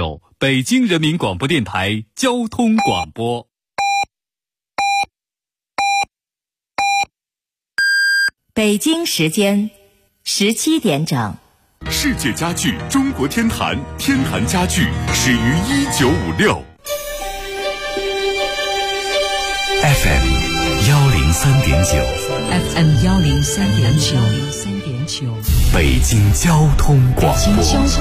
有北京人民广播电台交通广播。 北京时间17点整。 世界家具中国天坛，天坛家具始于1956。FM 103.9 FM 103.9 北京交通广播。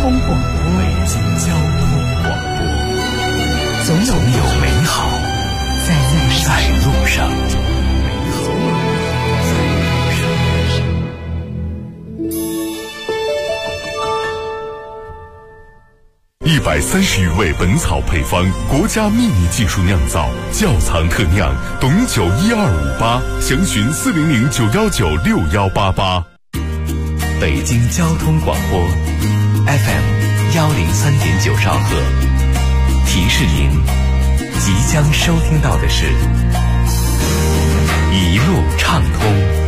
总有美好在路上。130余味本草配方，国家秘密技术酿造，窖藏特酿，董酒1258，详询400-919-6188。 北京交通广播 FM 103.9兆赫，提示您即将收听到的是一路畅通。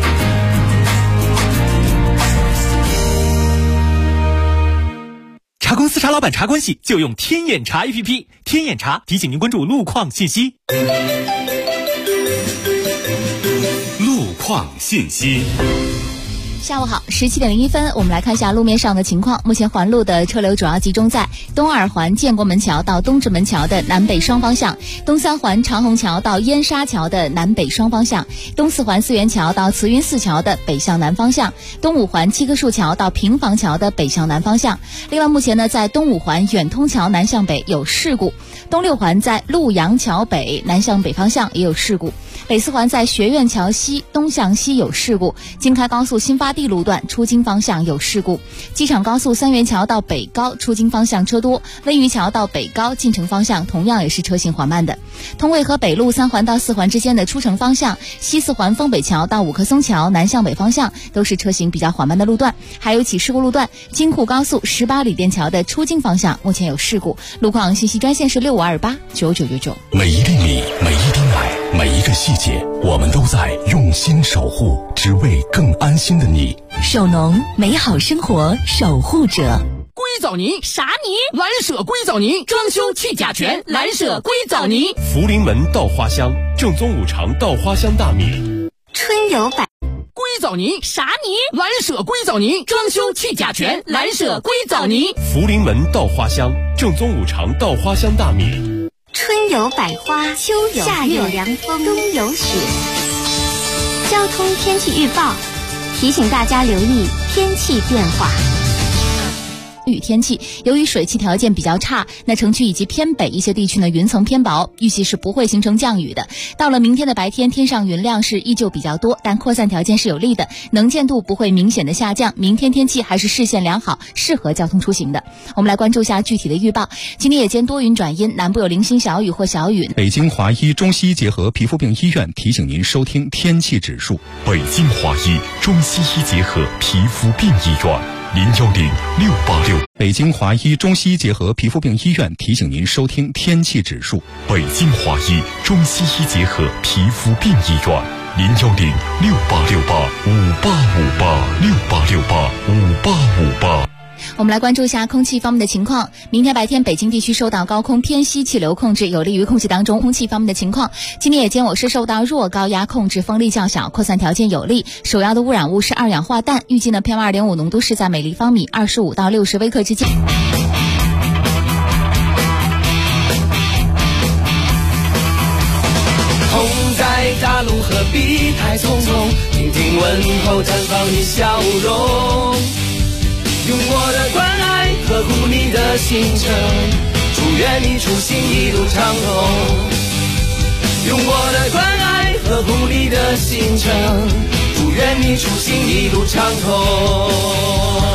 茶公司茶老板茶关系就用天眼查 APP， 天眼查提醒您关注路况信息。 路况信息。 下午好，17点01分，我们来看一下路面上的情况。目前环路的车流主要集中在东二环建国门桥到东直门桥的南北双方向，东三环长虹桥到燕沙桥的南北双方向，东四环四元桥到慈云寺桥的北向南方向，东五环七棵树桥到平房桥的北向南方向。另外，目前呢，在东五环远通桥南向北有事故，东六环在陆阳桥北南向北方向也有事故，北四环在学院桥西东向西有事故，京开高速新发地路段出京方向有事故，机场高速三元桥到北高出京方向车多，温榆桥到北高进城方向同样也是车行缓慢的。通渭河北路三环到四环之间的出城方向，西四环丰北桥到五棵松桥南向北方向都是车行比较缓慢的路段。还有一起事故路段，京沪高速18里店桥的出京方向目前有事故。路况信息专线是65289999。 每一粒米，每一滴奶，每一个细节，我们都在用心守护，只为更安心的你。 首农，美好生活守护者。 硅藻泥啥泥？ 蓝舍硅藻泥，装修去甲醛，蓝舍硅藻泥。 福临门稻花香，正宗五常稻花香大米。 春有百硅藻泥啥泥？ 蓝舍硅藻泥，装修去甲醛，蓝舍硅藻泥。 福临门稻花香，正宗五常稻花香大米。 春有百花，秋有夏有凉风，冬有雪。交通天气预报提醒大家留意天气变化。 雨天气，由于水汽条件比较差，那城区以及偏北一些地区呢，云层偏薄，预计是不会形成降雨的。到了明天的白天，天上云量是依旧比较多，但扩散条件是有利的，能见度不会明显的下降。明天天气还是视线良好，适合交通出行的。我们来关注一下具体的预报。今天夜间多云转阴，南部有零星小雨或小雨。 北京华医中西医结合皮肤病医院提醒您收听天气指数。 北京华医中西医结合皮肤病医院，010-686。 北京华医中西医结合皮肤病医院提醒您收听天气指数。 北京华医中西医结合皮肤病医院，010-6868-5858，6868-5858。 我们来关注一下空气方面的情况。明天白天北京地区受到高空偏西气流控制，有利于空气当中空气方面的情况。今天夜间我市受到弱高压控制，风力较小，扩散条件有利，首要的污染物是二氧化氮，预计呢 PM2.5 浓度是在每立方米25到60微克之间。 红在大路何必太匆匆，听听问候绽放你笑容，用我的关爱呵护你的行程，祝愿你出行一路畅通。用我的关爱呵护你的行程，祝愿你出行一路畅通。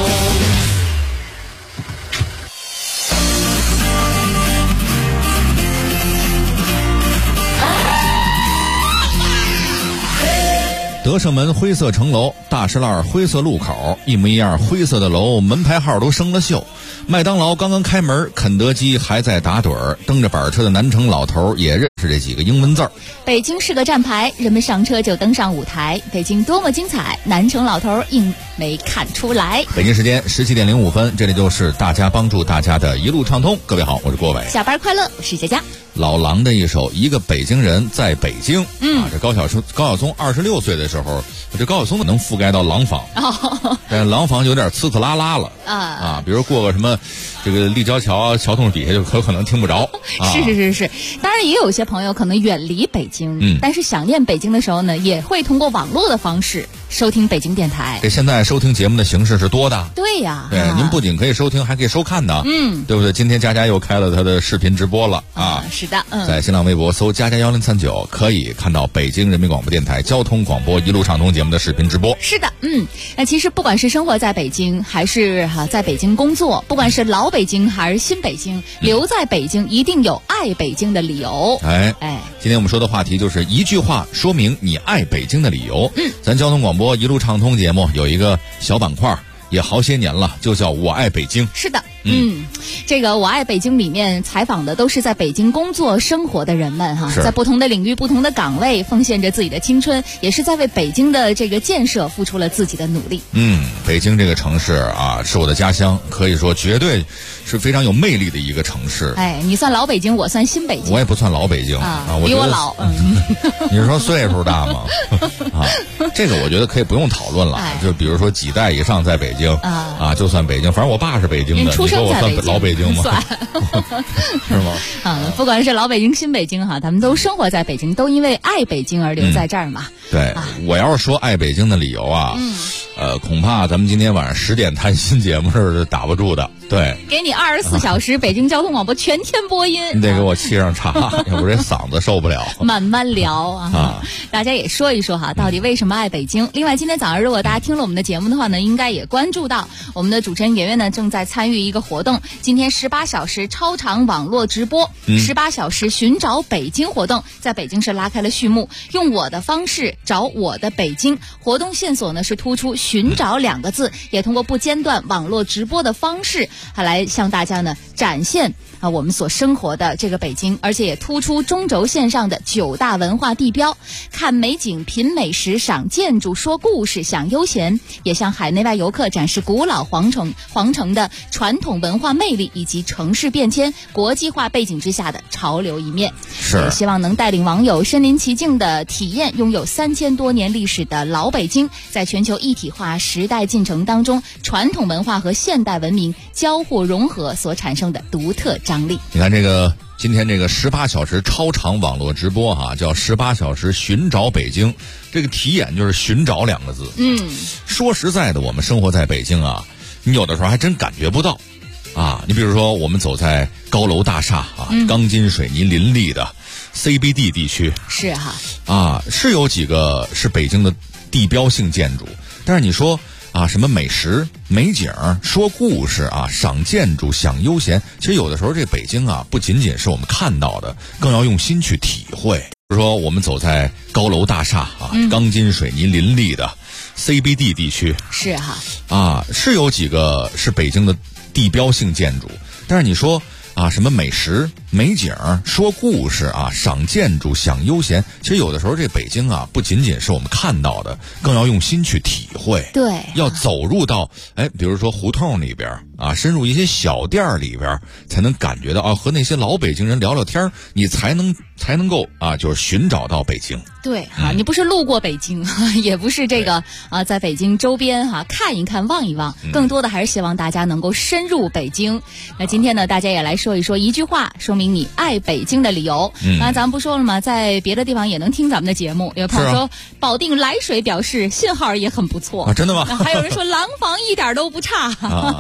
德胜门灰色城楼，大石栏灰色路口，一模一样灰色的楼，门牌号都生了锈。麦当劳刚刚开门，肯德基还在打盹儿，蹬着板车的南城老头也认识这几个英文字儿。 北京是个站牌，人们上车就登上舞台。北京多么精彩，南城老头硬没看出来。 北京时间17:05分，这里就是大家帮助大家的一路畅通。各位好，我是郭伟。 下班快乐，我是佳佳。 老狼的一首《一个北京人在北京》这高晓松26岁的时候，这高晓松能覆盖到廊坊，但廊坊有点呲啦啦了比如过个什么这个立交桥桥洞底下就可能听不着。 是，当然也有些朋友可能远离北京，但是想念北京的时候呢，也会通过网络的方式收听北京电台。 这现在收听节目的形式是多的。 对呀， 对，您不仅可以收听，还可以收看的，对不对？今天佳佳又开了她的视频直播了是的， 在新浪微博搜佳佳1039，可以看到北京人民广播电台交通广播一路畅通节目的视频直播。 是的，那其实不管是生活在北京，还是在北京工作，不管是老北京还是新北京，留在北京一定有爱北京的理由。 今天我们说的话题就是一句话说明你爱北京的理由。咱交通广播一路畅通节目有一个小板块，也好些年了，就叫我爱北京。 是的，这个我爱北京里面采访的都是在北京工作生活的人们在不同的领域不同的岗位奉献着自己的青春，也是在为北京的这个建设付出了自己的努力。 北京这个城市是我的家乡，可以说绝对是非常有魅力的一个城市。 你算老北京，我算新北京。 我也不算老北京比我老。 你是说岁数大吗？这个我觉得可以不用讨论了。就比如说几代以上在北京就算北京，反正我爸是北京的，你说我算老北京吗？ 算是吗？ 不管是老北京新北京他们都生活在北京，都因为爱北京而留在这儿嘛。 对，我要是说爱北京的理由恐怕咱们今天晚上10点谈新节目是打不住的。对， 给你24小时北京交通广播全天播音， 你得给我沏上茶，要不这嗓子受不了。 慢慢聊大家也说一说到底为什么爱北京。另外今天早上如果大家听了我们的节目的话呢，应该也关注到我们的主持人圆圆呢正在参与一个活动，今天18小时超长网络直播，18小时寻找北京活动在北京市拉开了序幕，用我的方式找我的北京。活动线索呢是突出寻找2个字，也通过不间断网络直播的方式来向大家呢展现我们所生活的这个北京，而且也突出中轴线上的9大文化地标，看美景、品美食、赏建筑、说故事、享悠闲，也向海内外游客展示古老皇城的传统文化魅力，以及城市变迁、国际化背景之下的潮流一面。也希望能带领网友身临其境的体验拥有3000多年历史的老北京，在全球一体化时代进程当中，传统文化和现代文明交互融合所产生的独特张力。 你看今天这个18小时超长网络直播叫18小时寻找北京，这个题眼就是寻找2个字。说实在的，我们生活在北京你有的时候还真感觉不到你比如说我们走在高楼大厦钢筋水泥林立的 CBD 地区， 是是有几个是北京的地标性建筑，但是你说什么美食、美景、说故事赏建筑、享悠闲，其实有的时候这北京不仅仅是我们看到的，更要用心去体会。比如说我们走在高楼大厦钢筋水泥林立的 CBD 地区， 是是有几个是北京的地标性建筑，但是你说什么美食、美景、说故事赏建筑、享悠闲，其实有的时候这北京不仅仅是我们看到的，更要用心去体会。 对， 要走入到比如说胡同里边深入一些小店里边，才能感觉到和那些老北京人聊聊天，你才能够就是寻找到北京。 对你不是路过北京，也不是这个在北京周边看一看望一望，更多的还是希望大家能够深入北京。那今天呢，大家也来说一说一句话说明你爱北京的理由。咱们不说了吗？在别的地方也能听咱们的节目。有朋友说保定涞水表示信号也很不错真的吗？ 还有人说廊坊一点都不差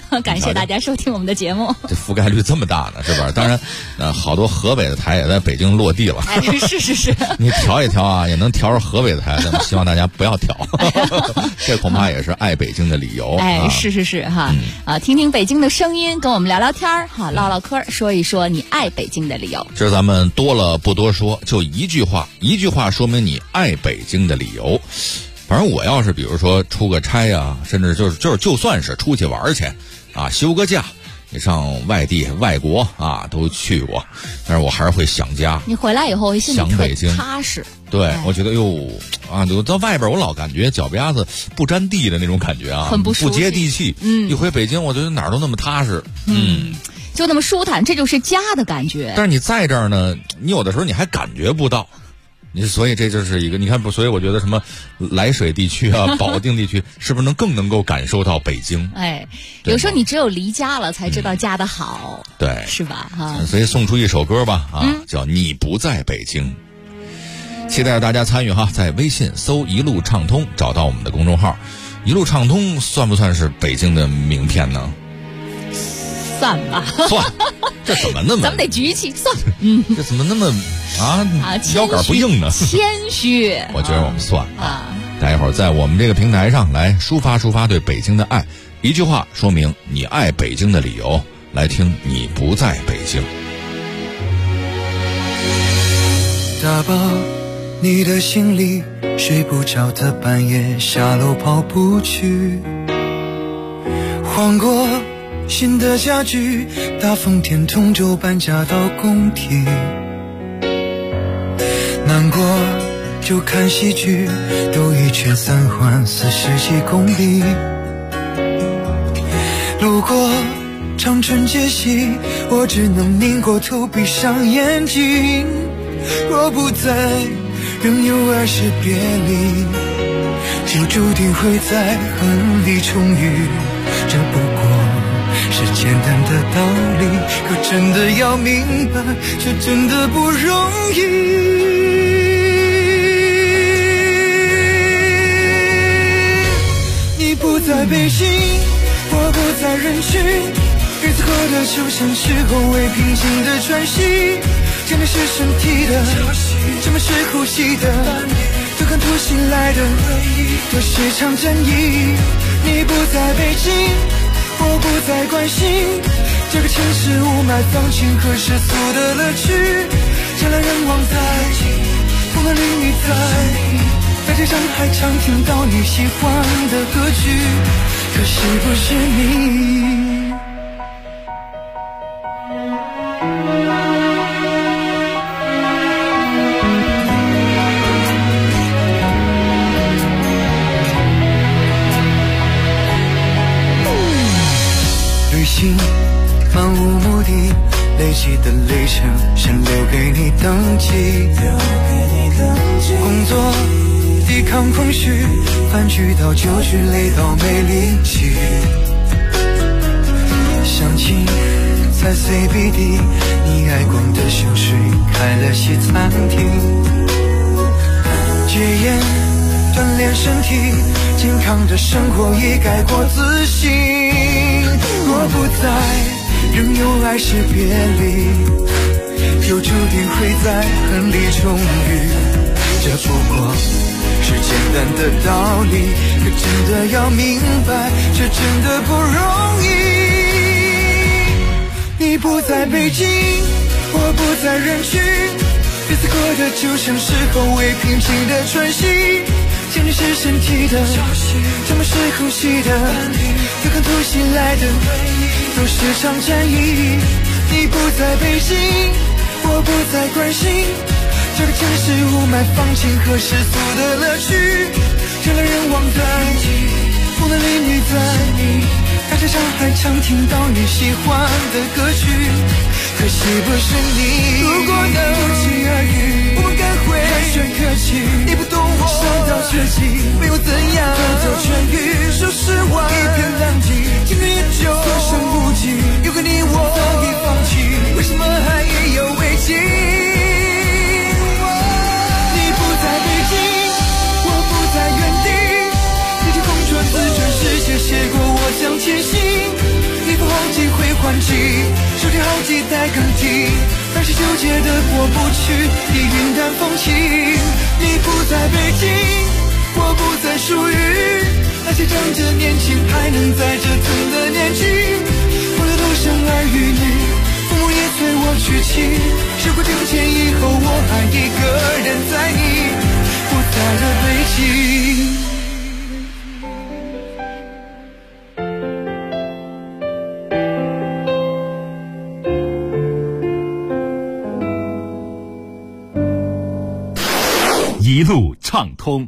感谢大家收听我们的节目。 这覆盖率这么大呢，是吧？当然，好多河北的台也在北京落地了。 哎，是。 你调一调啊，也能调着河北的台，但希望大家不要调。这恐怕也是爱北京的理由。 哎，是哈，听听北京的声音，跟我们聊聊天哈，唠唠嗑，说一说你爱北京的理由。 这咱们多了不多说，就一句话说明你爱北京的理由。反正我要是比如说出个差啊，甚至就算是出去玩去啊，休个假，你上外地外国啊都去过，但是我还是会想家。 你回来以后心里想北京踏实。 对，我觉得我到外边我老感觉脚丫子不沾地的那种感觉啊， 很不接地气。一回北京我觉得哪儿都那么踏实。 就那么舒坦，这就是家的感觉。 但是你在这儿呢，你有的时候你还感觉不到。所以这就是一个，你看，所以我觉得什么涞水地区啊、保定地区，是不是更能够感受到北京？ 哎，有时候你只有离家了，才知道家的好， 对， 是吧？哈， 所以送出一首歌吧，叫《你不在北京》，期待大家参与哈，在微信搜“一路畅通”，找到我们的公众号，“一路畅通”算不算是北京的名片呢？ 算吧， 算，这怎么那么？ 咱们得举起算， 这怎么那么腰杆不硬呢？ 谦虚， 我觉得我们算啊。待一会儿在我们这个平台上来抒发对北京的爱，一句话说明你爱北京的理由。来听你不在北京。 打包你的行李，睡不着的半夜下楼跑步去，换过新的家具，大风天通州搬家到工体，难过就看戏剧，兜一圈3环40几公里，路过长春街西，我只能拧过头闭上眼睛，若不在仍有爱是别离，就注定会在恨里重遇，这不过是简单的道理，可真的要明白，这真的不容易。你不在北京，我不在人群，日子过得就像是后未平静的喘息，真的是身体的，什么是呼吸的，都看突袭来的都是场战役。你不在北京，我不再关心这个城市雾霾放晴和世俗的乐趣，人来人往在，风的淋雨在街上还常听到你喜欢的歌曲，可是不是你？旅行漫无目的，累积的里程先留给你登记，工作抵抗空虚，饭局到酒局累到没力气，相亲在 CBD， 你爱逛的秀水开了西餐厅，戒烟锻炼身体，健康的生活已改过自新，若不在仍有爱是别离，就注定会在恨里重遇，这不过是简单的道理，可真的要明白，这真的不容易。你不在北京，我不在人群，日子过得就像是后未平静的喘息，简直是身体的，什么是呼吸的，有看突袭来的都是场战役。你不在北京，我不再关心这个城市雾霾放晴和世俗的乐趣，人来人往在，风的淋雨在，大街上还常听到你喜欢的歌曲，可惜不是你。如果能不期而遇，我们该会寒暄客气，你不懂我伤到绝迹，没有怎样赶走痊愈，说实话一片狼藉，今天也就所剩无几，有个你我早已放弃，为什么还意犹未尽？你不在北京，我不在原地，你听风转自转，世界写过我将前行，你机，手提好几台钢梯，让谁纠结的过不去，你云淡风轻。你不在北京，我不再属于那些长着年轻还能在折腾的年纪。我的都生儿育女，父母也催我娶妻，时过境迁以后，我还一个人在你不在的北京。 一路畅通。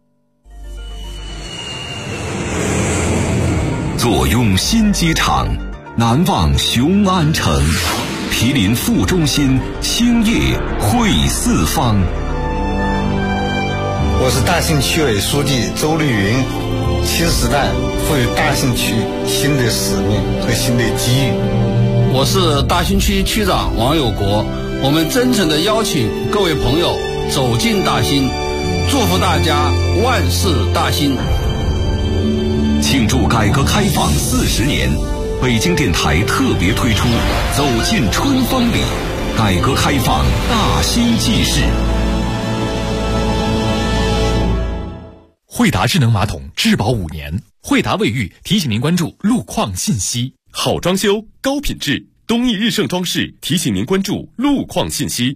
坐拥新机场，南望雄安城，毗邻副中心，兴业汇四方。 我是大兴区委书记周绿云。新时代赋予大兴区新的使命和新的机遇。 我是大兴区区长王有国。我们真诚地邀请各位朋友走进大兴，祝福大家万事大兴。 庆祝改革开放40年，北京电台特别推出《走进春风里》，改革开放大兴纪事。 惠达智能马桶质保5年，惠达卫浴提醒您关注路况信息。 好装修，高品质，东义日盛装饰提醒您关注路况信息。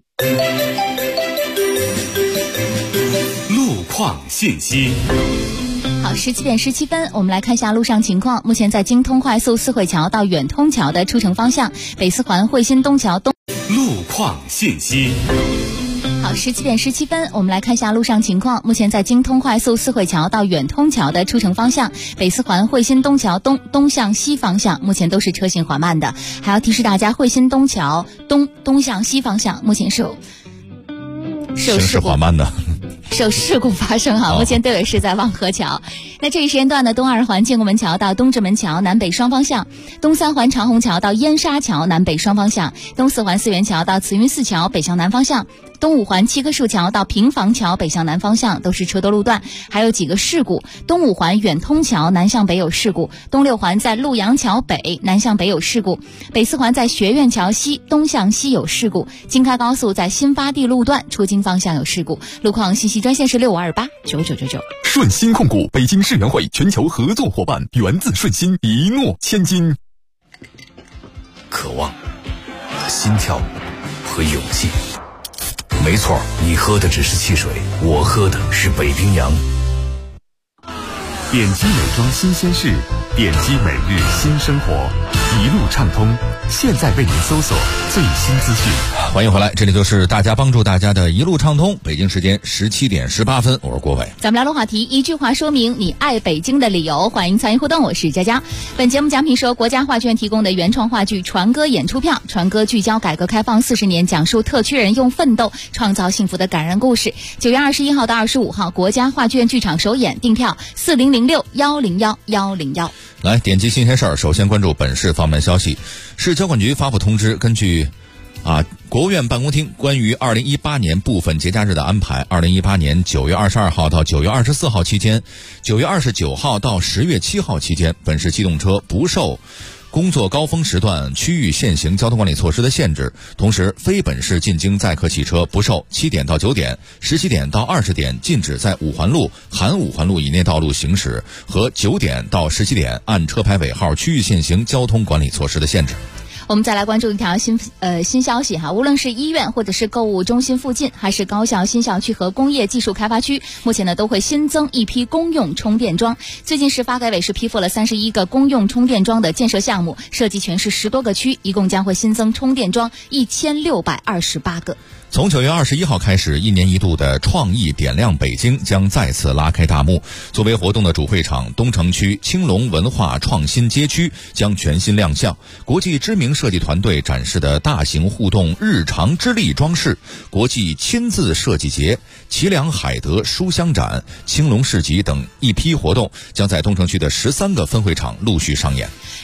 路况信息。 好，17点17分，我们来看一下路上情况。目前在京通快速四惠桥到远通桥的出城方向，北四环汇鑫东桥东。 路况信息。 好，17点17分，我们来看一下路上情况。目前在京通快速四惠桥到远通桥的出城方向，北四环汇鑫东桥东向西方向，目前都是车行缓慢的。还要提示大家，汇鑫东桥东向西方向，目前是有行驶缓慢的。 是有事故发生哈，目前都有是在望河桥。那这一时间段呢，东二环建国门桥到东直门桥南北双方向，东三环长虹桥到燕沙桥南北双方向，东四环四元桥到慈云寺桥北向南方向，东五环七棵树桥到平房桥北向南方向都是车多路段，还有几个事故。东五环远通桥南向北有事故，东六环在陆阳桥北南向北有事故，北四环在学院桥西东向西有事故，京开高速在新发地路段出京方向有事故。路况信息专线是65289999。 顺鑫控股北京世园会全球合作伙伴，源自顺鑫，一诺千金。 渴望、心跳和勇气。没错，你喝的只是汽水，我喝的是北冰洋。 点击美妆新鲜事，点击每日新生活，一路畅通。现在为您搜索最新资讯。 欢迎回来，这里就是大家帮助大家的一路畅通。北京时间17点18分，我是郭伟。 咱们聊的话题，一句话说明你爱北京的理由。欢迎参与互动，我是佳佳。本节目奖品是由国家画剧院提供的原创话剧《船歌》演出票。船歌聚焦改革开放40年，讲述特区人用奋斗创造幸福的感人故事。9月21号到25号，国家话剧院剧场首演，订票4006101101。 来，点击新鲜事儿，首先关注本市方面消息。市交管局发布通知，根据国务院办公厅关于2018年部分节假日的安排，2018年9月22号到9月24号期间，9月29号到10月7号期间，本市机动车不受工作高峰时段区域限行交通管理措施的限制，同时非本市进京载客汽车不受7点到9点、17点到20点禁止在五环路含五环路以内道路行驶和9点到17点按车牌尾号区域限行交通管理措施的限制。 我们再来关注一条新消息哈，无论是医院或者是购物中心附近，还是高校新校区和工业技术开发区，目前呢都会新增一批公用充电桩。最近是发改委是批复了31个公用充电桩的建设项目，涉及全市10多个区，一共将会新增充电桩1628个。 从9月21号开始，一年一度的创意点亮北京将再次拉开大幕。作为活动的主会场，东城区青龙文化创新街区将全新亮相。国际知名设计团队展示的大型互动日常之力装饰、国际亲自设计节、齐梁海德书香展、青龙市集等一批活动，将在东城区的13个分会场陆续上演。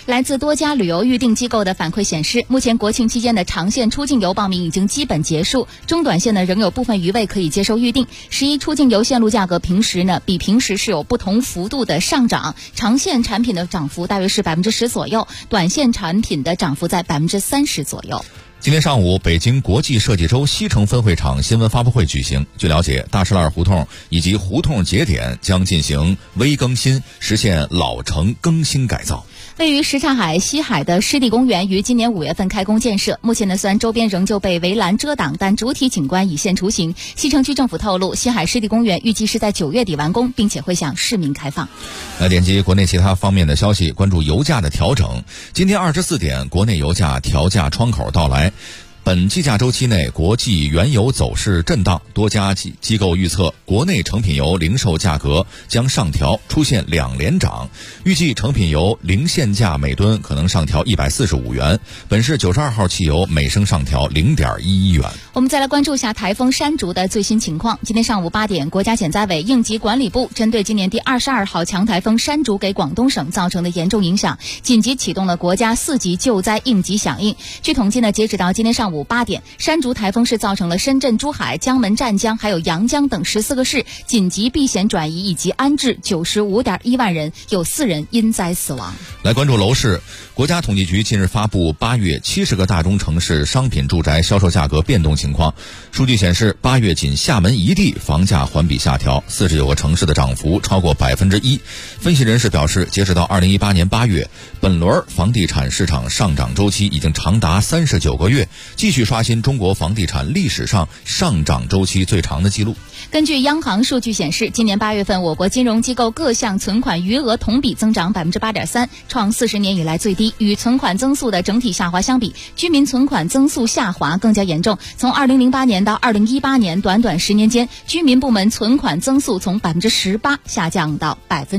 来自多家旅游预订机构的反馈显示，目前国庆期间的长线出境游报名已经基本结束，中短线呢仍有部分余位可以接受预订。11出境游线路价格比平时是有不同幅度的上涨，长线产品的涨幅大约是10%左右，短线产品的涨幅在30%左右。 今天上午，北京国际设计周西城分会场新闻发布会举行。据了解，大栅栏胡同以及胡同节点将进行微更新，实现老城更新改造。 位于什刹海西海的湿地公园于今年5月份开工建设，目前呢虽然周边仍旧被围栏遮挡，但主体景观已现雏形。西城区政府透露，西海湿地公园预计是在9月底完工，并且会向市民开放。 来点击国内其他方面的消息，关注油价的调整。今天24点，国内油价调价窗口到来。本计价周期内，国际原油走势震荡，多家机构预测国内成品油零售价格将上调，出现2连涨。预计成品油零限价每吨可能上调145元，本市92号汽油每升上调0.11元。 我们再来关注一下台风山竹的最新情况。今天上午8点，国家减灾委应急管理部针对今年第22号强台风山竹给广东省造成的严重影响，紧急启动了国家4级救灾应急响应。据统计呢，截止到今天上午8点，山竹台风是造成了深圳、珠海、江门、湛江还有阳江等14个市紧急避险转移以及安置95.1万人，有4人因灾死亡。 来关注楼市，国家统计局近日发布8月70个大中城市商品住宅销售价格变动情况。数据显示，8月仅厦门一地房价环比下调，49个城市的涨幅超过1%。分析人士表示，截止到2018年8月，本轮房地产市场上涨周期已经长达39个月，继续刷新中国房地产历史上上涨周期最长的记录。 根据央行数据显示，今年8月份我国金融机构各项存款余额同比增长8.3%，创40年以来最低。与存款增速的整体下滑相比，居民存款增速下滑更加严重。从2008年到2018年，短短10年间，居民部门存款增速从18%下降到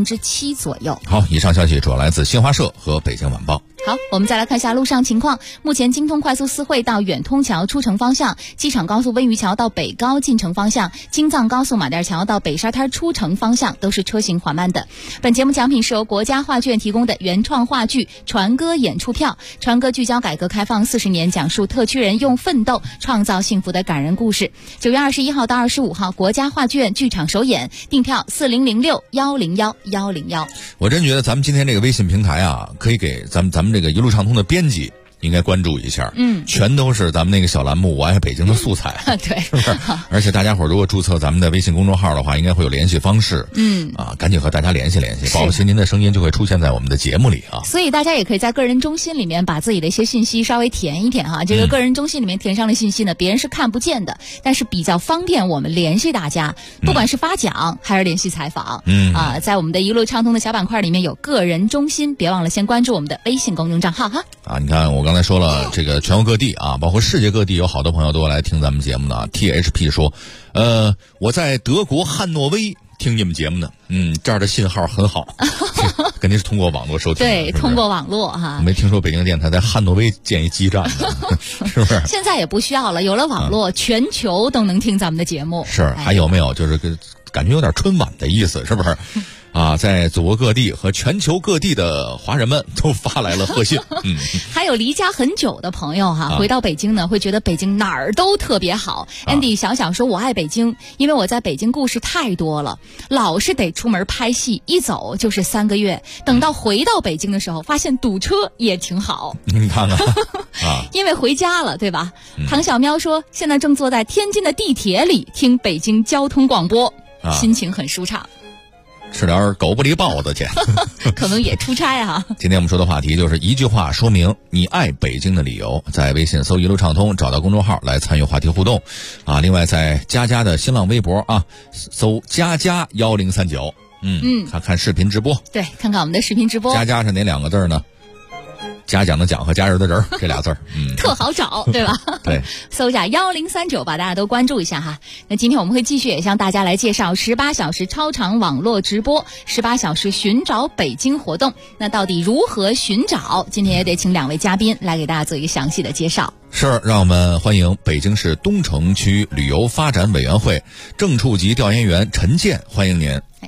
7%左右。 好，以上消息主要来自新华社和北京晚报。 好，我们再来看一下路上情况。目前京通快速4惠到远通桥出城方向，机场高速温榆桥到北高进城方向，京藏高速马甸桥到北沙滩出城方向都是车行缓慢的。本节目奖品是由国家画卷提供的原创话剧《船歌》演出票。船歌聚焦改革开放40年，讲述特区人用奋斗创造幸福的感人故事。9月21号到25号，国家画卷剧场首演，订票4006101101。 我真觉得咱们今天这个微信平台啊，可以给咱们这个一路畅通的编辑应该关注一下，全都是咱们那个小栏目我爱北京的素材， 对， 是不是？而且大家伙如果注册咱们的微信公众号的话，应该会有联系方式，赶紧和大家联系联系，保不齐您的声音就会出现在我们的节目里啊。 所以大家也可以在个人中心里面把自己的一些信息稍微填一填哈，这个个人中心里面填上的信息呢，别人是看不见的，但是比较方便我们联系大家，不管是发奖还是联系采访，在我们的一路畅通的小板块里面有个人中心，别忘了先关注我们的微信公众账号哈。 你看我刚才说了，这个全国各地啊，包括世界各地有好多朋友都来听咱们节目呢。THP 说，我在德国汉诺威听你们节目呢，这儿的信号很好，肯定是通过网络收听。 对，通过网络哈。 没听说北京电台在汉诺威建一基站呢，是不是？ 现在也不需要了，有了网络，全球都能听咱们的节目。 是，还有没有就是感觉有点春晚的意思，是不是？在祖国各地和全球各地的华人们都发来了贺信。 还有离家很久的朋友哈，回到北京呢，会觉得北京哪儿都特别好。Andy 小小说，我爱北京，因为我在北京故事太多了，老是得出门拍戏，一走就是3个月。等到回到北京的时候，发现堵车也挺好。 你看看因为回家了，对吧？唐小喵说，现在正坐在天津的地铁里听北京交通广播，心情很舒畅。 吃点狗不理包子去， 可能也出差啊。 今天我们说的话题就是一句话说明你爱北京的理由，在微信搜一路畅通，找到公众号来参与话题互动另外在佳佳的新浪微博搜佳佳1039，看视频直播， 对，看看我们的视频直播。 佳佳是哪2个字呢？嘉奖的奖和家人的人这俩字儿， 特好找，对吧？ 对， 搜一下1039，把大家都关注一下哈。那今天我们会继续也向大家来介绍18小时超长网络直播，18小时寻找北京活动。那到底如何寻找？今天也得请2位嘉宾来给大家做一个详细的介绍。 是，让我们欢迎北京市东城区旅游发展委员会正处级调研员陈建，欢迎您。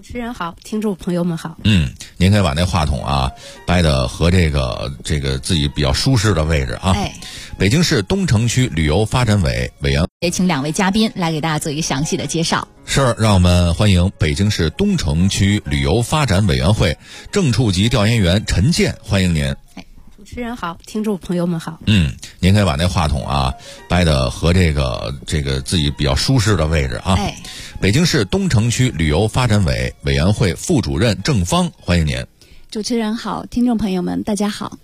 主持人好，听众朋友们好。 您可以把那话筒啊掰的和这个自己比较舒适的位置啊。北京市东城区旅游发展委委员也请2位嘉宾来给大家做一个详细的介绍。 是，让我们欢迎北京市东城区旅游发展委员会正处级调研员陈建，欢迎您。 主持人好，听众朋友们好。 您可以把那话筒啊掰的和这个自己比较舒适的位置啊。北京市东城区旅游发展委委员会副主任郑芳，欢迎您。 主持人好，听众朋友们大家好。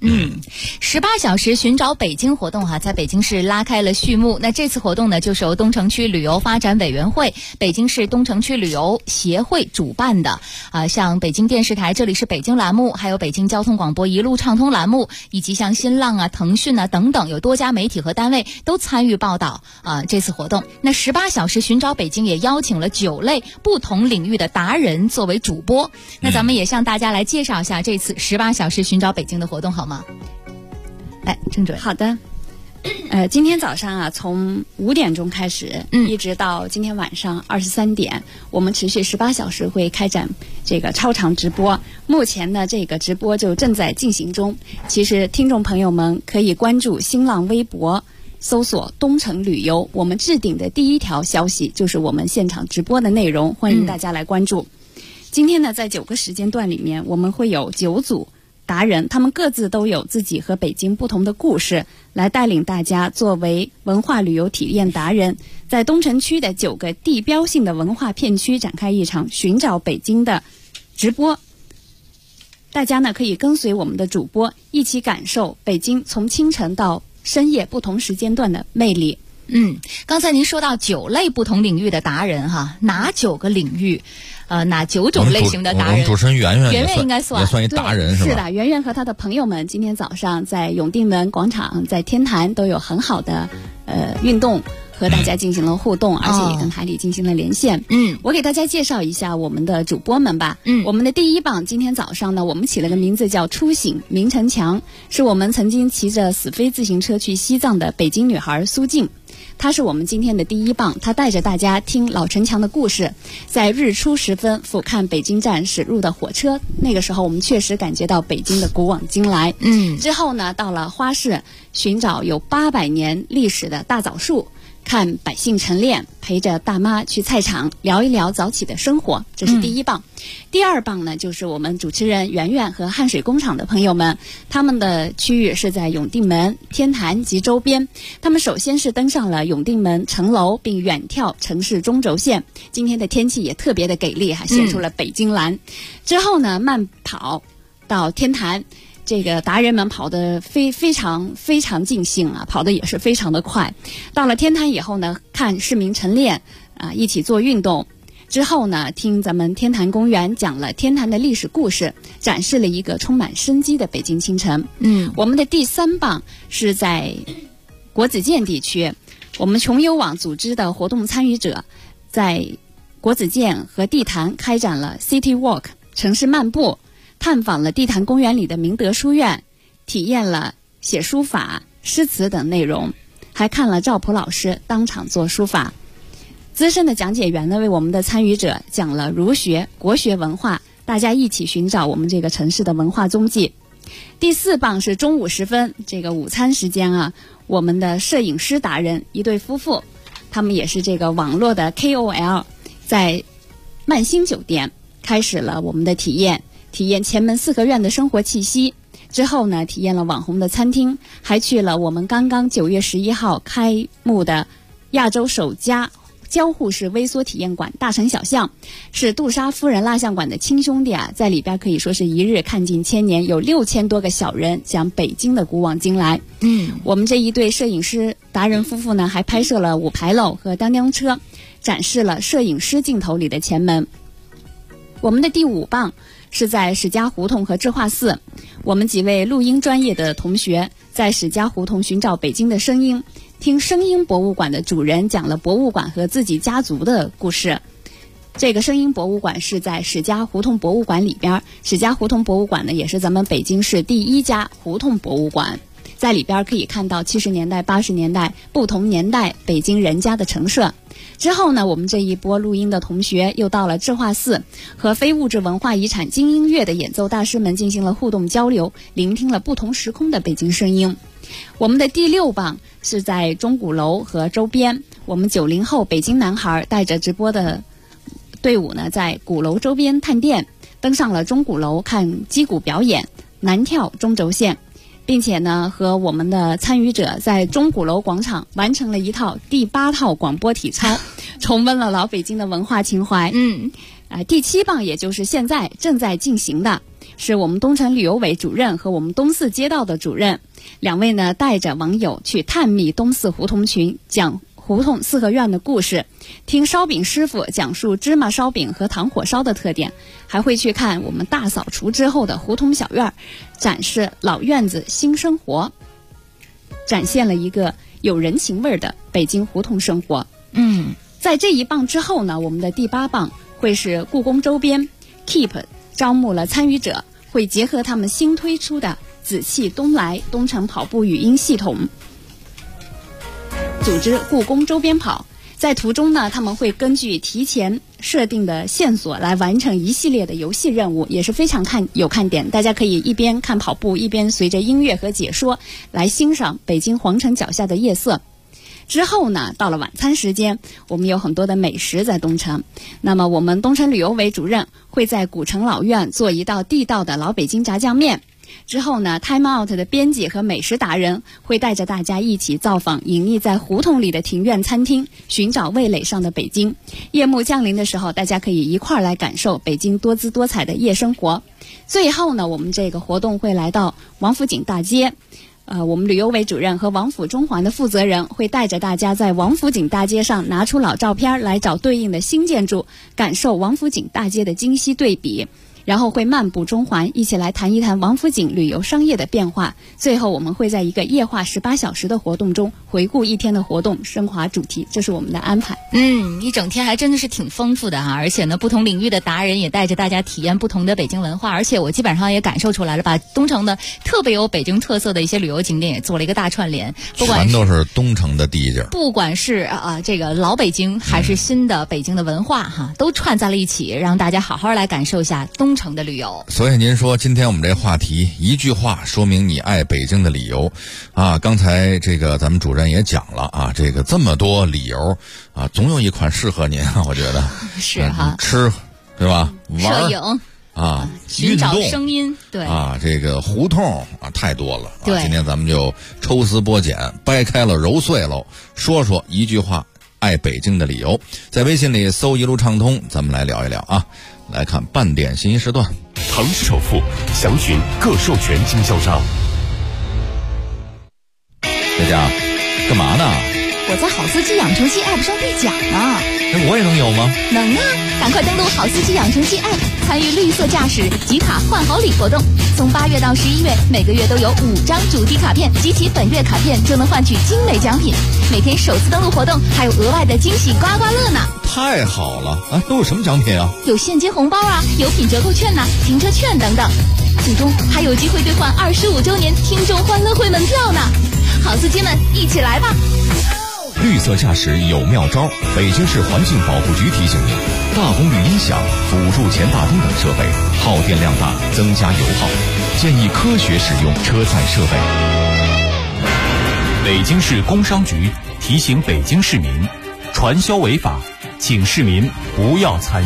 18小时寻找北京活动在北京市拉开了序幕。那这次活动呢，就是由东城区旅游发展委员会、北京市东城区旅游协会主办的。像北京电视台这里是北京栏目，还有北京交通广播一路畅通栏目，以及像新浪腾讯等等，有多家媒体和单位都参与报道这次活动。那18小时寻找北京也邀请了9类不同领域的达人作为主播。那咱们也向大家来介绍一下这次18小时寻找北京的活动好吗？来，郑主任。 好的。今天早上从5点钟开始，一直到今天晚上23点，我们持续18小时会开展这个超长直播。目前呢，这个直播就正在进行中。其实听众朋友们可以关注新浪微博，搜索东城旅游，我们置顶的第一条消息就是我们现场直播的内容，欢迎大家来关注。今天呢，在9个时间段里面，我们会有9组达人，他们各自都有自己和北京不同的故事，来带领大家作为文化旅游体验达人，在东城区的9个地标性的文化片区展开一场寻找北京的直播。大家呢可以跟随我们的主播一起感受北京从清晨到深夜不同时间段的魅力。 刚才您说到9类不同领域的达人哪9个领域？哪9种类型的达人？ 我们主持人圆圆应该算也算一达人是吧？ 是的，圆圆和他的朋友们今天早上在永定门广场、在天坛都有很好的运动，和大家进行了互动，而且也跟台里进行了连线。我给大家介绍一下我们的主播们吧。我们的第1棒今天早上呢，我们起了个名字叫初醒明城墙，是我们曾经骑着死飞自行车去西藏的北京女孩苏静。她是我们今天的第1棒，她带着大家听老城墙的故事，在日出时分俯瞰北京站驶入的火车，那个时候我们确实感觉到北京的古往今来。之后呢，到了花市寻找有800年历史的大枣树，看百姓晨练，陪着大妈去菜场聊一聊早起的生活，这是第1棒。第2棒呢，就是我们主持人圆圆和汉水工厂的朋友们，他们的区域是在永定门、天坛及周边。他们首先是登上了永定门城楼，并远眺城市中轴线。今天的天气也特别的给力现出了北京蓝。之后呢，慢跑到天坛。这个达人们跑得非常尽兴跑得也是非常的快。到了天坛以后呢，看市民晨练一起做运动。之后呢，听咱们天坛公园讲了天坛的历史故事，展示了一个充满生机的北京清晨。我们的第3棒是在国子监地区，我们穷游网组织的活动参与者在国子监和地坛开展了 City Walk 城市漫步，探访了地坛公园里的明德书院，体验了写书法、诗词等内容，还看了赵普老师当场做书法。资深的讲解员呢，为我们的参与者讲了儒学、国学文化，大家一起寻找我们这个城市的文化踪迹。第4棒是中午时分，这个午餐时间我们的摄影师达人一对夫妇，他们也是这个网络的 KOL， 在曼星酒店开始了我们的体验前门4合院的生活气息。之后呢，体验了网红的餐厅，还去了我们刚刚9月11号开幕的亚洲首家交互式微缩体验馆大城小巷，是杜莎夫人蜡像馆的亲兄弟在里边可以说是一日看尽千年，有6000多个小人讲北京的古往今来。我们这一对摄影师达人夫妇呢，还拍摄了5牌楼和当当车，展示了摄影师镜头里的前门。我们的第5棒是在史家胡同和智化寺，我们几位录音专业的同学在史家胡同寻找北京的声音，听声音博物馆的主人讲了博物馆和自己家族的故事。这个声音博物馆是在史家胡同博物馆里边，史家胡同博物馆呢也是咱们北京市第1家胡同博物馆。 在里边可以看到70年代、80年代不同年代北京人家的陈设。之后呢，我们这一波录音的同学又到了智化寺，和非物质文化遗产京音乐的演奏大师们进行了互动交流，聆听了不同时空的北京声音。我们的第6棒是在钟鼓楼和周边，我们90后北京男孩带着直播的队伍呢，在鼓楼周边探店，登上了钟鼓楼看击鼓表演，南跳中轴线，并且呢，和我们的参与者在钟鼓楼广场完成了一套第8套广播体操，重温了老北京的文化情怀。第7棒也就是现在正在进行的，是我们东城旅游委主任和我们东四街道的主任2位呢，带着网友去探秘东四胡同群，讲胡同四合院的故事，听烧饼师傅讲述芝麻烧饼和糖火烧的特点，还会去看我们大扫除之后的胡同小院，展示老院子新生活，展现了一个有人情味的北京胡同生活。在这一棒之后呢，我们的第8棒会是故宫周边 Keep 招募了参与者，会结合他们新推出的紫气东来东城跑步语音系统，组织故宫周边跑。在途中呢，他们会根据提前设定的线索来完成一系列的游戏任务，也是非常有看点。大家可以一边看跑步，一边随着音乐和解说来欣赏北京皇城脚下的夜色。之后呢，到了晚餐时间，我们有很多的美食在东城。那么我们东城旅游委主任会在古城老院做一道地道的老北京炸酱面。之后呢 Time Out 的编辑和美食达人会带着大家一起造访隐匿在胡同里的庭院餐厅，寻找味蕾上的北京。夜幕降临的时候，大家可以一块儿来感受北京多姿多彩的夜生活。最后呢，我们这个活动会来到王府井大街，我们旅游委主任和王府中环的负责人会带着大家在王府井大街上拿出老照片来找对应的新建筑，感受王府井大街的今昔对比，然后会漫步中环，一起来谈一谈王府井旅游商业的变化。最后我们会在一个夜话18小时的活动中回顾一天的活动，升华主题，这是我们的安排。 一整天还真的是挺丰富的哈，而且呢，不同领域的达人也带着大家体验不同的北京文化，而且我基本上也感受出来了，把东城的特别有北京特色的一些旅游景点也做了一个大串联， 全都是东城的第一景， 不管是这个老北京还是新的北京的文化哈，都串在了一起，让大家好好来感受一下东城的旅游。 所以您说今天我们这话题一句话说明你爱北京的理由啊！刚才这个咱们主任也讲了啊，这个这么多理由啊，总有一款适合您啊，我觉得是哈， 吃对吧？玩摄影啊， 寻找声音，对啊，这个胡同啊太多了。 对， 今天咱们就抽丝剥茧，掰开了揉碎喽，说说一句话爱北京的理由。在微信里搜一路畅通，咱们来聊一聊啊。来看半点信息时段， 唐氏首富详询各授权经销商。 佳佳，干嘛呢？ 我在好司机养成记 App 上兑奖呢。 我也能有吗？ 能啊！赶快登录好司机养成记 App， 参与绿色驾驶集卡换好礼活动。从8月到11月，每个月都有5张主题卡片，集齐本月卡片就能换取精美奖品。每天首次登录活动还有额外的惊喜刮刮乐呢！ 太好了啊！都有什么奖品啊？ 有现金红包啊，有品折扣券呐，停车券等等。最终还有机会兑换25周年听众欢乐会门票呢！好司机们，一起来吧！ 绿色驾驶有妙招，北京市环境保护局提醒您：大功率音响、辅助前大灯等设备耗电量大，增加油耗，建议科学使用车载设备。 北京市工商局提醒北京市民，传销违法，请市民不要参与。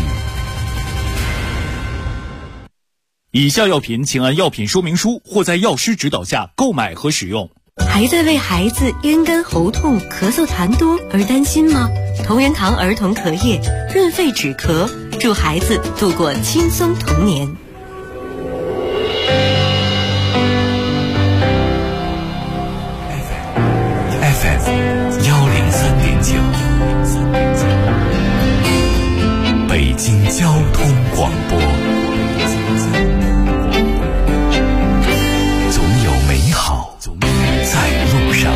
以下药品请按药品说明书或在药师指导下购买和使用。 还在为孩子咽干喉痛、咳嗽痰多而担心吗？同仁堂儿童咳液润肺止咳，助孩子度过轻松童年。 FM 103.9，北京交通广播。总有美好在路上。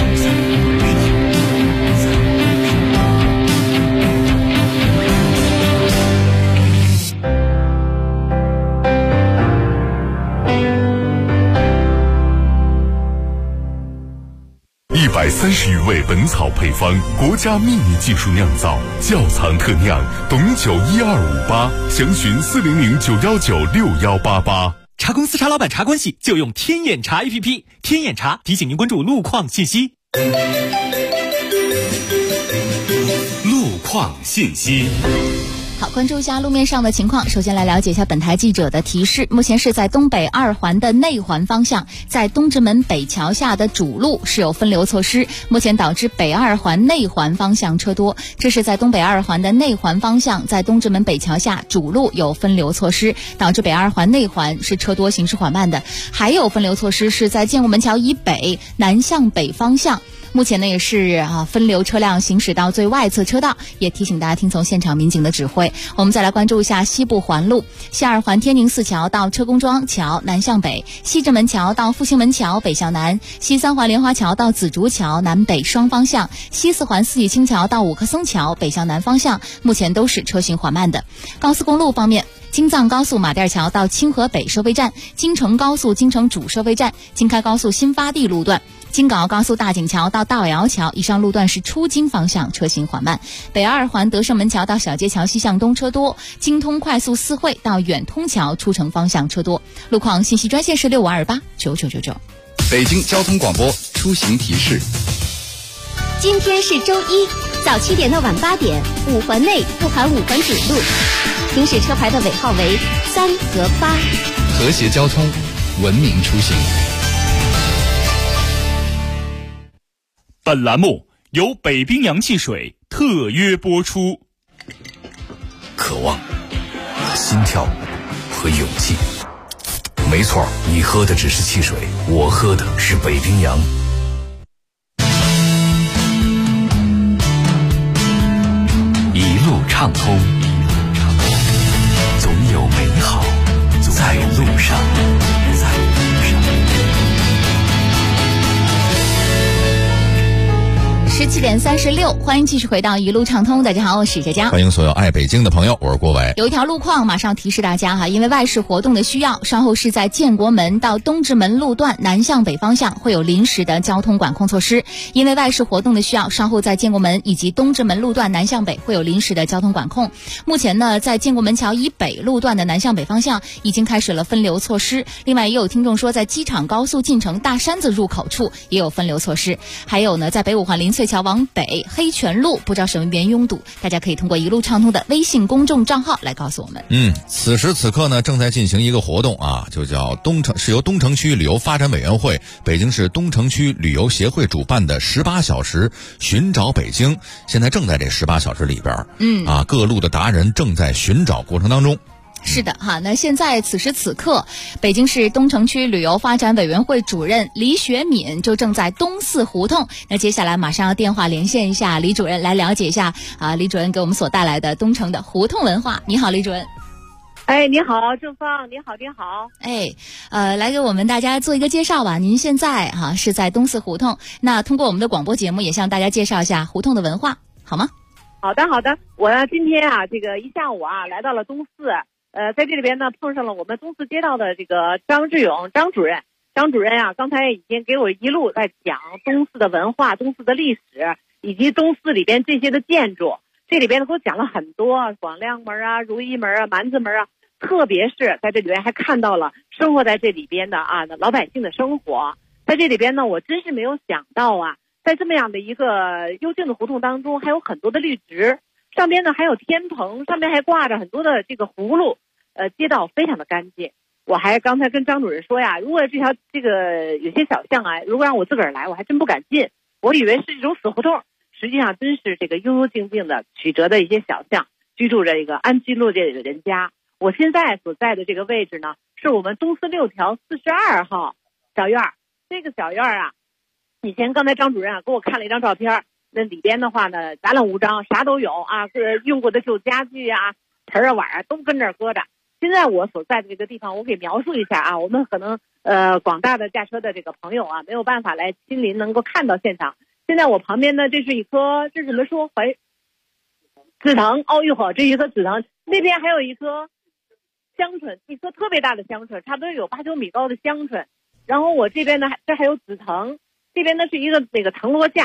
130余位本草配方，国家秘密技术酿造，窖藏特酿，董酒12588，详询400-919-6188。 茶公司茶老板茶关系就用天眼茶 APP， 天眼茶提醒您关注路况信息。 路况信息。 好，关注一下路面上的情况。首先来了解一下本台记者的提示。目前是在东北二环的内环方向，在东直门北桥下的主路是有分流措施，目前导致北二环内环方向车多。这是在东北二环的内环方向，在东直门北桥下主路有分流措施，导致北二环内环是车多，行驶缓慢的。还有分流措施是在建国门桥以北南向北方向。目前呢也是分流车辆行驶到最外侧车道，也提醒大家听从现场民警的指挥。我们再来关注一下西部环路，西二环天宁寺桥到车公庄桥南向北，西直门桥到复兴门桥北向南，西三环莲花桥到紫竹桥南北双方向，西四环四季青桥到五棵松桥北向南方向，目前都是车行缓慢的。高速公路方面，京藏高速马甸桥到清河北收费站，京承高速京承主收费站，京开高速新发地路段，京港澳高速大井桥到大窑桥以上路段是出京方向车行缓慢。北二环德胜门桥到小街桥西向东车多，京通快速四惠到远通桥出城方向车多。路况信息专线是65289999。 北京交通广播出行提示。 今天是周一，早7点到晚8点，5环内不含5环主路，行驶车牌的尾号为3和8。 和谐交通，文明出行。 本栏目由北冰洋汽水特约播出。 渴望、心跳和勇气。没错，你喝的只是汽水，我喝的是北冰洋。一路畅通，总有美好在路上。 17点36，欢迎继续回到一路畅通。大家好，我是佳佳。 欢迎所有爱北京的朋友，我是郭伟。 有一条路况马上提示大家哈，因为外事活动的需要，稍后是在建国门到东直门路段南向北方向会有临时的交通管控措施。因为外事活动的需要，稍后在建国门以及东直门路段南向北会有临时的交通管控。目前呢，在建国门桥以北路段的南向北方向已经开始了分流措施。另外也有听众说，在机场高速进城大山子入口处也有分流措施。还有呢，在北五环林翠桥往北黑泉路不知道什么原因拥堵，大家可以通过一路畅通的微信公众账号来告诉我们。 此时此刻呢，正在进行一个活动啊，就叫是由东城区旅游发展委员会、北京市东城区旅游协会主办的18小时寻找北京，现在正在这18小时里边，各路的达人正在寻找过程当中。 是的哈，那现在此时此刻，北京市东城区旅游发展委员会主任李雪敏就正在东四胡同。那接下来马上要电话连线一下李主任，来了解一下李主任给我们所带来的东城的胡同文化。你好，李主任。 你好，郑芳，你好，你好。 来给我们大家做一个介绍吧。您现在是在东四胡同，那通过我们的广播节目也向大家介绍一下胡同的文化，好吗？ 好的，好的。我呢今天这个一下午来到了东四。在这里边呢碰上了我们东四街道的这个张志勇张主任刚才已经给我一路在讲东四的文化、东四的历史以及东四里边这些的建筑。这里边呢给我讲了很多广亮门如意门蛮子门特别是在这里边还看到了生活在这里边的老百姓的生活。在这里边呢，我真是没有想到在这么样的一个幽静的胡同当中，还有很多的绿植。上边呢还有天棚，上面还挂着很多的这个葫芦，街道非常的干净。我还刚才跟张主任说如果这个有些小巷如果让我自个儿来，我还真不敢进，我以为是一种死胡同，实际上真是这个悠悠静静的曲折的一些小巷，居住着一个安居乐业的人家。我现在所在的这个位置呢，是我们东四6条42号小院。这个小院以前刚才张主任给我看了一张照片。那里边的话呢，杂乱无章，啥都有用过的旧家具盆碗都跟这儿搁着。现在我所在的这个地方，我给描述一下我们可能广大的驾车的这个朋友没有办法来亲临能够看到现场。现在我旁边呢，这是一棵，这怎么说？紫藤这是一棵紫藤，那边还有一棵香椿，一棵特别大的香椿，差不多有8、9米高的香椿。然后我这边呢，这还有紫藤，这边呢是一个那个藤萝架。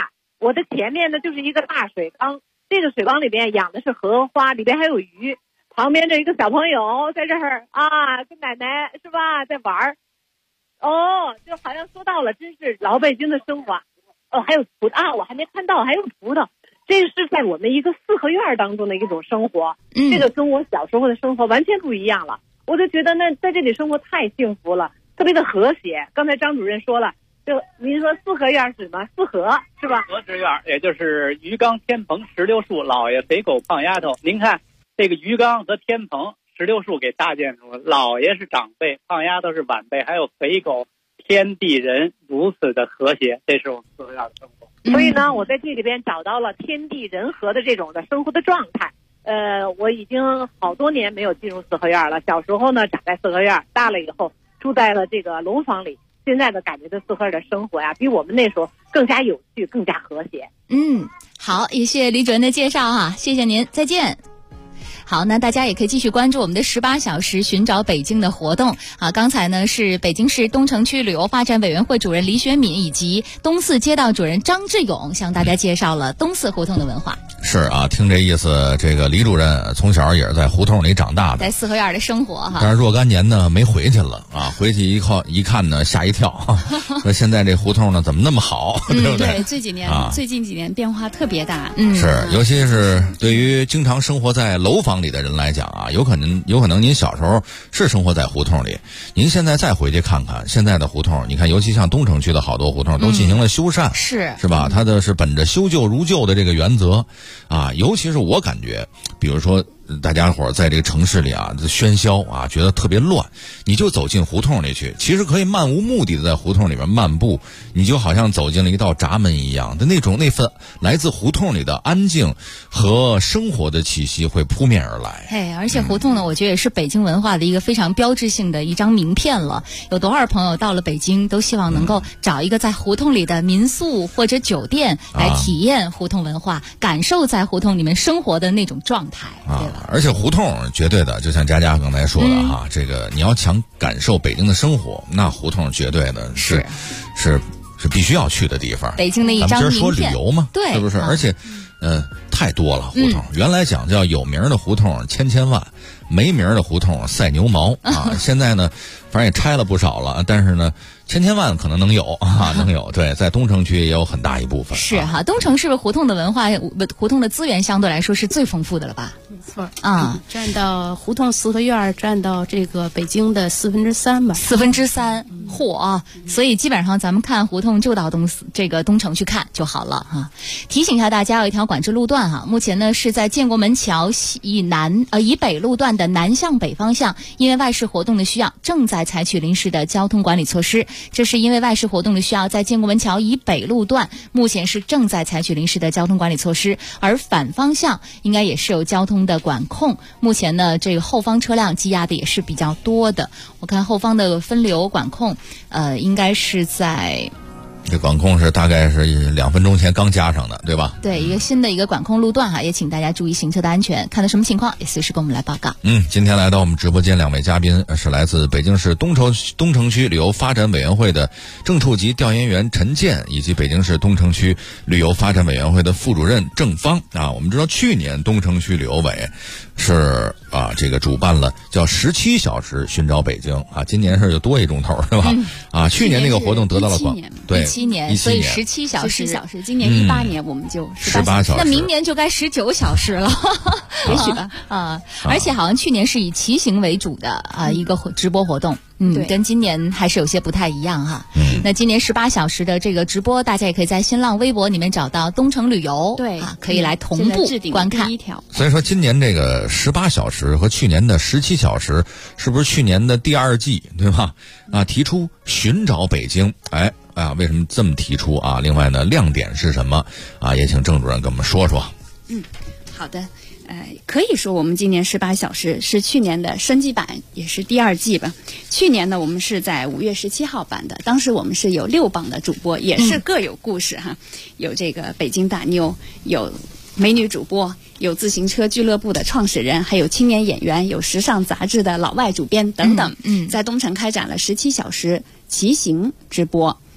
我的前面呢就是一个大水缸，这个水缸里边养的是荷花，里边还有鱼，旁边这一个小朋友在这儿啊，跟奶奶是吧在玩儿。就好像说到了，真是老北京的生活。还有葡萄我还没看到，还有葡萄，这是在我们一个四合院当中的一种生活。这个跟我小时候的生活完全不一样了。我就觉得那在这里生活太幸福了，特别的和谐。刚才张主任说了，就您说四合院是什么？四合是吧？ 四合之院，也就是鱼缸、天棚、石榴树、老爷、肥狗、胖丫头。您看这个鱼缸和天棚、石榴树给搭建出来，老爷是长辈，胖丫头是晚辈，还有肥狗。天地人如此的和谐，这是我们四合院的生活。 所以呢，我在这里边找到了天地人和的这种的生活的状态。我已经好多年没有进入四合院了。小时候呢，长在四合院，大了以后住在了这个楼房里。现在的感觉的四合院的生活呀，比我们那时候更加有趣，更加和谐。 好，也谢谢李主任的介绍哈，谢谢您，再见。好，那大家也可以继续关注我们的18小时寻找北京的活动啊。刚才呢是北京市东城区旅游发展委员会主任李雪敏以及东四街道主任张志勇向大家介绍了东四胡同的文化。 是啊，听这意思，这个李主任从小也是在胡同里长大的， 在四合院的生活哈。 但是若干年呢没回去了啊，回去一看呢吓一跳，说现在这胡同呢怎么那么好，对不对？ 对，最近几年变化特别大。 是，尤其是对于经常生活在楼房里的人来讲啊，有可能您小时候是生活在胡同里，您现在再回去看看现在的胡同，你看尤其像东城区的好多胡同都进行了修缮，是吧？它的是本着修旧如旧的这个原则啊，尤其是我感觉，比如说大家伙在这个城市里啊喧嚣啊，觉得特别乱，你就走进胡同里去，其实可以漫无目的的在胡同里面漫步，你就好像走进了一道闸门一样的那份来自胡同里的安静和生活的气息会扑面而来。 而且胡同呢，我觉得也是北京文化的一个非常标志性的一张名片了。有多少朋友到了北京都希望能够找一个在胡同里的民宿或者酒店来体验胡同文化，感受在胡同里面生活的那种状态，对吧？ 而且胡同绝对的，就像佳佳刚才说的哈，这个你要想感受北京的生活，那胡同绝对的是必须要去的地方。 北京的一张名片。 咱们今儿说旅游嘛， 对， 是不是？而且，太多了胡同。原来讲叫有名的胡同千万，没名的胡同赛牛毛啊。现在呢，反正也拆了不少了，但是呢，千万可能能有啊，能有。对，在东城区也有很大一部分。 是哈，东城是不是胡同的文化、胡同的资源相对来说是最丰富的了吧？ 没错啊，占到胡同四合院占到这个北京的3/4吧。 3/4，嚯！所以基本上咱们看胡同就到东城去看就好了哈。提醒一下大家，有一条管制路段哈，目前呢是在建国门桥以北路段的南向北方向，因为外事活动的需要，正在采取临时的交通管理措施。这是因为外事活动的需要，在建国门桥以北路段目前是正在采取临时的交通管理措施，而反方向应该也是有交通的管控。目前呢，这个后方车辆积压的也是比较多的。我看后方的分流管控，应该是在。 这管控是大概是2分钟前刚加上的，对吧？ 对，一个新的一个管控路段哈，也请大家注意行车的安全。看到什么情况也随时跟我们来报告。 今天来到我们直播间2位嘉宾是来自北京市东城区旅游发展委员会的正处级调研员陈建，以及北京市东城区旅游发展委员会的副主任郑芳啊。我们知道去年东城区旅游委是这个主办了叫17小时寻找北京啊，今年是就多一钟头是吧？去年那个活动得到了对。 17年，所以17小时， 今年18年我们就 18小时， 那明年就该19小时了， 也许吧。 而且好像去年是以骑行为主的一个直播活动，跟今年还是有些不太一样哈。那今年18小时的这个直播，大家也可以在新浪微博里面找到东城旅游， 对， 可以来同步观看。 所以说今年这个18小时和去年的17小时，是不是去年的第2季，对吧？提出寻找北京，为什么这么提出啊？另外呢，亮点是什么啊？也请郑主任跟我们说说。 好的，可以说我们今年18小时是去年的升级版，也是第2季吧。去年呢，我们是在5月17号办的，当时我们是有6榜的主播，也是各有故事哈，有这个北京大妞，有美女主播，有自行车俱乐部的创始人，还有青年演员，有时尚杂志的老外主编等等。在东城开展了17小时骑行直播。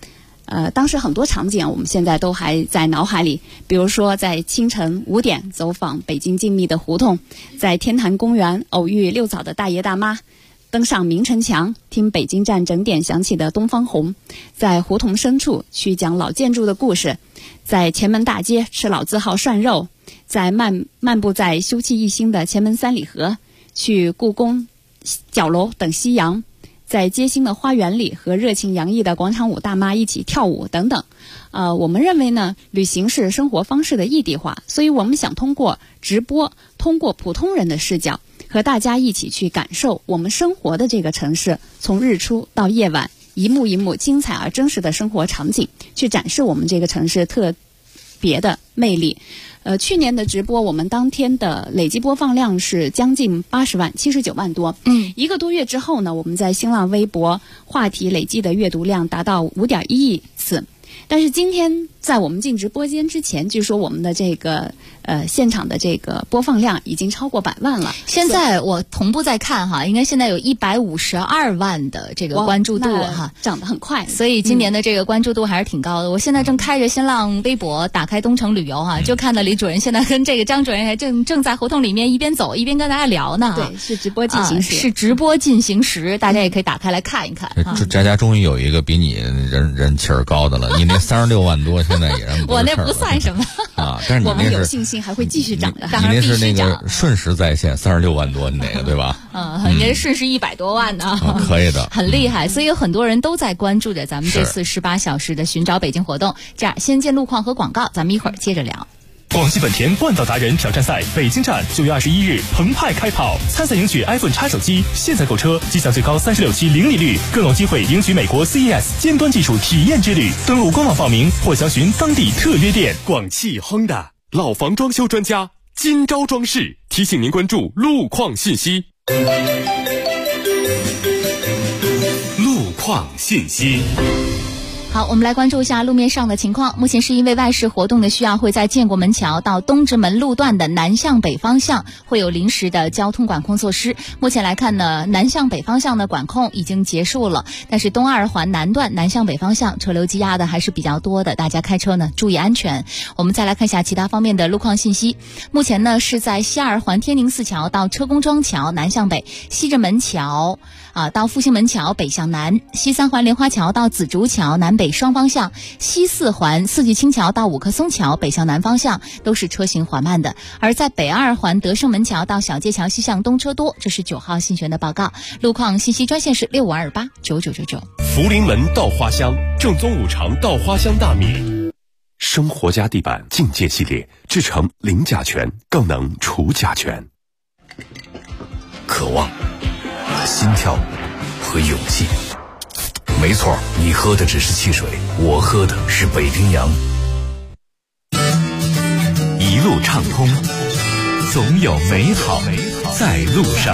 当时很多场景我们现在都还在脑海里，比如说在清晨5点走访北京静谧的胡同，在天坛公园偶遇遛早的大爷大妈，登上明城墙听北京站整点响起的东方红，在胡同深处去讲老建筑的故事，在前门大街吃老字号涮肉，在漫步在休憩一新的前门三里河，去故宫角楼等夕阳，在街心的花园里和热情洋溢的广场舞大妈一起跳舞等等。我们认为呢，旅行是生活方式的异地化，所以我们想通过直播，通过普通人的视角，和大家一起去感受我们生活的这个城市，从日出到夜晚，一幕一幕精彩而真实的生活场景，去展示我们这个城市特别的魅力。去年的直播，我们当天的累计播放量是将近80万，79万多。1个多月之后呢，我们在新浪微博话题累计的阅读量达到5.1亿次。但是今天在我们进直播间之前，据说我们的这个现场的这个播放量已经超过100万了。 现在我同步在看哈，应该现在有152万的这个关注度哈， 涨得很快。 所以今年的这个关注度还是挺高的。我现在正开着新浪微博，打开东城旅游哈，就看到李主任现在跟这个张主任还正在胡同里面一边走一边跟大家聊呢。 对，是直播进行时， 是直播进行时，大家也可以打开来看一看。 佳佳终于有一个比你人气儿高的了，你那36万多现在也让我那不算什么啊，但是你我们有信心还会继续涨的。 你那是那个瞬时在线36万多，你那个对吧？ 你这瞬时100多万呢， 可以的， 很厉害。所以有很多人都在关注着咱们这次18小时的寻找北京活动。这样，先见路况和广告，咱们一会儿接着聊。 广汽本田冠道达人挑战赛北京站9月21日澎湃开跑，参赛赢取 iPhone X 手机，现在购车即享最高36期零利率，更有机会赢取美国 CES 尖端技术体验之旅。登录官网报名或详询当地特约店。 广汽 Honda 老房装修专家，今朝装饰提醒您关注路况信息。路况信息。 好，我们来关注一下路面上的情况。目前是因为外事活动的需要，会在建国门桥到东直门路段的南向北方向会有临时的交通管控措施。目前来看呢，南向北方向的管控已经结束了，但是东二环南段南向北方向车流积压的还是比较多的，大家开车呢注意安全。我们再来看一下其他方面的路况信息。目前呢是在西二环天宁寺桥到车公庄桥南向北，西直门桥到复兴门桥北向南，西三环莲花桥到紫竹桥南北双方向，西四环四季青桥到五棵松桥北向南方向都是车行缓慢的。而在北二环德胜门桥到小界桥西向东车多，这是9号信玄的报告。路况信息专线是65289999。 福临门稻花香，正宗五常稻花香大米。生活家地板境界系列，制成零甲醛，更能除甲醛。 渴望、心跳和勇气。没错，你喝的只是汽水，我喝的是北冰洋。 一路畅通，总有美好在路上。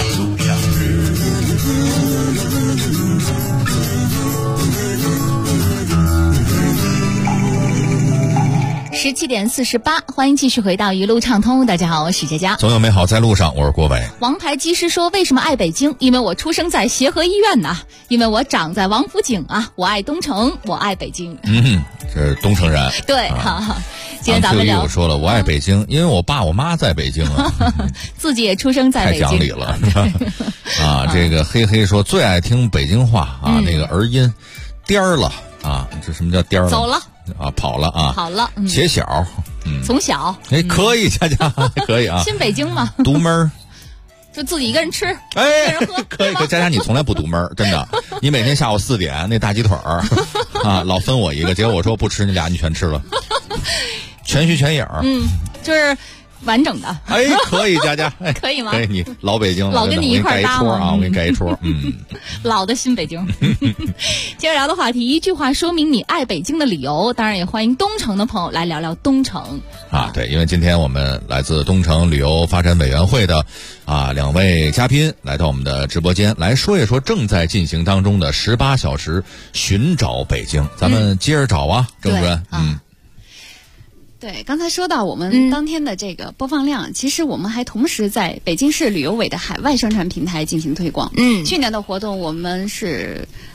17点48，欢迎继续回到一路畅通。大家好，我是佳佳。 总有美好在路上，我是郭伟。 王牌技师说：“为什么爱北京？因为我出生在协和医院呐，因为我长在王府井啊，我爱东城，我爱北京。” 这是东城人。 对，好。今天咱们聊， 我说了，我爱北京，因为我爸我妈在北京啊， 自己也出生在北京， 太讲理了。啊，这个黑黑说最爱听北京话啊，那个儿音颠儿了啊，这什么叫颠儿了？ 走了。 啊，跑了啊！ 好了， 且小， 从小， 可以，佳佳可以啊。 新北京嘛， 独门儿， 就自己一个人吃， 一个人喝，可以。佳佳，你从来不独门儿，真的，你每天下午4点那大鸡腿儿啊，老分我一个，结果我说不吃，你俩你全吃了，全虚全影。 就是完整的。 可以，佳佳， 可以吗？ 可以，你老北京了， 老跟你一块搭吗？ 我给你盖一戳， 老的新北京。接着聊的话题，一句话说明你爱北京的理由。当然也欢迎东城的朋友来聊聊东城啊。对，因为今天我们来自东城旅游发展委员会的2位嘉宾来到我们的直播间，来说一说正在进行当中的18小时寻找北京。咱们接着找啊，郑主任。 对，刚才说到我们当天的这个播放量，其实我们还同时在北京市旅游委的海外宣传平台进行推广。去年的活动我们是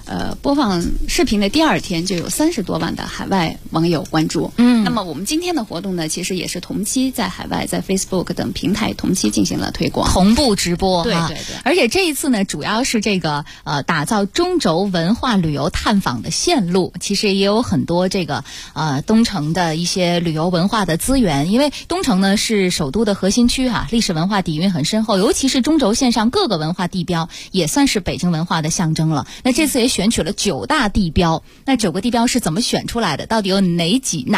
播放视频的第2天就有30多万的海外网友关注。那么我们今天的活动呢，其实也是同期在海外在 Facebook 等平台同期进行了推广， 同步直播。 对。 而且这一次呢，主要是这个打造中轴文化旅游探访的线路，其实也有很多这个东城的一些旅游文化的资源。因为东城呢是首都的核心区历史文化底蕴很深厚，尤其是中轴线上各个文化地标，也算是北京文化的象征了。那这次也选取了9大地标，那9个地标是怎么选出来的？到底有哪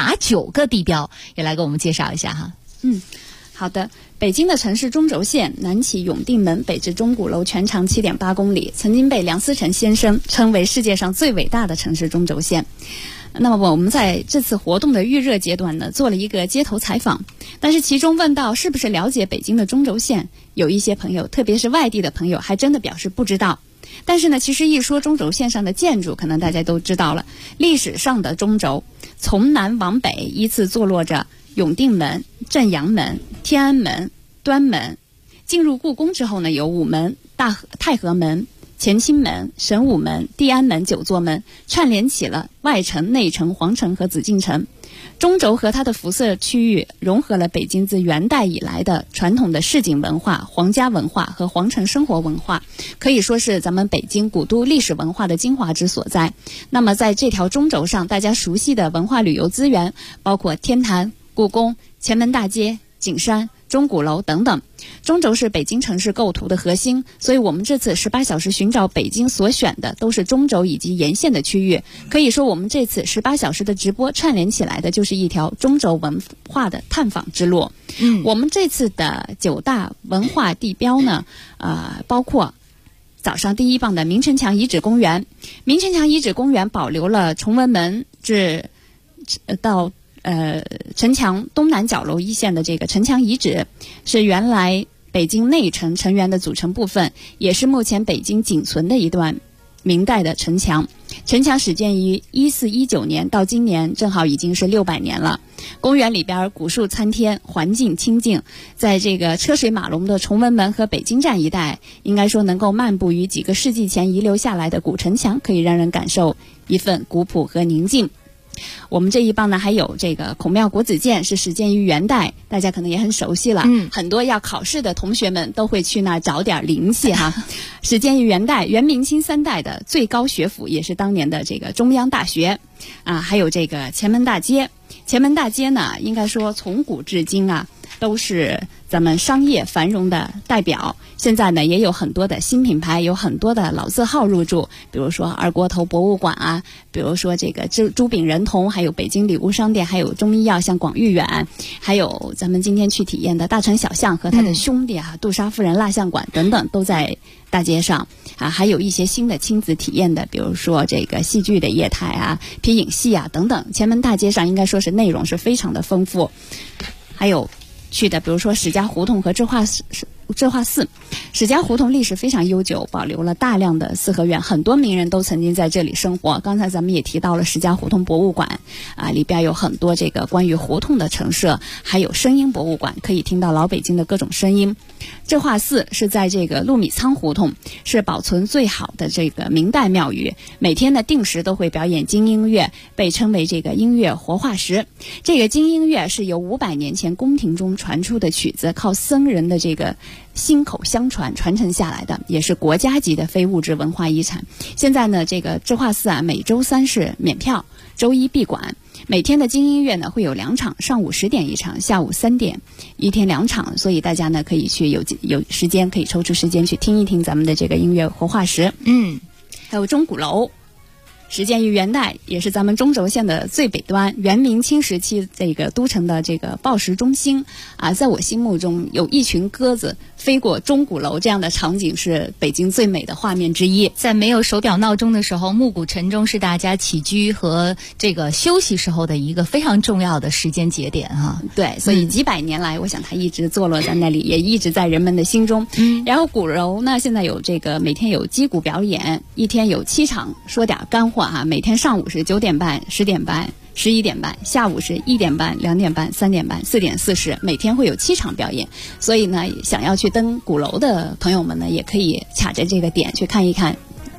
9个地标？也来给我们介绍一下哈。 好的。北京的城市中轴线南起永定门，北至钟鼓楼，全长7.8公里，曾经被梁思成先生称为世界上最伟大的城市中轴线。那么我们在这次活动的预热阶段呢，做了一个街头采访，但是其中问到是不是了解北京的中轴线，有一些朋友，特别是外地的朋友，还真的表示不知道。但是呢，其实一说中轴线上的建筑，可能大家都知道了。历史上的中轴从南往北依次坐落着永定门、正阳门、天安门、端门。进入故宫之后呢，有午门、太和门、乾清门、神武门、地安门9座门，串联起了外城、内城、皇城和紫禁城。中轴和它的辐射区域融合了北京自元代以来的传统的市井文化、皇家文化和皇城生活文化，可以说是咱们北京古都历史文化的精华之所在。那么在这条中轴上，大家熟悉的文化旅游资源包括天坛、故宫、前门大街、景山、钟鼓楼等等。中轴是北京城市构图的核心，所以我们这次18小时寻找北京所选的都是中轴以及沿线的区域。可以说我们这次18小时的直播串联起来的就是一条中轴文化的探访之路。我们这次的9大文化地标呢，包括早上第一棒的明城墙遗址公园。明城墙遗址公园保留了崇文门至到城墙东南角楼一线的这个城墙遗址，是原来北京内城城垣的组成部分，也是目前北京仅存的一段明代的城墙。城墙始建于1419年，到今年正好已经是600年了。公园里边古树参天，环境清静，在这个车水马龙的崇文门和北京站一带，应该说能够漫步于几个世纪前遗留下来的古城墙，可以让人感受一份古朴和宁静。我们这一棒呢，还有这个孔庙国子监，是始建于元代，大家可能也很熟悉了。很多要考试的同学们都会去那找点灵气哈。始建于元代，元明清3代的最高学府，也是当年的这个中央大学还有这个前门大街。前门大街呢，应该说从古至今都是咱们商业繁荣的代表。现在呢，也有很多的新品牌，有很多的老字号入驻，比如说二锅头博物馆比如说这个朱炳仁同，还有北京礼物商店，还有中医药像广誉远，还有咱们今天去体验的大城小巷和他的兄弟杜莎夫人蜡像馆等等，都在大街上还有一些新的亲子体验的，比如说这个戏剧的业态皮影戏等等。前门大街上应该说是内容是非常的丰富。还有去的比如说史家胡同和智化寺。史家胡同历史非常悠久，保留了大量的四合院，很多名人都曾经在这里生活。刚才咱们也提到了史家胡同博物馆里边有很多这个关于胡同的陈设，还有声音博物馆，可以听到老北京的各种声音。智化寺是在这个陆米仓胡同，是保存最好的这个明代庙宇，每天的定时都会表演京音乐，被称为这个音乐活化石。这个京音乐是由500年前宫廷中传出的曲子，靠僧人的这个心口相传承下来的，也是国家级的非物质文化遗产。现在呢，这个智化寺每周3是免票，周1闭馆。每天的京音乐呢会有2场，上午10点一场，下午3点，一天2场，所以大家呢可以去有时间可以抽出时间去听一听咱们的这个音乐活化石。还有钟鼓楼。始建于元代，也是咱们中轴线的最北端，元明清时期这个都城的这个报时中心在我心目中有一群鸽子飞过钟鼓楼这样的场景是北京最美的画面之一。 在没有手表闹钟的时候，暮鼓晨钟是大家起居和这个休息时候的一个非常重要的时间节点对，所以几百年来我想它一直坐落在那里，也一直在人们的心中。然后鼓楼呢，现在有这个每天有击鼓表演，一天有7场，说点干货每天上午是9点半、10点半、11点半，下午是1点半、2点半、3点半、4点40，每天会有7场表演。所以呢，想要去登鼓楼的朋友们呢，也可以卡着这个点去看一看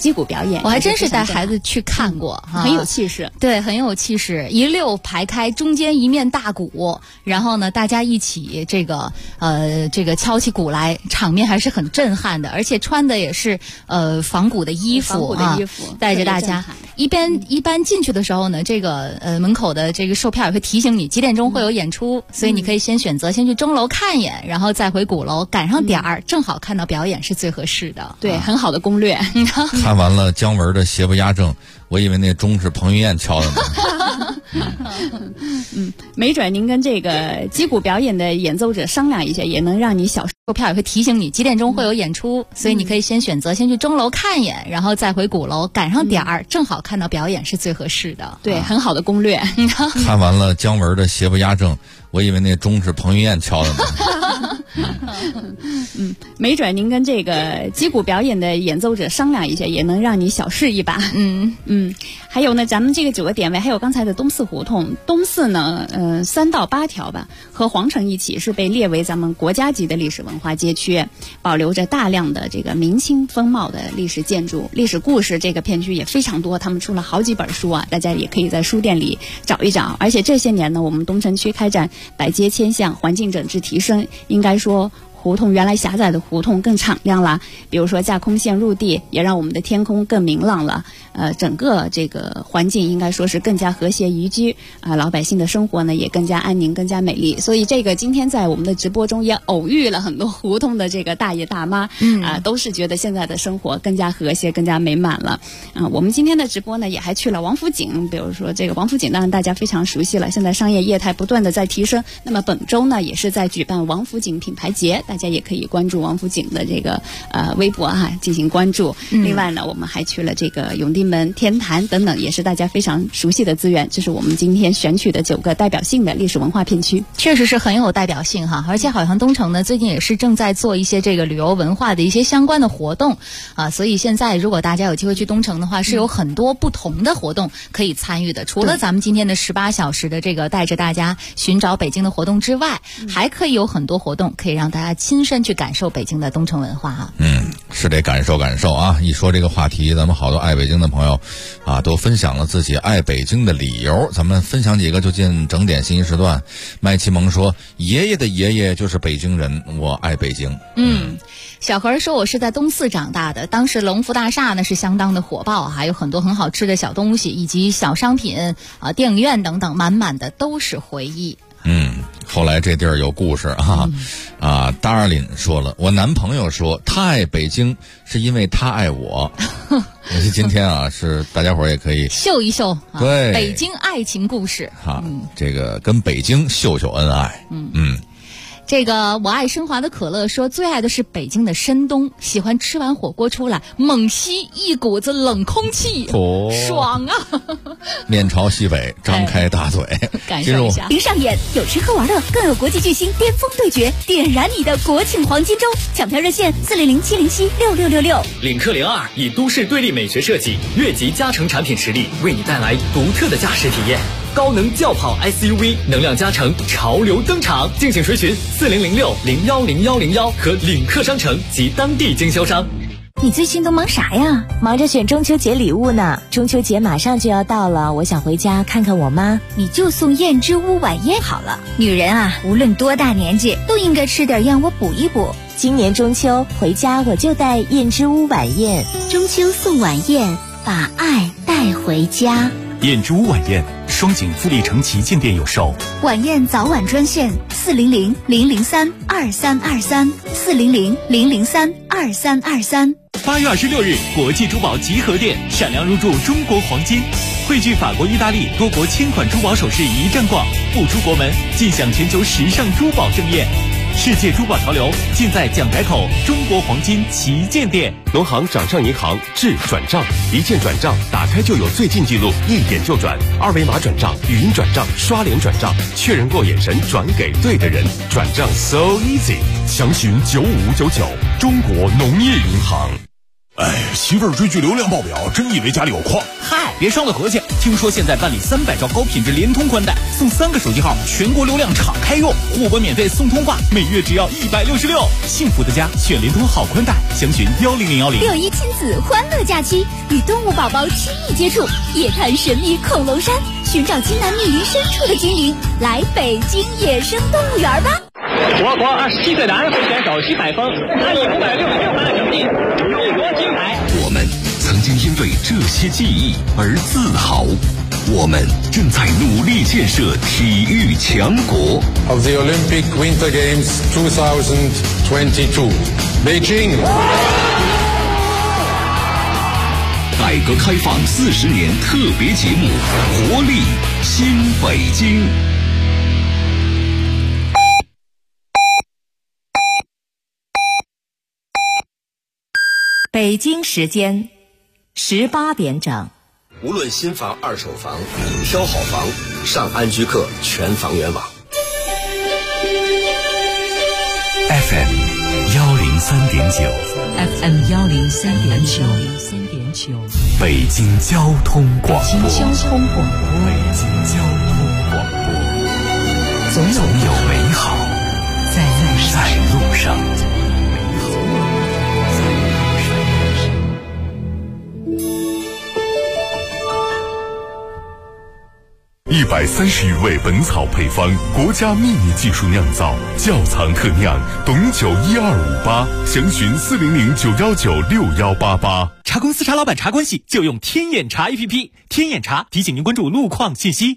击鼓表演。 我还真是带孩子去看过， 很有气势。 对，很有气势，一溜排开，中间一面大鼓，然后呢，大家一起这个敲起鼓来，场面还是很震撼的，而且穿的也是仿古的衣服带着大家。一般进去的时候呢，这个门口的这个售票也会提醒你几点钟会有演出，所以你可以先选择先去钟楼看一眼，然后再回鼓楼，赶上点儿，正好看到表演是最合适的。 对，很好的攻略。 看完了姜文的邪不压正，我以为那钟是彭于晏敲的呢。 没准您跟这个击鼓表演的演奏者商量一下，也能让你小售票也会提醒你几点钟会有演出，所以你可以先选择先去钟楼看一眼，然后再回鼓楼，赶上点儿，正好看到表演是最合适的。 对，很好的攻略。 看完了姜文的邪不压正，我以为那钟是彭于晏敲的呢。 没准您跟这个击鼓表演的演奏者商量一下，也能让你小试一把。还有呢，咱们这个9个点位，还有刚才的东四胡同，东四呢，3到8条吧，和皇城一起是被列为咱们国家级的历史文化街区，保留着大量的这个明清风貌的历史建筑、历史故事。这个片区也非常多，他们出了好几本书啊，大家也可以在书店里找一找。而且这些年呢，我们东城区开展百街千巷、环境整治提升，应该说胡同原来狭窄的胡同更敞亮了，比如说架空线入地，也让我们的天空更明朗了。整个这个环境应该说是更加和谐宜居啊，老百姓的生活呢也更加安宁、更加美丽。所以这个今天在我们的直播中也偶遇了很多胡同的这个大爷大妈，都是觉得现在的生活更加和谐、更加美满了。我们今天的直播呢也还去了王府井，比如说这个王府井当然大家非常熟悉了，现在商业业态不断的在提升。那么本周呢也是在举办王府井品牌节，大家也可以关注王府井的这个微博进行关注。另外呢，我们还去了这个永定门、天坛等等，也是大家非常熟悉的资源。这是我们今天选取的9个代表性的历史文化片区， 确实是很有代表性哈。而且好像东城呢最近也是正在做一些这个旅游文化的一些相关的活动啊，所以现在如果大家有机会去东城的话，是有很多不同的活动可以参与的。除了咱们今天的18小时的这个带着大家寻找北京的活动之外，还可以有很多活动可以让大家亲身去感受北京的东城文化啊。 是得感受感受啊！一说这个话题，咱们好多爱北京的朋友啊，都分享了自己爱北京的理由。咱们分享几个就进整点信息时段。麦奇蒙说：“爷爷的爷爷就是北京人，我爱北京。” 小何说：“我是在东四长大的，当时龙福大厦呢是相当的火爆，还有很多很好吃的小东西，以及小商品啊、电影院等等，满满的都是回忆。” 后来这地儿有故事啊！Darlin 说了，我男朋友说他爱北京是因为他爱我。今天啊，是大家伙儿也可以秀一秀对北京爱情故事这个跟北京秀秀恩爱。 这个我爱升华的可乐说，最爱的是北京的深冬，喜欢吃完火锅出来猛吸一股子冷空气，爽啊！ 面朝西北，张开大嘴， 感受一下。 零上演，有吃喝玩乐，更有国际巨星巅峰对决，点燃你的国庆黄金周！抢票热线400-707-6666。 领克02以都市对立美学设计，越级加成产品实力，为你带来独特的驾驶体验。高能轿跑 SUV 能量加成潮流登场，敬请垂询4006-010101和领克商城及当地经销商。 你最近都忙啥呀？忙着选中秋节礼物呢。中秋节马上就要到了，我想回家看看我妈。 你就送燕之屋晚宴好了。女人啊，无论多大年纪，都应该吃点燕窝补一补。 今年中秋回家我就带燕之屋晚宴。 中秋送晚宴，把爱带回家。 燕之屋晚宴，双井富力城旗舰店有售。 晚宴早晚专线400-003-2323，400-003-2323。 8月26日，国际珠宝集合店闪亮入驻中国黄金，汇聚法国、意大利多国千款珠宝首饰一站逛，不出国门尽享全球时尚珠宝盛宴。世界珠宝潮流尽在蒋改口中国黄金旗舰店。 农行掌上银行智转账，一键转账，打开就有最近记录，一点就转，二维码转账、语音转账、刷脸转账，确认过眼神转给对的人，转账 so easy。详询95599，中国农业银行。 媳妇儿追剧流量爆表，真以为家里有矿？ 嗨，别伤了和气。听说现在办理300兆高品质联通宽带，送3个手机号，全国流量敞开用，户播免费送通话，每月只要166。幸福的家选联通好宽带，详询10010。 6一亲子欢乐假期，与动物宝宝亲密接触，夜探神秘恐龙山，寻找金南密林深处的精灵，来北京野生动物园吧！ 我国27岁男会选手徐海峰，他以566分的成绩勇夺金牌。 我们曾经因为这些记忆而自豪，我们正在努力建设体育强国。 Of the Olympic Winter Games 2022, Beijing. 改革开放40年特别节目，活力新北京。 北京时间18点整。 无论新房、二手房，挑好房，上安居客全房源网。 FM 103.9 FM 103.9， 北京交通广播。 北京交通广播， 总有美好在路上。130余味本草配方，国家秘密技术酿造，窖藏特酿，董酒12588，详询40091961188。 茶公司茶老板茶关系就用天眼茶 APP， 天眼茶提醒您关注路况信息。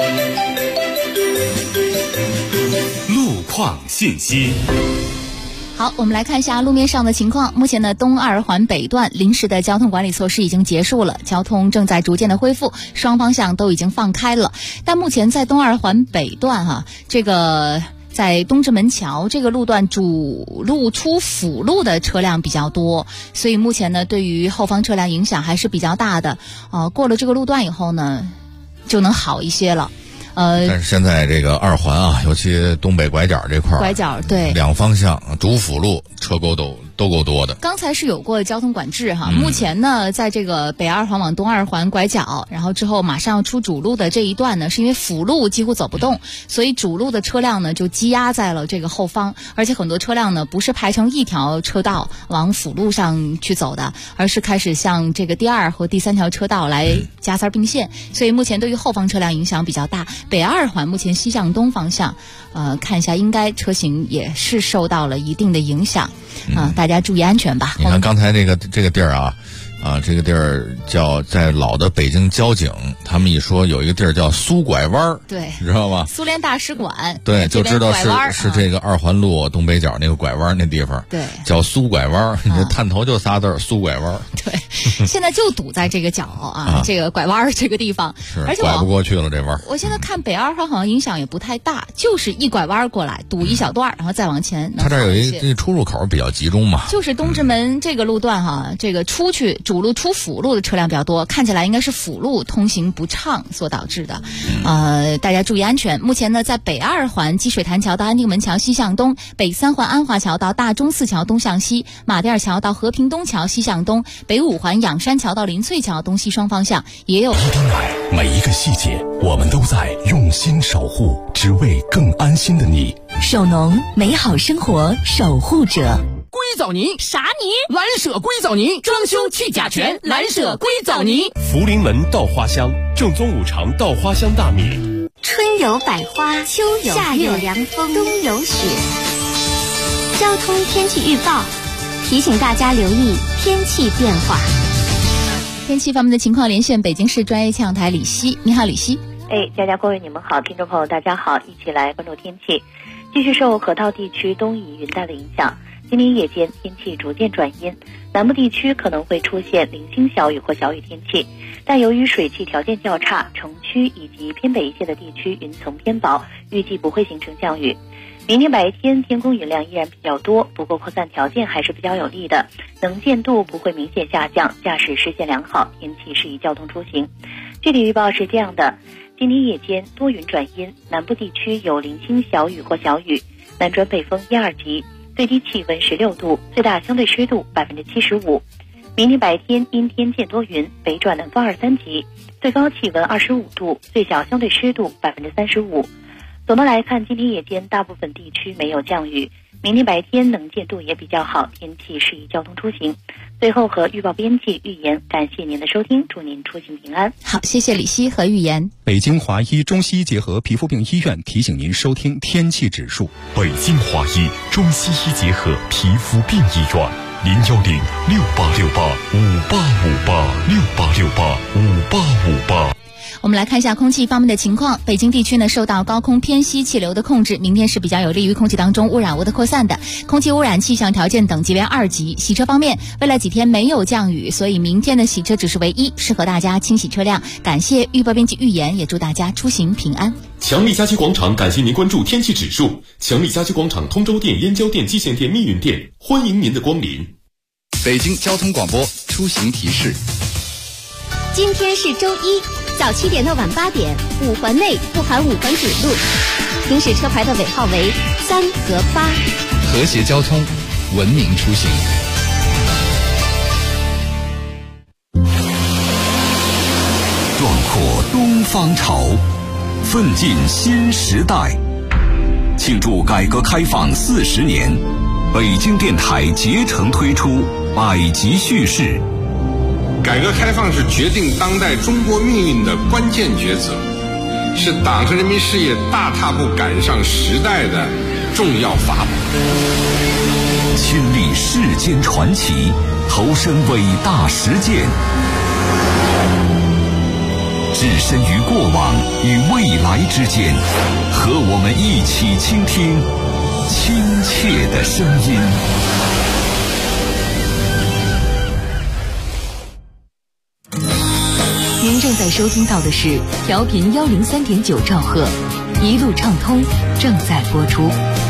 路况信息。 好，我们来看一下路面上的情况。目前呢，东二环北段临时的交通管理措施已经结束了，交通正在逐渐的恢复，双方向都已经放开了。但目前在东二环北段这个在东直门桥这个路段主路出辅路的车辆比较多，所以目前呢，对于后方车辆影响还是比较大的。过了这个路段以后呢，就能好一些了。 但是现在这个二环尤其东北拐角这块拐角对两方向主辅路车沟都够多的。 刚才是有过交通管制目前呢，在这个北二环往东二环拐角，然后之后马上要出主路的这一段呢，是因为辅路几乎走不动，所以主路的车辆呢就积压在了这个后方，而且很多车辆呢不是排成一条车道往辅路上去走的，而是开始向这个第2和第3条车道来加塞并线，所以目前对于后方车辆影响比较大。北二环目前西向东方向，看一下应该车型也是受到了一定的影响，大家注意安全吧。 你看刚才这个地儿这个地儿叫在老的北京交警，他们一说有一个地儿叫苏拐弯， 对， 你知道吗？ 苏联大使馆， 对，就知道是这个二环路东北角那个拐弯那地方， 对， 叫苏拐弯。你这探头就仨字儿，苏拐弯。 对，现在就堵在这个角这个拐弯这个地方，而且拐不过去了这弯。 我现在看北二环好像影响也不太大，就是一拐弯过来堵一小段，然后再往前。 它这儿有一个出入口比较集中嘛， 就是东直门这个路段这个出去主路出辅路的车辆比较多，看起来应该是辅路通行不畅所导致的。大家注意安全。目前呢，在北二环积水潭桥到安定门桥西向东，北3环安华桥到大钟寺桥东向西，马甸桥到和平东桥西向东，北5环仰山桥到林翠桥东西双方向也有。 一丁买每一个细节，我们都在用心守护，只为更安心的你。 首农美好生活守护者。 硅藻泥啥泥？ 蓝舍硅藻泥，装修去甲醛，蓝舍硅藻泥。 福临门稻花香，正宗五常稻花香大米。 春有百花，秋有夏有凉风，冬有雪。交通天气预报提醒大家留意天气变化。 天气方面的情况，连线北京市专业气象台李希。你好，李希。 佳佳各位你们好，听众朋友大家好，一起来关注天气。继续受河套地区东移云带的影响，今天夜间天气逐渐转阴，南部地区可能会出现零星小雨或小雨天气，但由于水汽条件较差，城区以及偏北一些的地区云层偏薄，预计不会形成降雨。明天白天天空云量依然比较多，不过扩散条件还是比较有利的，能见度不会明显下降，驾驶视线良好，天气适宜交通出行。具体预报是这样的，今天夜间多云转阴，南部地区有零星小雨或小雨，南转北风1、2级，最低气温16度，最大相对湿度75%。 明天白天阴天见多云，北转南风2、3级，最高气温25度，最小相对湿度35%。总的来看，今天夜间大部分地区没有降雨，明天白天能见度也比较好，天气适宜交通出行。最后和预报编辑预言，感谢您的收听，祝您出行平安。 好，谢谢李希和预言。 北京华医中西医结合皮肤病医院提醒您收听天气指数。 北京华医中西医结合皮肤病医院，0106868585868685858。 我们来看一下空气方面的情况。北京地区呢，受到高空偏西气流的控制，明天是比较有利于空气当中污染物的扩散的。空气污染气象条件等级为2级。洗车方面，未来几天没有降雨，所以明天的洗车指数为1，适合大家清洗车辆。感谢预报编辑预言，也祝大家出行平安。 强力家居广场感谢您关注天气指数。强力家居广场通州店、燕郊店、蓟县店、密云店，欢迎您的光临。 北京交通广播出行提示： 今天是周一，早7点到晚8点，5环内不含5环主路，行驶车牌的尾号为3和8。 和谐交通，文明出行。 壮阔东方潮，奋进新时代。庆祝改革开放40年，北京电台竭诚推出百集叙事。 改革开放是决定当代中国命运的关键抉择，是党和人民事业大踏步赶上时代的重要法宝。 亲历世间传奇，投身伟大实践，置身于过往与未来之间，和我们一起倾听亲切的声音。 您正在收听到的是调频103.9兆赫，一路畅通正在播出。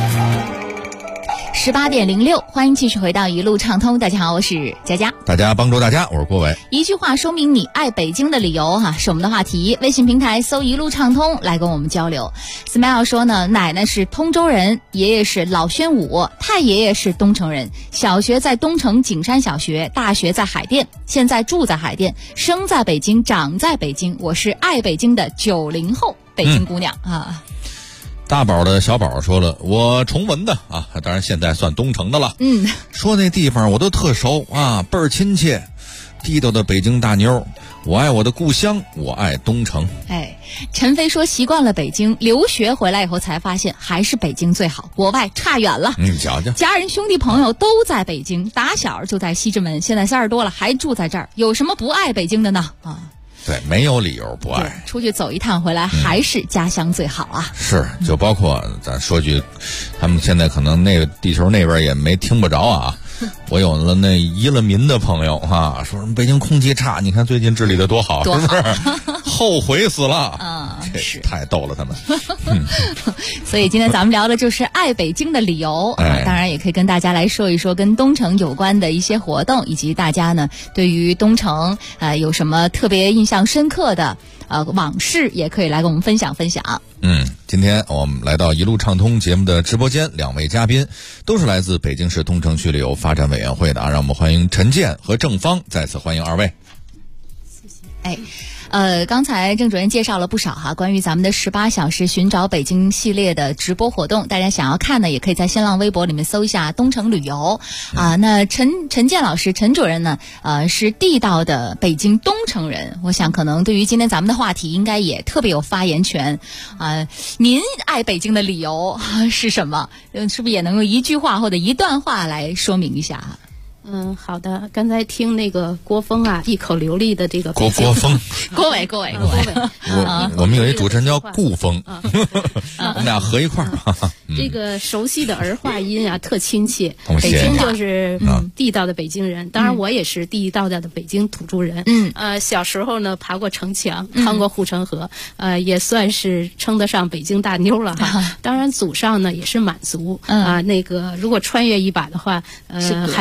18点06，欢迎继续回到一路畅通。大家好，我是佳佳。 大家帮助大家，我是郭伟。 一句话说明你爱北京的理由哈，是我们的话题。微信平台搜一路畅通来跟我们交流。Smile 说呢，奶奶是通州人，爷爷是老宣武，太爷爷是东城人，小学在东城景山小学，大学在海淀，现在住在海淀，生在北京，长在北京。我是爱北京的90后北京姑娘啊。 大宝的小宝说了，我崇文的啊，当然现在算东城的了。说那地方我都特熟啊，倍儿亲切，地道的北京大妞。我爱我的故乡，我爱东城。 陈飞说习惯了北京，留学回来以后才发现还是北京最好，国外差远了。 瞧瞧， 家人兄弟朋友都在北京，打小就在西直门，现在30多了还住在这儿，有什么不爱北京的呢？ 对，没有理由不爱。 出去走一趟回来还是家乡最好啊。 是，就包括咱说句，他们现在可能那个地球那边也没听不着啊。我有了那移了民的朋友啊，说什么北京空气差，你看最近治理的多好，是不是？后悔死了。这太逗了他们。 所以今天咱们聊的就是爱北京的理由当然也可以跟大家来说一说跟东城有关的一些活动，以及大家呢对于东城有什么特别印象深刻的往事，也可以来跟我们分享分享。 今天我们来到一路畅通节目的直播间，2位嘉宾都是来自北京市东城区旅游发展委员会的让我们欢迎陈建和郑芳，再次欢迎2位。 谢谢。刚才郑主任介绍了不少哈，关于咱们的18小时寻找北京系列的直播活动，大家想要看呢，也可以在新浪微博里面搜一下东城旅游那陈建老师，陈主任呢，是地道的北京东城人，我想可能对于今天咱们的话题，应该也特别有发言权您爱北京的理由是什么？是不是也能用一句话或者一段话来说明一下？ 好的。刚才听那个郭峰啊，一口流利的这个郭峰， 郭伟， 我们有一主持人叫顾峰，我们俩合一块儿。 这个熟悉的儿化音啊，特亲切。北京就是地道的北京人，当然我也是地道的北京土著人。小时候呢爬过城墙，趟过护城河，也算是称得上北京大妞了哈。当然祖上呢也是满族那个如果穿越一把的话，还是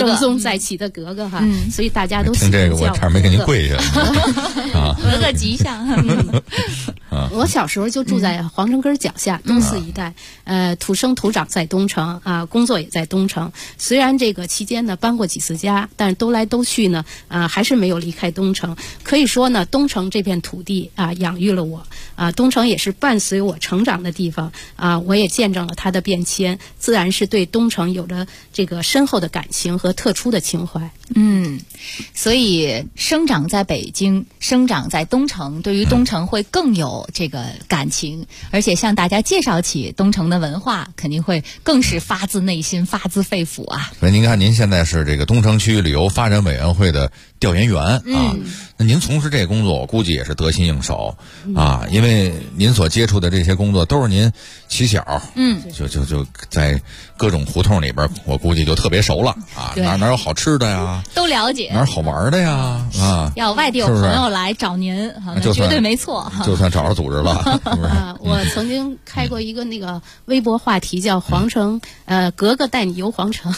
正宗再起的格格哈，所以大家都听这个我差点没给您跪下格格吉祥。 我小时候就住在皇城根脚下东四一带，土生土长在东城啊，工作也在东城。虽然这个期间呢搬过几次家，但是兜来兜去呢，还是没有离开东城。可以说呢，东城这片土地啊，养育了我啊，东城也是伴随我成长的地方啊，我也见证了它的变迁，自然是对东城有着这个深厚的感情和特殊的情怀。 所以生长在北京，生长在东城，对于东城会更有这个感情，而且向大家介绍起东城的文化，肯定会更是发自内心、发自肺腑啊。 所以您看，您现在是这个东城区旅游发展委员会的调研员啊，那您从事这个工作，我估计也是得心应手啊，因为您所接触的这些工作都是您起小，就在各种胡同里边，我估计就特别熟了啊，哪有好吃的呀， 都了解， 哪有好玩的呀啊， 要外地有朋友来找您，那绝对没错， 就算找着组织了，是不是？ 我曾经开过一个那个微博话题，叫皇城格格带你游皇城。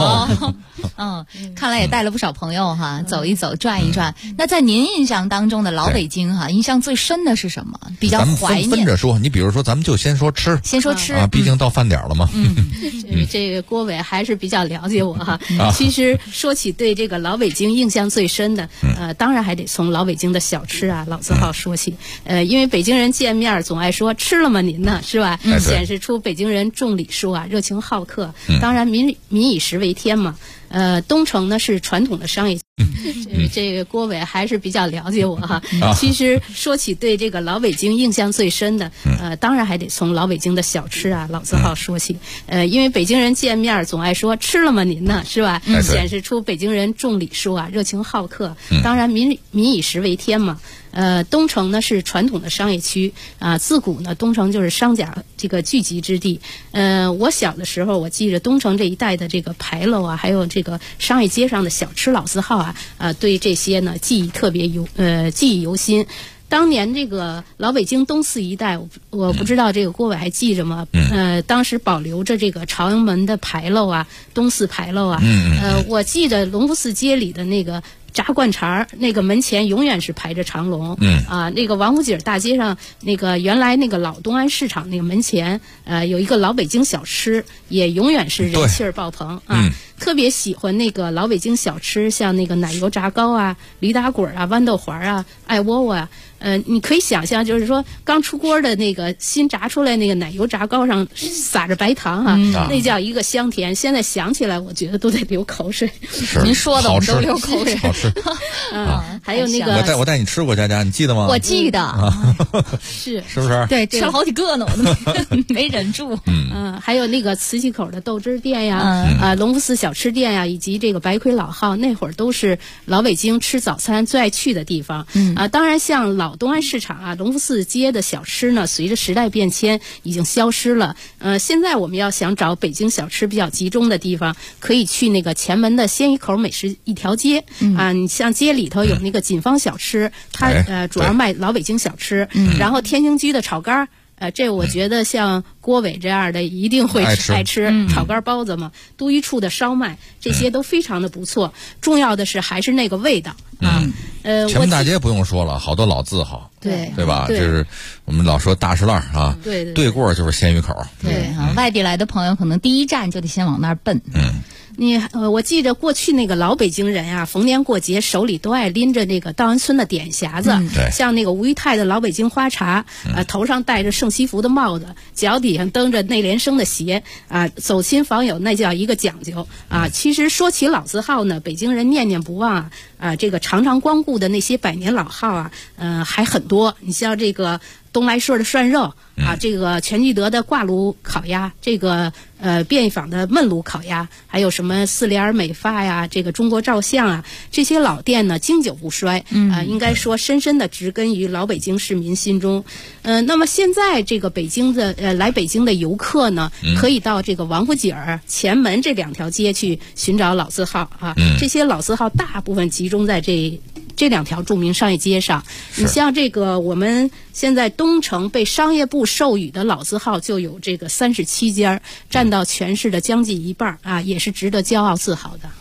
看来也带了不少朋友哈，走一走，转一转。那在您印象当中的老北京哈，印象最深的是什么？比较怀念。 分着说，你比如说，咱们就先说吃，啊，毕竟到饭点了嘛。 这个郭伟还是比较了解我哈。其实说起对这个老北京印象最深的，当然还得从老北京的小吃啊、老字号说起。因为北京人见面总爱说吃了吗您呢，是吧？显示出北京人重礼数啊，热情好客。当然民以食为天嘛。东城呢是传统的商业，这个郭伟还是比较了解我哈。其实说起对这个老北京印象最深的，当然还得从老北京的小吃啊、老字号说起。因为北京人见面总爱说吃了吗您呢，是吧？显示出北京人重礼数啊，热情好客。当然民以食为天嘛。东城呢是传统的商业区啊，自古呢东城就是商贾这个聚集之地。我小的时候，我记着东城这一带的这个牌楼啊，还有这个商业街上的小吃老字号啊，对这些呢记忆犹新。当年这个老北京东四一带，我不知道这个郭伟还记着吗？当时保留着这个朝阳门的牌楼啊，东四牌楼啊。我记得隆福寺街里的那个炸灌肠那个门前永远是排着长龙。那个王府井大街上那个原来那个老东安市场那个门前，有一个老北京小吃，也永远是人气儿爆棚啊。特别喜欢那个老北京小吃，像那个奶油炸糕啊、驴打滚啊、豌豆环啊、艾窝窝啊。你可以想象，就是说刚出锅的那个新炸出来那个奶油炸糕上撒着白糖那叫一个香甜。现在想起来，我觉得都得流口水。 您说的我们都流口水。 好吃。 还有那个我带你吃过，佳佳，你记得吗？ 我记得。 是不是？ 对，吃了好几个呢，我都没忍住。 还有那个磁器口的豆汁店呀，隆福寺小吃店呀，以及这个白魁老号，那会儿都是老北京吃早餐最爱去的地方。当然像老东安市场啊、隆福寺街的小吃呢，随着时代变迁已经消失了。现在我们要想找北京小吃比较集中的地方，可以去那个前门的鲜鱼口美食一条街你像街里头有那个锦芳小吃，它主要卖老北京小吃。然后天兴居的炒肝。这我觉得像郭伟这样的一定会爱吃炒肝包子嘛，都一处的烧麦，这些都非常的不错。重要的是还是那个味道前门大街不用说了，好多老字号，对吧？这是我们老说大石烂啊，对过就是鲜鱼口。 对外地来的朋友可能第一站就得先往那儿奔。 我记着过去那个老北京人啊，逢年过节手里都爱拎着那个稻安村的点匣子，像那个吴裕泰的老北京花茶，头上戴着盛西服的帽子，脚底上蹬着内联升的鞋走亲访友那叫一个讲究其实说起老字号呢，北京人念念不忘这个常常光顾的那些百年老号还很多。你像这个东来顺的涮肉这个全聚德的挂炉烤鸭，这个便宜坊的焖炉烤鸭，还有什么四联美发呀，这个中国照相这些老店呢经久不衰应该说深深的植根于老北京市民心中。那么现在这个北京的来北京的游客呢，可以到这个王府井前门这两条街去寻找老字号这些老字号大部分集中在这两条著名商业街上。你像这个我们现在东城被商业部授予的老字号就有这个37家，占到全市的将近一半也是值得骄傲自豪的。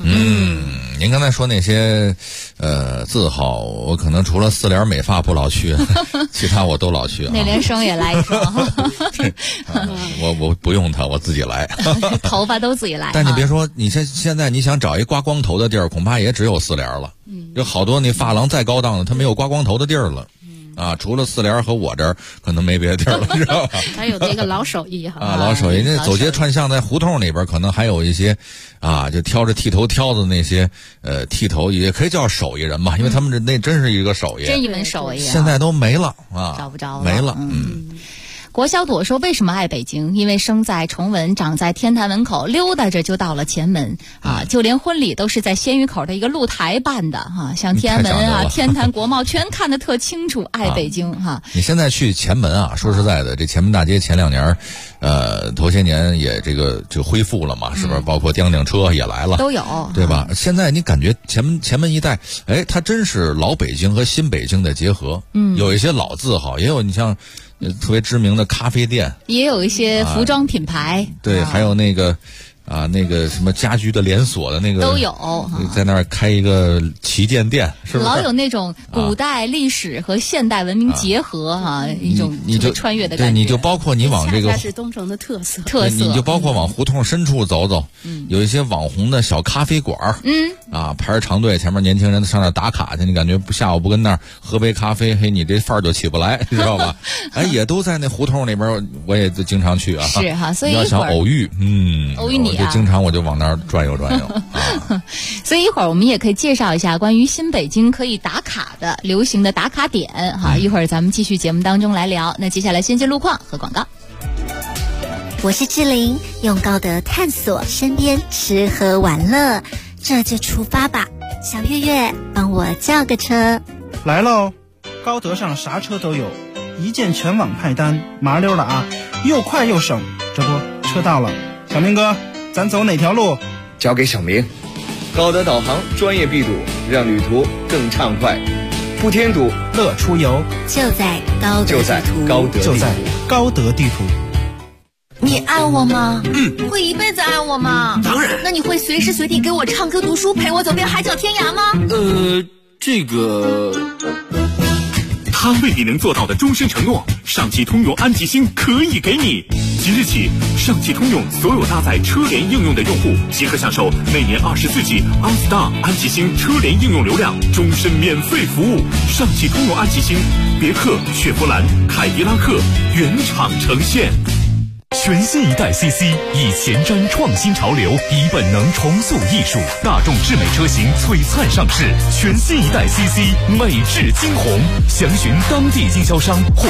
您刚才说那些字号，我可能除了4联美发不老去，其他我都老去啊。 那连声也来一声。 我不用它，我自己来。 头发都自己来。 但你别说，你现在你想找一刮光头的地儿，恐怕也只有4联了。有好多那发廊再高档的，他没有刮光头的地儿了。除了4联和我这儿，可能没别的地儿了，知道吧？ 还有这个老手艺哈。 老手艺，那走街串巷在胡同里边，可能还有一些，就挑着剃头挑子那些，剃头也可以叫手艺人吧，因为他们那真是一个手艺， 真一门手艺。 现在都没了找不着了， 没了。 国小朵说：“为什么爱北京？因为生在崇文，长在天坛门口，溜达着就到了前门就连婚礼都是在鲜鱼口的一个露台办的像天安门天坛国贸全看得特清楚。爱北京你现在去前门说实在的，这前门大街前2年，头些年也这个就恢复了嘛，是不是？包括叮叮车也来了， 都有， 对吧？现在你感觉前门一带，它真是老北京和新北京的结合。有一些老字号，也有你像。特别知名的咖啡店， 也有一些服装品牌， 对，还有那个那个什么家居的连锁的那个都有， 在那儿开一个旗舰店，是不是？ 老有那种古代历史和现代文明结合一种你就穿越的感觉。 对，你就包括你往这个， 恰恰是东城的特色， 你就包括往胡同深处走走，有一些网红的小咖啡馆，排着长队，前面年轻人上那打卡去，你感觉下午不跟那儿喝杯咖啡，嘿，你这范儿就起不来，知道吧？也都在那胡同里边，我也经常去啊。 是哈，所以你要想偶遇你。 就经常我就往那儿转悠转悠所以一会儿我们也可以介绍一下关于新北京可以打卡的流行的打卡点一会儿咱们继续节目当中来聊。那接下来先进路况和广告。 我是志玲，用高德探索身边吃喝玩乐，这就出发吧。小月月，帮我叫个车。 来喽，高德上啥车都有，一键全网派单，麻溜了又快又省。这不，车到了，小明哥，咱走哪条路？ 交给小明。高德导航专业闭堵，让旅途更畅快，不添堵， 乐出游。 就在高德地图， 就在高德地图。 你爱我吗？会一辈子爱我吗？ 当然。 那你会随时随地给我唱歌读书，陪我走遍海角天涯吗？ 这个。 他为你能做到的终身承诺，上汽通用安吉星可以给你。即日起，上汽通用所有搭载车联应用的用户即可享受每年24G OnStar 安吉星车联应用流量，终身免费服务。上汽通用安吉星，别克、雪佛兰、凯迪拉克原厂呈现。全新一代 CC 以前瞻创新潮流，以本能重塑艺术，大众智美车型璀璨上市。全新一代 CC 美至惊鸿，详询当地经销商或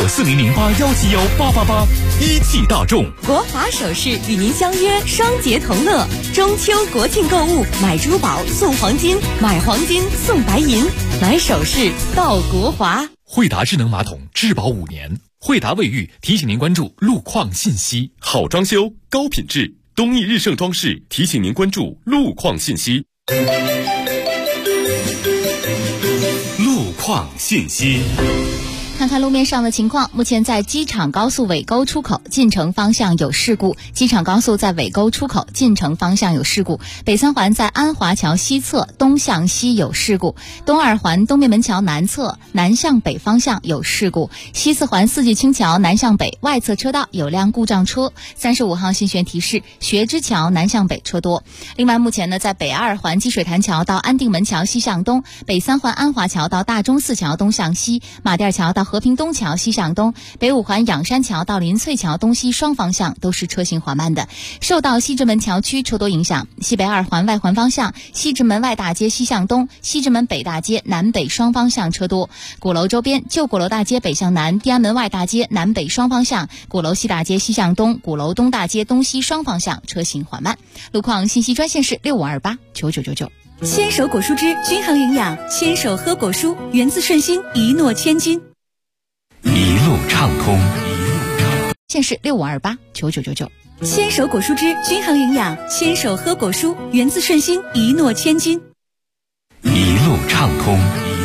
4008171888。一汽大众国华首饰与您相约双节同乐，中秋国庆购物，买珠宝送黄金，买黄金送白银，买首饰到国华。 惠达智能马桶质保5年。惠达卫浴提醒您关注路况信息。好装修高品质，东义日盛装饰提醒您关注路况信息。路况信息。 看看路面上的情况，目前在机场高速尾沟出口进城方向有事故，机场高速在尾沟出口进城方向有事故，北三环在安华桥西侧东向西有事故，东二环东面门桥南侧南向北方向有事故，西四环四季青桥南向北外侧车道有辆故障车，35号信悬提示学之桥南向北车多。另外目前呢，在北二环积水潭桥到安定门桥西向东，北三环安华桥到大钟寺桥东向西，马甸桥到和平东桥西向东，北五环仰山桥到林翠桥东西双方向都是车行缓慢的。受到西直门桥区车多影响，西北二环外环方向西直门外大街西向东，西直门北大街南北双方向车多。鼓楼周边旧鼓楼大街北向南，地安门外大街南北双方向，鼓楼西大街西向东，鼓楼东大街东西双方向车行缓慢。路况信息专线是65289999。 牵手果蔬汁均衡营养，牵手喝果蔬，源自顺心，一诺千金。 一路畅通， 线是65289999。 牵手果蔬汁均衡营养，牵手喝果蔬，源自顺心，一诺千金。 一路畅通，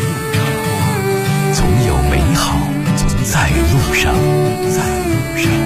总有美好在路上，在路上。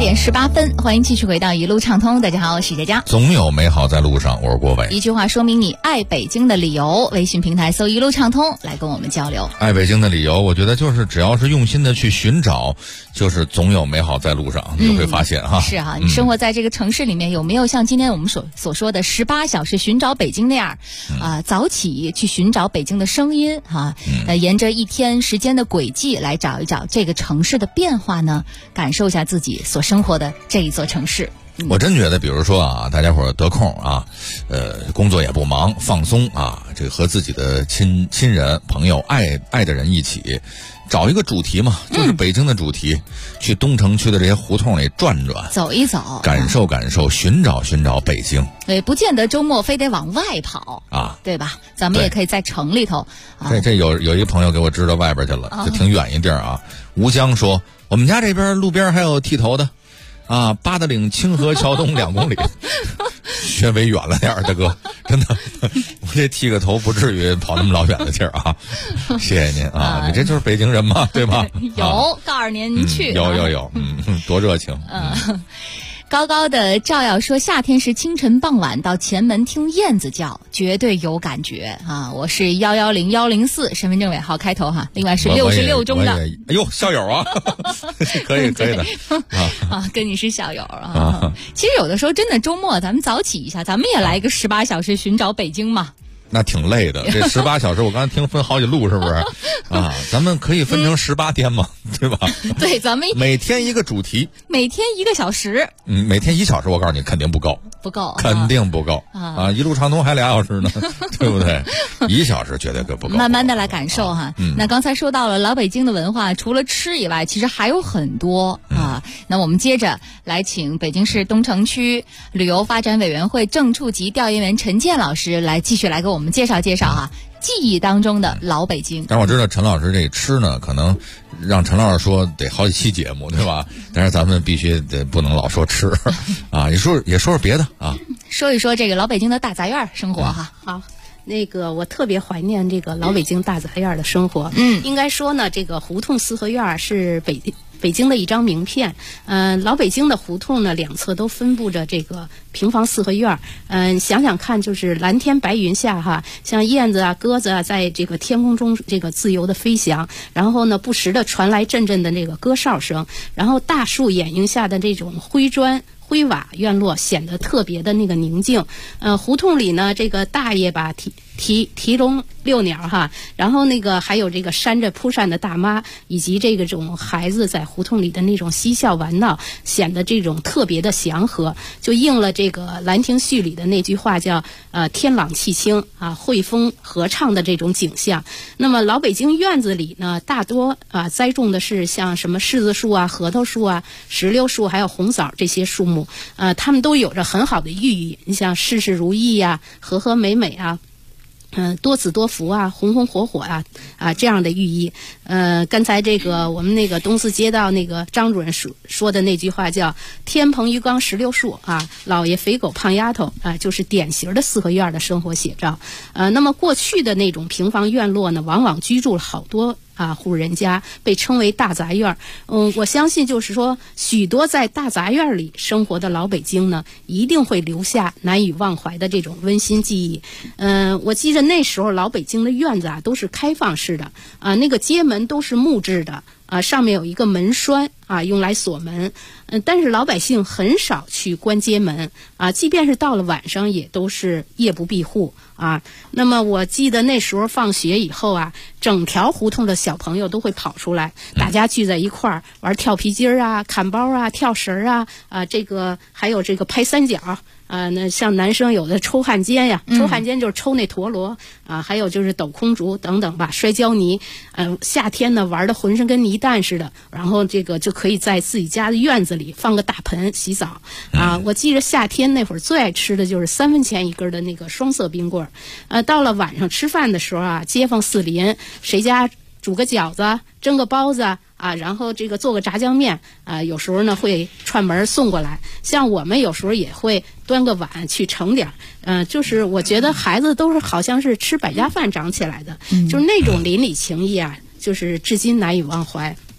点18分，欢迎继续回到一路畅通。大家好，我是佳佳。 总有美好在路上，我是郭伟。 一句话说明你爱北京的理由，微信平台搜一路畅通来跟我们交流。 爱北京的理由，我觉得就是只要是用心的去寻找，就是总有美好在路上，你就会发现哈。 是哈，你生活在这个城市里面，有没有像今天我们所说的18小时寻找北京那样早起去寻找北京的声音沿着一天时间的轨迹来找一找这个城市的变化呢？感受一下自己所生活的这一座城市。 我真觉得，比如说大家伙得空工作也不忙，放松这个和自己的亲人、朋友、爱的人一起，找一个主题嘛，就是北京的主题，去东城区的这些胡同里转转， 走一走， 感受感受，寻找北京。 对，不见得周末非得往外跑对吧？咱们也可以在城里头。 这有一个朋友给我支到外边去了，就挺远一地儿吴江说，我们家这边路边还有剃头的。八达岭清河桥东2公里，稍微远了点大哥，真的，我这剃个头不至于跑那么老远的地儿谢谢您你这就是北京人嘛，对吧？ 有，告诉您去， 有，多热情。 高高的照耀说，夏天是清晨傍晚到前门听燕子叫，绝对有感觉我是110104身份证尾号开头另外是66中的。 哎呦，校友可以的跟你是校友其实有的时候真的周末咱们早起一下，咱们也来一个18小时寻找北京嘛。 那挺累的，这18小时我刚才听分好几路，是不是咱们可以分成18天嘛，对吧？ 对，咱们每天一个主题， 每天1个小时。 每天1小时，我告诉你肯定不够，肯定不够一路畅通还2小时呢，对不对？1小时绝对不够。 慢慢的来感受那刚才说到了老北京的文化，除了吃以外，其实还有很多那我们接着来请北京市东城区旅游发展委员会正处级调研员陈建老师来继续来给我们介绍记忆当中的老北京。 但我知道陈老师这吃呢，可能让陈老师说得好几期节目，对吧？但是咱们必须不能老说吃也说别的说一说这个老北京的大杂院生活好。那个我特别怀念这个老北京大杂院的生活。应该说呢，这个胡同四合院是北京的一张名片。老北京的胡同呢，两侧都分布着这个平房四合院。想想看，就是蓝天白云下像燕子鸽子在这个天空中这个自由的飞翔，然后呢，不时的传来阵阵的这个歌哨声，然后大树掩映下的这种灰瓦院落显得特别的那个宁静。胡同里呢，这个大爷吧提笼遛鸟然后那个还有这个扇着蒲扇的大妈，以及这种孩子在胡同里的那种嬉笑玩闹，显得这种特别的祥和，就应了这个《兰亭序》里的那句话叫天朗气清惠风和畅的这种景象。那么老北京院子里呢，大多栽种的是像什么柿子树核桃树石榴树还有红枣这些树木，它们都有着很好的寓意，你像事事如意和和美美多子多福红红火火这样的寓意。刚才这个我们那个东四街道那个张主任说的那句话叫天棚鱼缸石榴树老爷肥狗胖丫头就是典型的四合院的生活写照。那么过去的那种平房院落呢，往往居住了好多户人家，被称为大杂院。我相信就是说，许多在大杂院里生活的老北京呢，一定会留下难以忘怀的这种温馨记忆。我记得那时候老北京的院子都是开放式的那个街门都是木质的上面有一个门栓用来锁门。但是老百姓很少去关街门即便是到了晚上也都是夜不闭户那么我记得那时候放学以后整条胡同的小朋友都会跑出来，大家聚在一块儿玩跳皮筋砍包跳绳这个还有这个拍三角那像男生有的抽焊尖抽焊尖就是抽那陀螺还有就是抖空竹等等吧，摔跤泥夏天呢玩的浑身跟泥蛋似的，然后这个就可以在自己家的院子里放个大盆洗澡我记得夏天那会儿最爱吃的就是3分钱一根的那个双色冰棍到了晚上吃饭的时候街坊四邻谁家煮个饺子蒸个包子然后这个做个炸酱面有时候呢会串门送过来，像我们有时候也会端个碗去盛点就是我觉得孩子都是好像是吃百家饭长起来的就是那种邻里情谊就是至今难以忘怀。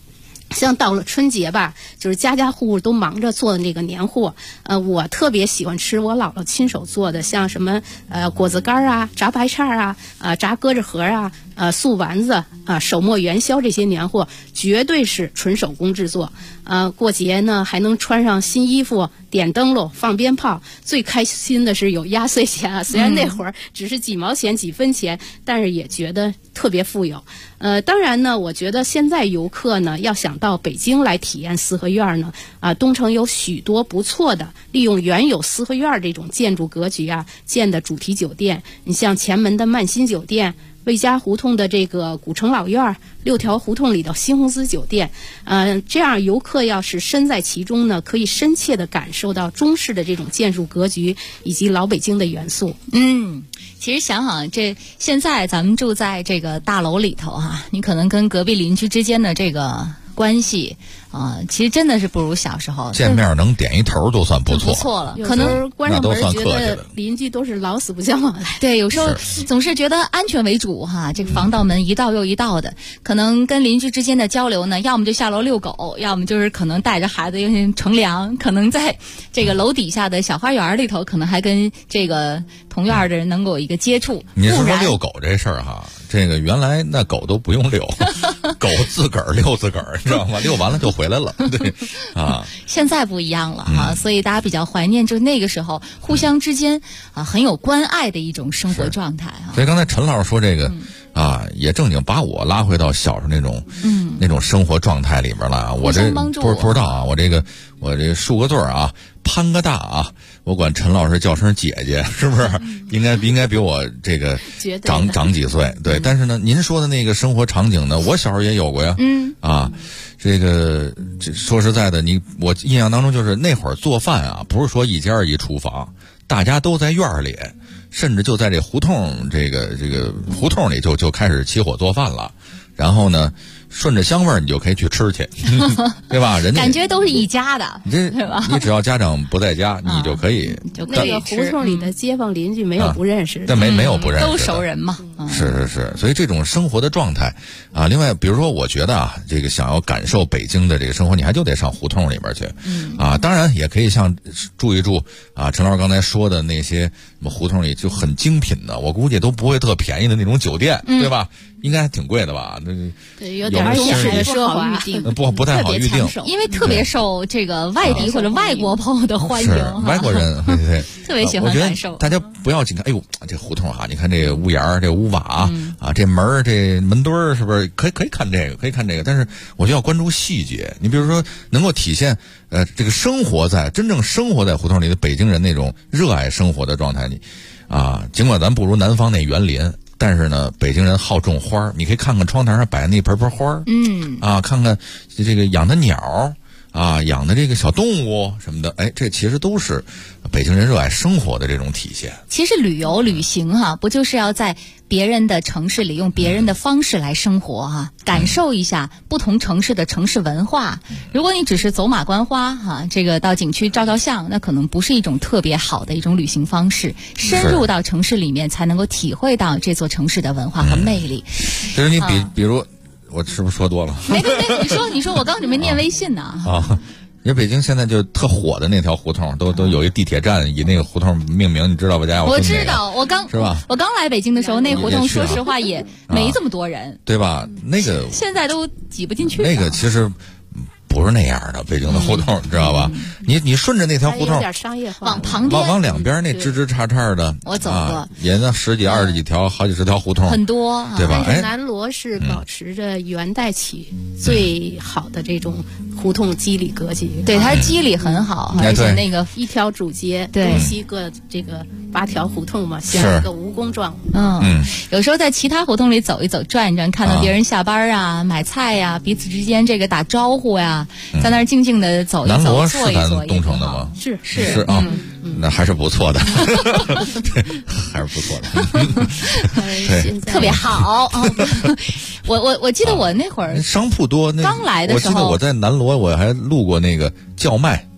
像到了春节吧，就是家家户户都忙着做那个年货。我特别喜欢吃我姥姥亲手做的，像什么果子干啊、炸白菜啊、炸鸽子盒啊、素丸子啊、手磨元宵这些年货，绝对是纯手工制作。过节呢还能穿上新衣服，点灯笼、放鞭炮。最开心的是有压岁钱啊，虽然那会儿只是几毛钱、几分钱，但是也觉得特别富有。当然呢，我觉得现在游客呢要想到北京来体验四合院呢，东城有许多不错的利用原有四合院这种建筑格局建的主题酒店。你像前门的曼心酒店，魏家胡同的这个古城老院，6条胡同里的新鸿斯酒店，这样游客要是身在其中呢，可以深切地感受到中式的这种建筑格局以及老北京的元素。 其实想想这现在咱们住在这个大楼里头你可能跟隔壁邻居之间的这个关系其实真的是不如小时候， 见面能点一头都算不错了。可能关上门觉得邻居都是老死不相往来。 对，有时候总是觉得安全为主这个防盗门一道又一道的，可能跟邻居之间的交流呢，要么就下楼遛狗，要么就是可能带着孩子乘凉，可能在这个楼底下的小花园里头，可能还跟这个同院的人能够有一个接触。 你是说遛狗这事儿这个原来那狗都不用遛，狗自个儿遛自个儿，你知道吗？遛完了就回来了，对现在不一样了所以大家比较怀念就那个时候互相之间很有关爱的一种生活状态所以刚才陈老师说这个也正经把我拉回到小时候那种生活状态里边了。我这不知道我这数个字攀个大我管陈老师叫声姐姐，是不是？应该比我这个长几岁？对，但是呢，您说的那个生活场景呢，我小时候也有过呀。这说实在的，我印象当中就是那会儿做饭不是说一家一厨房，大家都在院里，甚至就在这胡同这个胡同里就开始起火做饭了。然后呢，顺着香味儿你就可以去吃去，对吧？人家感觉都是一家的， 对吧？你只要家长不在家，你就可以。 那个胡同里的街坊邻居没有不认识的， 但没有不认识的， 都熟人嘛。 是，所以这种生活的状态另外比如说我觉得这个想要感受北京的这个生活，你还就得上胡同里边去当然也可以像住一住陈老师刚才说的那些什么胡同里就很精品的，我估计都不会特便宜的那种酒店，对吧？应该还挺贵的吧？ 对，有点中式的奢华， 不太好预定， 因为特别受这个外地或者外国朋友的欢迎， 外国人对特别喜欢感受。 大家不要紧看，哎呦，这胡同你看这个屋檐这屋瓦这门这门墩儿是不是可以看这个，可以看这个？但是我就要关注细节。你比如说，能够体现这个真正生活在胡同里的北京人那种热爱生活的状态，尽管咱不如南方那园林。但是呢，北京人好种花，你可以看看窗台上摆的那盆花，看看这个养的鸟养的这个小动物什么的，这其实都是北京人热爱生活的这种体现。 其实旅行不就是要在别人的城市里用别人的方式来生活感受一下不同城市的城市文化。如果你只是走马观花这个到景区照相，那可能不是一种特别好的一种旅行方式。深入到城市里面，才能够体会到这座城市的文化和魅力。 就是你比如。我是不是说多了？ 没，你说，我刚准备念微信呢。 因为北京现在就特火的那条胡同，都有一地铁站以那个胡同命名，你知道吧？ 我知道，是吧？我刚来北京的时候，那胡同说实话也没这么多人， 对吧？那个现在都挤不进去。 那个其实不是那样的，北京的胡同，你知道吧？你顺着那条胡同， 有点商业化， 往旁边往两边那枝枝杈杈的， 我走过， 也那10几20几条，好几十条胡同， 很多， 对吧？ 南锣是保持着元代起最好的这种胡同肌理格局， 对，它肌理很好，而且那个一条主街， 对， 东西各这个8条胡同嘛，像一个蜈蚣状。 有时候在其他胡同里走一走、转一转，看到别人下班买菜彼此之间这个打招呼在那儿静静的走一走、 南锣坐一坐， 是咱东城的吗？ 是那还是不错的，还是不错的， 对，特别好。我记得我那会儿商铺多， 刚来的时候， 我记得我在南锣我还路过那个叫卖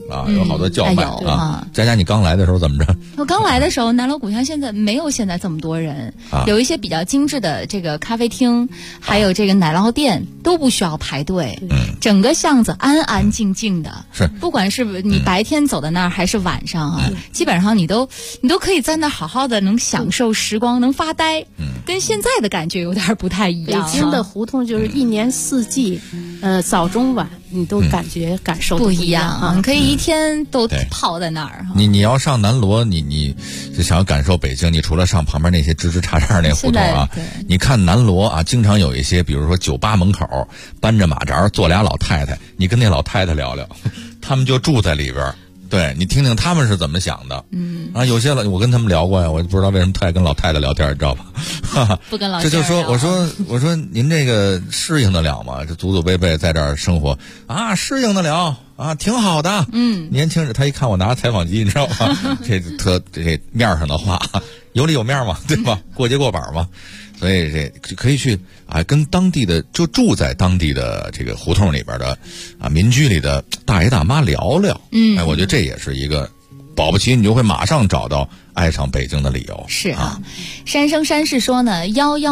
啊，有好多叫卖啊。佳佳，你刚来的时候怎么着？ 我刚来的时候，南锣鼓巷现在没有现在这么多人，有一些比较精致的这个咖啡厅，还有这个奶酪店都不需要排队，整个巷子安安静静的。 是， 不管是你白天走的那儿还是晚上啊，基本上你都可以在那儿好好的能享受时光，能发呆。跟现在的感觉有点不太一样。 北京的胡同就是一年四季，早中晚你都感受不一样啊！你可以一天都泡在那儿。 你要上南锣，你就想要感受北京，你除了上旁边那些枝枝杈杈那胡同啊，你看南锣啊，经常有一些，比如说酒吧门口搬着马扎坐俩老太太，你跟那老太太聊聊，他们就住在里边。对，你听听他们是怎么想的。有些我跟他们聊过呀，我不知道为什么特爱跟老太太聊天，你知道吧？ 不跟老这就说我说您这个适应得了吗？这祖祖辈辈在这儿生活啊，适应得了啊，挺好的。年轻人他一看我拿采访机，你知道吗？这面上的话，有里有面嘛，对吧？过节过板嘛。所以这可以去啊，跟当地的就住在当地的这个胡同里边的啊民居里的大爷大妈聊聊。我觉得这也是一个保不齐你就会马上找到爱上北京的理由。 是啊，山生山是说呢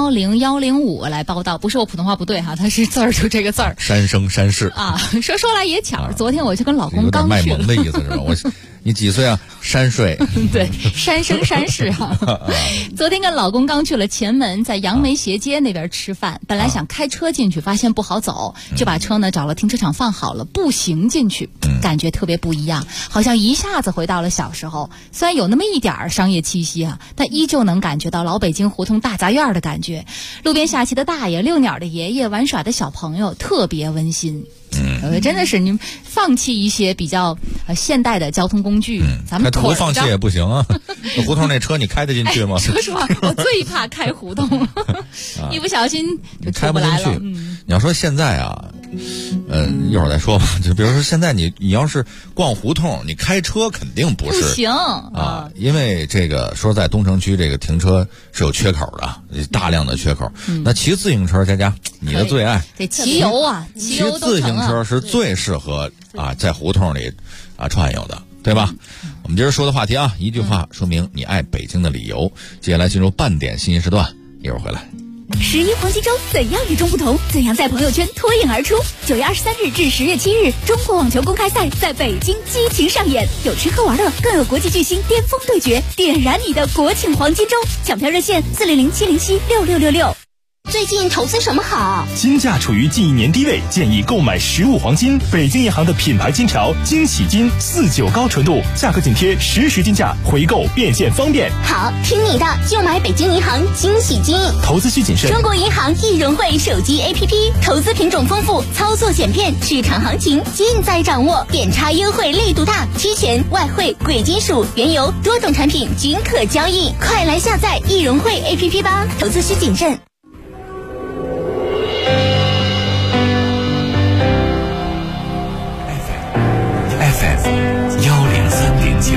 110105来报道，不是我普通话不对哈，它是字儿就这个字儿。 山生山是啊，说来也巧，昨天我就跟老公刚去了。 有点卖萌的意思是吧？你几岁啊？山睡。 对，山生山是啊。昨天跟老公刚去了前门，在杨梅斜街那边吃饭，本来想开车进去，发现不好走，就把车呢找了停车场放好了，步行进去，感觉特别不一样，好像一下子回到了小时候。虽然有那么一点商业气息啊，但依旧能感觉到老北京胡同大杂院的感觉。路边下棋的大爷，遛鸟的爷爷，玩耍的小朋友，特别温馨。真的是您放弃一些比较现代的交通工具，咱们不放弃也不行啊。胡同那车你开得进去吗？ 说实话，我最怕开胡同，一不小心就出不来了。 你要说现在啊，一会儿再说吧。就比如说现在你要是逛胡同，你开车肯定不行啊，因为这个说在东城区这个停车是有缺口的，大量的缺口。那骑自行车，佳佳你的最爱， 得骑游啊，骑自行车是最适合啊在胡同里啊串游的，对吧？我们今儿说的话题啊，一句话说明你爱北京的理由。接下来进入半点信息时段，一会儿回来。 11黄金周怎样与众不同？怎样在朋友圈脱颖而出？9月23日至10月7日，中国网球公开赛在北京激情上演，有吃喝玩乐，更有国际巨星巅峰对决，点燃你的国庆黄金周！抢票热线400-707-6666。 最近投资什么好？ 金价处于近1年低位，建议购买15黄金。北京银行的品牌金条惊喜金49高纯度，价格紧贴实时金价，回购变现方便。 好，听你的，就买北京银行惊喜金。 投资需谨慎。 中国银行易融汇手机 APP， 投资品种丰富，操作简便，市场行情尽在掌握，点差优惠力度大，期权、外汇、贵金属、原油多种产品均可交易，快来下载易融汇 APP 吧。投资需谨慎。 103.9，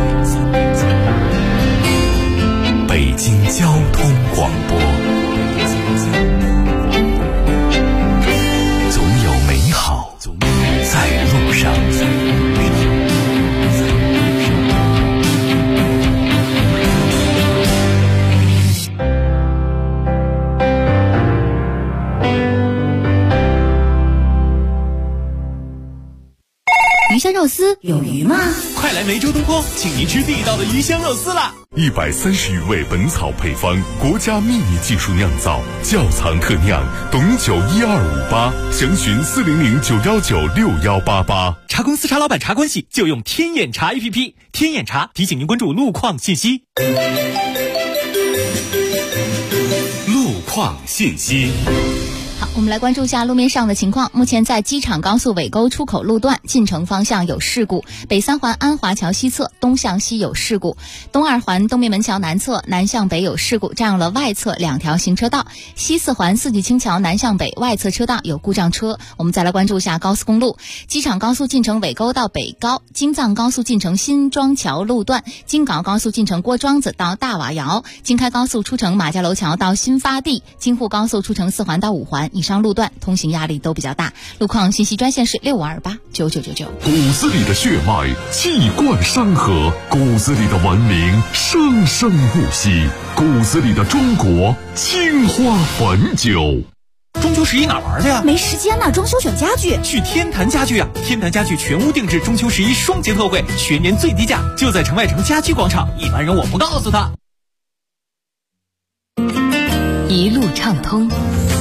北京交通广播，总有美好在路上。 鱼香肉丝有鱼吗？ 快来梅州东坡，请您吃地道的鱼香肉丝啦 ！130余味本草配方，国家秘密技术酿造，窖藏特酿，董酒1258，详询400-919-6188。 茶公司茶老板茶关系就用天眼茶 APP， 天眼茶提醒您关注路况信息。 路况信息。 好，我们来关注一下路面上的情况。目前在机场高速尾沟出口路段进城方向有事故，北三环安华桥西侧东向西有事故，东二环东面门桥南侧南向北有事故，占用了外侧2条行车道，西四环四季青桥南向北外侧车道有故障车。我们再来关注一下高速公路，机场高速进城尾沟到北高，京藏高速进城新庄桥路段，京港高速进城郭庄子到大瓦窑，京开高速出城马家楼桥到新发地，京沪高速出城4环到5环， 环以上路段通行压力都比较大。路况信息专线是65289999。 骨子里的血脉气贯山河，骨子里的文明生生不息，骨子里的中国青花汾酒。 中秋11哪玩去呀？ 没时间呢，装修选家具。 去天坛家具啊！天坛家具全屋定制中秋11双节特惠，全年最低价，就在城外城家居广场。一般人我不告诉他。 一路畅通。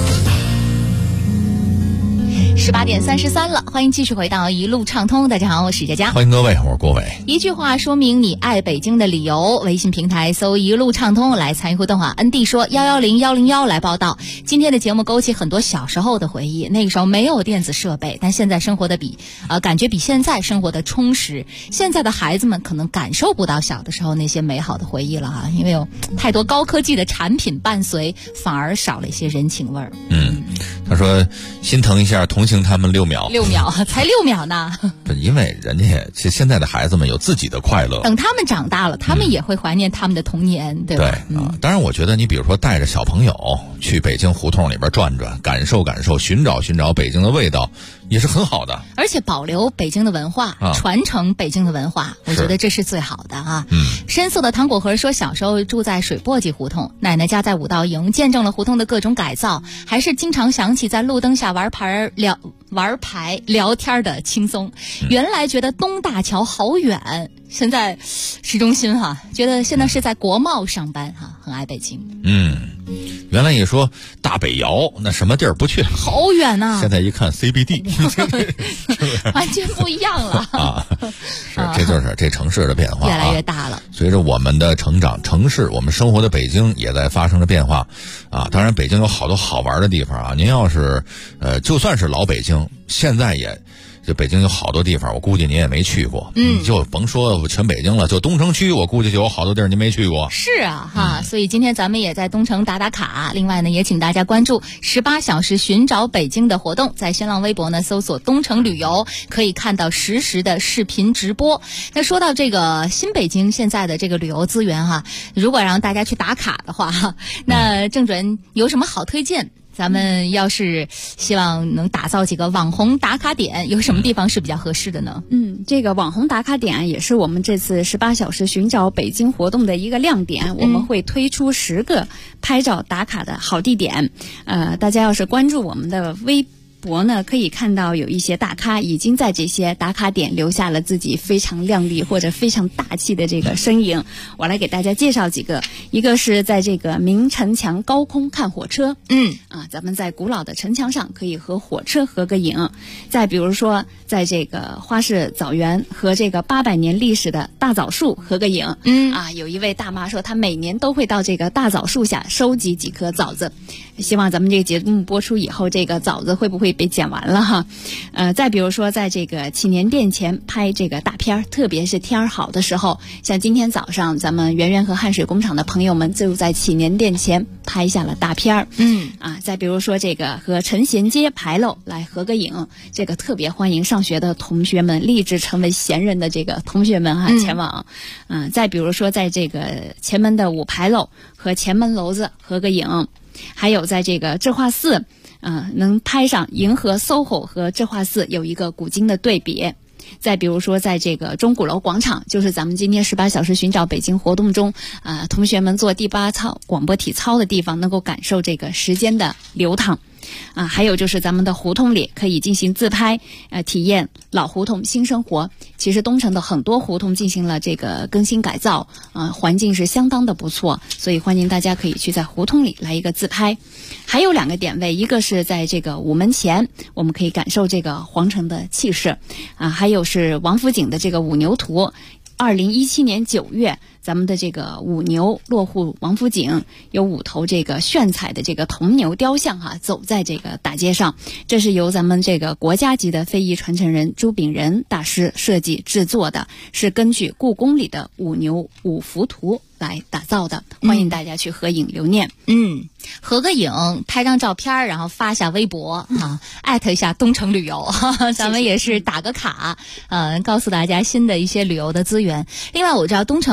18点33了，欢迎继续回到一路畅通。大家好，我是佳佳， 欢迎各位，我是郭伟。 一句话说明你爱北京的理由，微信平台搜一路畅通来参与互动啊。ND 说110101来报道，今天的节目勾起很多小时候的回忆，那个时候没有电子设备，但现在生活的感觉比现在生活的充实。现在的孩子们可能感受不到小的时候那些美好的回忆了哈，因为有太多高科技的产品伴随，反而少了一些人情味儿。 他说心疼一下同情他们6秒才6秒呢。 因为人家其实现在的孩子们有自己的快乐， 等他们长大了，他们也会怀念他们的童年，对吧？ 对当然我觉得你比如说带着小朋友去北京胡同里边转转，感受感受，寻找北京的味道，也是很好的。 而且保留北京的文化，传承北京的文化，我觉得这是最好的啊。深色的糖果盒说，小时候住在水簸箕胡同，奶奶家在五道营，见证了胡同的各种改造，还是经常想起在路灯下玩牌聊天的轻松。原来觉得东大桥好远，现在市中心觉得现在是在国贸上班很爱北京。 原来也说大北窑那什么地儿不去， 好远啊， 现在一看 CBD 完全不一样了这就是这城市的变化， 越来越大了。 随着我们的成长，城市我们生活的北京也在发生着变化当然北京有好多好玩的地方您要是就算是老北京，现在也这北京有好多地方，我估计您也没去过。就甭说全北京了，就东城区，我估计就有好多地儿您没去过。 是啊所以今天咱们也在东城打打卡。另外呢，也请大家关注18小时寻找北京的活动，在新浪微博呢搜索东城旅游，可以看到实时的视频直播。那说到这个新北京现在的这个旅游资源如果让大家去打卡的话那郑主任有什么好推荐？咱们要是希望能打造几个网红打卡点，有什么地方是比较合适的呢？ 这个网红打卡点也是我们这次18小时寻找北京活动的一个亮点。我们会推出10个拍照打卡的好地点。大家要是关注我们的微博呢，可以看到有一些大咖已经在这些打卡点留下了自己非常亮丽或者非常大气的这个身影。我来给大家介绍几个。一个是在这个明城墙高空看火车，咱们在古老的城墙上可以和火车合个影。再比如说在这个花市枣园和这个800年历史的大枣树合个影。有一位大妈说她每年都会到这个大枣树下收集几颗枣子，希望咱们这个节目播出以后，这个枣子会不会被捡完了哈？再比如说在这个祈年殿前拍这个大片，特别是天儿好的时候，像今天早上咱们圆圆和汉水工厂的朋友们就在祈年殿前拍下了大片。再比如说这个和陈贤街牌楼来合个影，这个特别欢迎上学的同学们，立志成为贤人的这个同学们前往。再比如说在这个前门的五牌楼和前门楼子合个影，还有在这个智化寺能拍上银河 SOHO 和智化寺有一个古今的对比。再比如说在这个钟鼓楼广场，就是咱们今天18小时寻找北京活动中同学们做第8操广播体操的地方，能够感受这个时间的流淌。还有就是咱们的胡同里可以进行自拍，体验老胡同新生活。其实东城的很多胡同进行了这个更新改造，环境是相当的不错，所以欢迎大家可以去在胡同里来一个自拍。还有2个点位，一个是在这个午门前，我们可以感受这个皇城的气势，还有是王府井的这个五牛图。2017年9月，咱们的这个五牛落户王府井，有5头这个炫彩的这个铜牛雕像走在这个大街上，这是由咱们这个国家级的非遗传承人朱炳仁大师设计制作的，是根据故宫里的五牛五福图来打造的，欢迎大家去合影留念。 合个影，拍张照片，然后发下微博艾特一下东城旅游，咱们也是打个卡，告诉大家新的一些旅游的资源。另外我知道东城好像还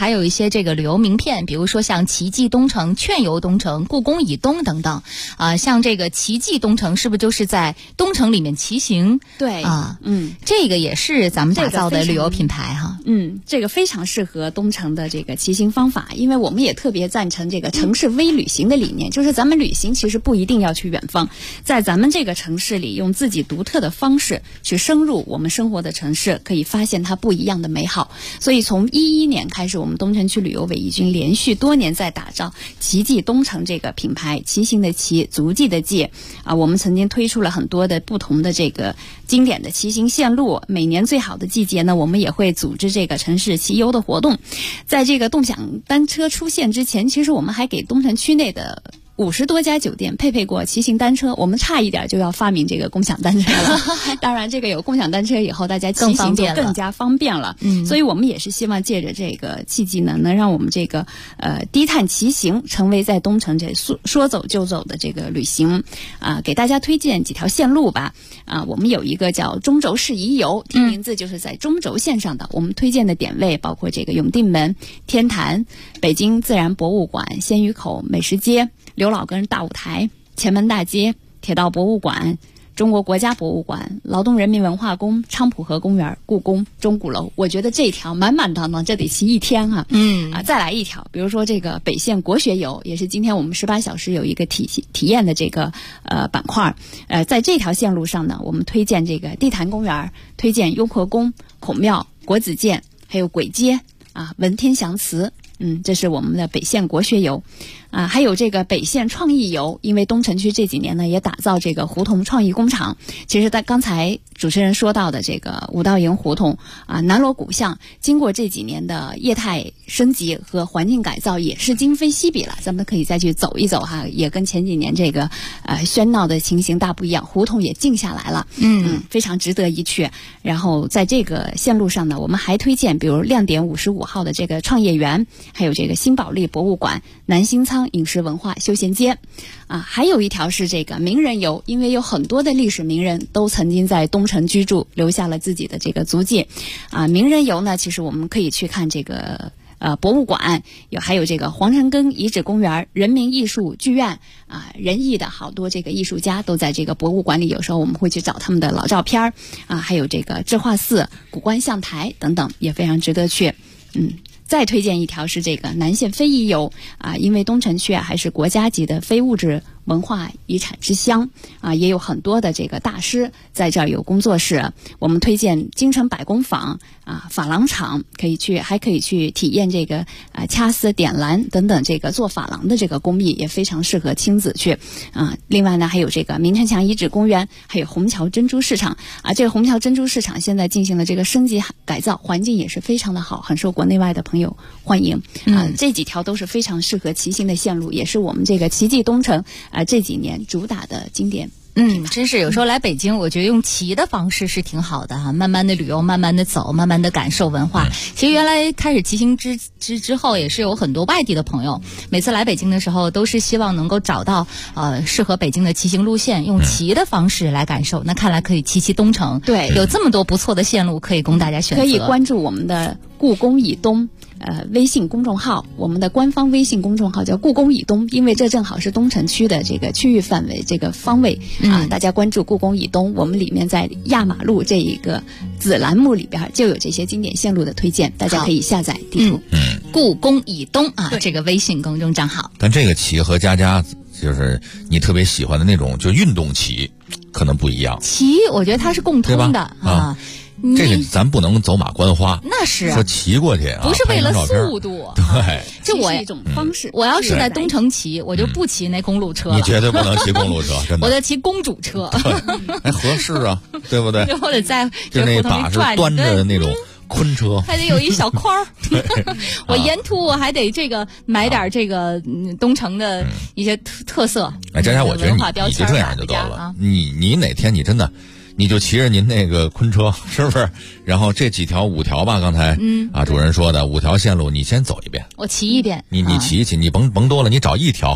还有一些这个旅游名片，比如说像奇迹东城、劝游东城、故宫以东等等。像这个奇迹东城是不是就是在东城里面骑行？ 对啊，这个也是咱们打造的旅游品牌哈。 这个非常适合东城的这个骑行方法，因为我们也特别赞成这个城市微旅行的理念，就是咱们旅行其实不一定要去远方，在咱们这个城市里用自己独特的方式去深入我们生活的城市，可以发现它不一样的美好。所以从2011年开始，我们东城区旅游委已经连续多年在打造奇迹东城这个品牌，骑行的骑，足迹的迹我们曾经推出了很多的不同的这个经典的骑行线路，每年最好的季节呢，我们也会组织这个城市骑游的活动。在这个动享单车出现之前，其实我们还给东城区内的50多家酒店配过骑行单车，我们差一点就要发明这个共享单车了。当然这个有共享单车以后，大家骑行就更加方便了。所以我们也是希望借着这个契机呢，能让我们这个低碳骑行成为在东城这说走就走的这个旅行给大家推荐几条线路吧。我们有一个叫中轴式宜游，听名字就是在中轴线上的。我们推荐的点位包括这个永定门、天坛、北京自然博物馆、鲜鱼口美食街、刘老根大舞台、前门大街、铁道博物馆、中国国家博物馆、劳动人民文化宫、昌普河公园、故宫、钟鼓楼。我觉得这条满满当当，这得骑一天啊！再来一条，比如说这个北线国学游，也是今天我们18小时有一个体验的这个板块。在这条线路上呢，我们推荐这个地坛公园，推荐雍和宫、孔庙、国子监，还有簋街文天祥祠。这是我们的北线国学游还有这个北线创意游，因为东城区这几年呢也打造这个胡同创意工厂。其实刚才主持人说到的这个五道营胡同南锣鼓巷，经过这几年的业态升级和环境改造，也是今非昔比了。咱们可以再去走一走哈，也跟前几年这个喧闹的情形大不一样，胡同也静下来了。非常值得一去。然后在这个线路上呢，我们还推荐比如亮点55号的这个创业园，还有这个新保利博物馆、南新仓饮食文化休闲街还有一条是这个名人游，因为有很多的历史名人都曾经在东城居住，留下了自己的这个足迹名人游呢，其实我们可以去看这个博物馆，还有这个黄城根遗址公园、人民艺术剧院仁义的好多这个艺术家都在这个博物馆里，有时候我们会去找他们的老照片还有这个智化寺、古观象台等等，也非常值得去。再推荐一条是这个南线非遗游因为东城区还是国家级的非物质文化遗产之乡也有很多的这个大师在这儿有工作室。我们推荐京城百工坊珐琅厂，还可以去体验这个掐丝点蓝等等这个做珐琅的这个工艺，也非常适合亲子去另外呢，还有这个明城墙遗址公园，还有虹桥珍珠市场这个虹桥珍珠市场现在进行了这个升级改造，环境也是非常的好，很受国内外的朋友欢迎这几条都是非常适合骑行的线路，也是我们这个奇迹东城这几年主打的经典。 真是有时候来北京，我觉得用骑的方式是挺好的慢慢的旅游，慢慢的走，慢慢的感受文化。其实原来开始骑行之后，也是有很多外地的朋友，每次来北京的时候，都是希望能够找到适合北京的骑行路线，用骑的方式来感受。那看来可以骑东城，对，有这么多不错的线路可以供大家选择。 可以关注我们的故宫以东微信公众号，我们的官方微信公众号叫故宫以东，因为这正好是东城区的这个区域范围，这个方位大家关注故宫以东，我们里面在压马路这一个子栏目里边就有这些经典线路的推荐，大家可以下载地图。 故宫以东这个微信公众账号。 但这个骑和佳佳就是你特别喜欢的那种就运动骑可能不一样。 骑我觉得它是共通的这个咱不能走马观花， 那是说骑过去不是为了速度， 对， 就我一种方式。 我要是在东城骑，我就不骑那公路车了。 你绝对不能骑公路车，真的。 我就骑公主车， 合适啊，对不对？ 我得在就那把是端着那种昆车， 还得有一小筐儿。我沿途我还得买点这个东城的一些特色。 佳佳，我觉得你就这样就够了。你哪天你真的。你就骑着您那个昆车，是不是？然后这5条吧，刚才主任说的5条线路，你先走一遍， 我骑一遍。 你骑一骑，你甭多了，你找1条，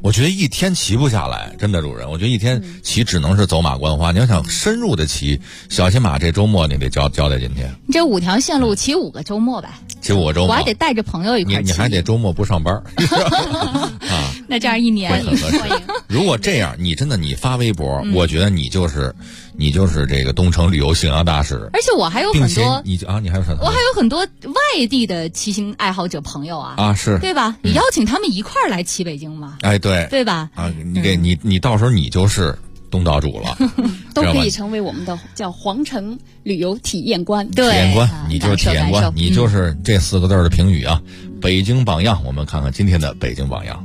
我觉得一天骑不下来，真的主任，我觉得一天骑只能是走马观花。你要想深入的骑，小ขี่马这周末你得交代进去。 你这5条线路骑5个周末呗？ 骑5个周末， 我还得带着朋友一块骑。 你还得周末不上班啊？那这样一年很合适。如果这样，你发微博，我觉得你就是这个东城旅游信仰大使。 而且我还有很多你还有什么？ 我还有很多外地的骑行爱好者朋友啊， 是对吧？你邀请他们一块儿来骑北京嘛？ 哎，对吧？ 啊，你到时候你就是东道主了， 都可以成为我们的叫皇城旅游体验官。 对， 体验官，你就是体验官，你就是这4个字的评语啊。北京榜样，我们看看今天的北京榜样。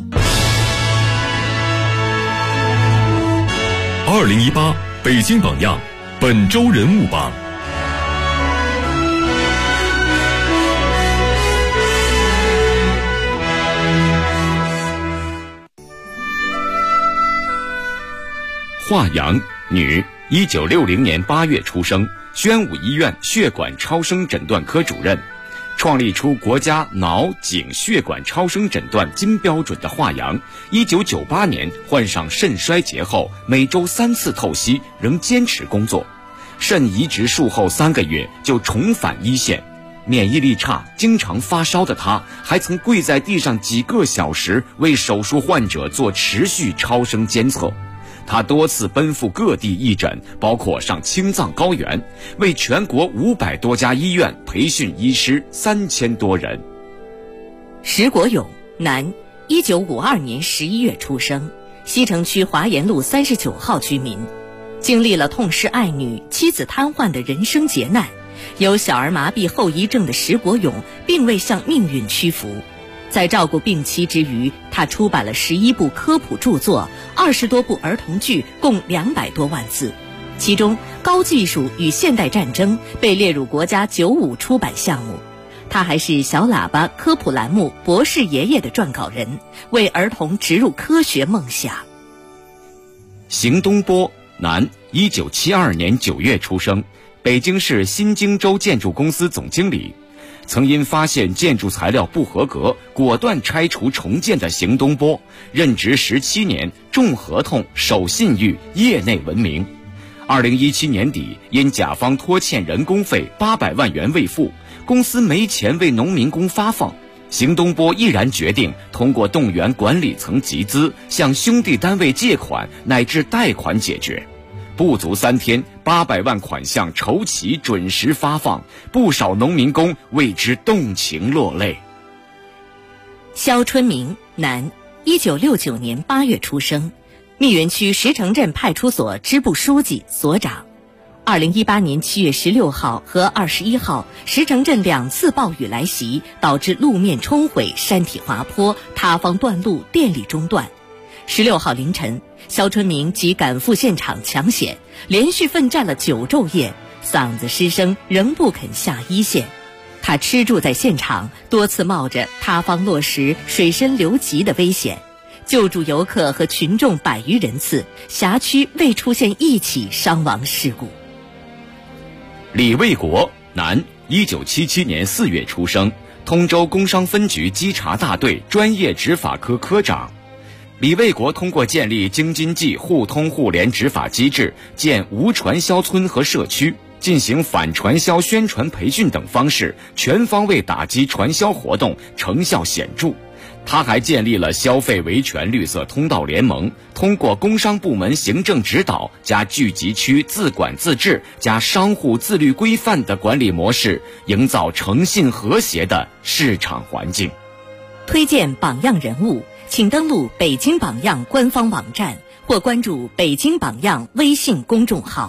2018北京榜样本周人物榜。 华阳，女，1960年8月出生，宣武医院血管超声诊断科主任，创立出国家脑颈血管超声诊断金标准的华阳，1998年患上肾衰竭后，每周3次透析，仍坚持工作。肾移植术后3个月就重返一线，免疫力差、经常发烧的他，还曾跪在地上几个小时为手术患者做持续超声监测。他多次奔赴各地义诊，包括上青藏高原，为全国500多家医院培训医师3000多人。 石国勇，男，1952年11月出生，西城区华严路39号居民。经历了痛失爱女、妻子瘫痪的人生劫难，有小儿麻痹后遗症的石国勇并未向命运屈服。在照顾病妻之余，他出版了11部科普著作，20多部儿童剧，共200多万字。其中，高技术与现代战争被列入国家95出版项目。他还是小喇叭科普栏目博士爷爷的撰稿人，为儿童植入科学梦想。 邢东波，男，1972年9月出生，北京市新京州建筑公司总经理。曾因发现建筑材料不合格，果断拆除重建的邢东波，任职17年，重合同，守信誉，业内闻名。2017年底，因甲方拖欠人工费800万元未付，公司没钱为农民工发放，邢东波毅然决定通过动员管理层集资，向兄弟单位借款乃至贷款解决。不足3天，800万款项筹齐，准时发放，不少农民工为之动情落泪。 肖春明，男，1969年8月出生，密云区石城镇派出所支部书记、所长。2018年7月16号和21号，石城镇2次暴雨来袭，导致路面冲毁、山体滑坡、塌方断路、电力中断。16号凌晨，肖春明即赶赴现场抢险，连续奋战了9昼夜，嗓子失声，仍不肯下一线。他吃住在现场，多次冒着塌方落石、水深流急的危险，救助游客和群众100余人次，辖区未出现一起伤亡事故。 李卫国，男，1977年4月出生，通州工商分局稽查大队专业执法科科长。李卫国通过建立京津冀互通互联执法机制，建无传销村和社区，进行反传销宣传培训等方式，全方位打击传销活动，成效显著。他还建立了消费维权绿色通道联盟，通过工商部门行政指导加聚集区自管自治加商户自律规范的管理模式，营造诚信和谐的市场环境。 推荐榜样人物，请登录北京榜样官方网站或关注北京榜样微信公众号。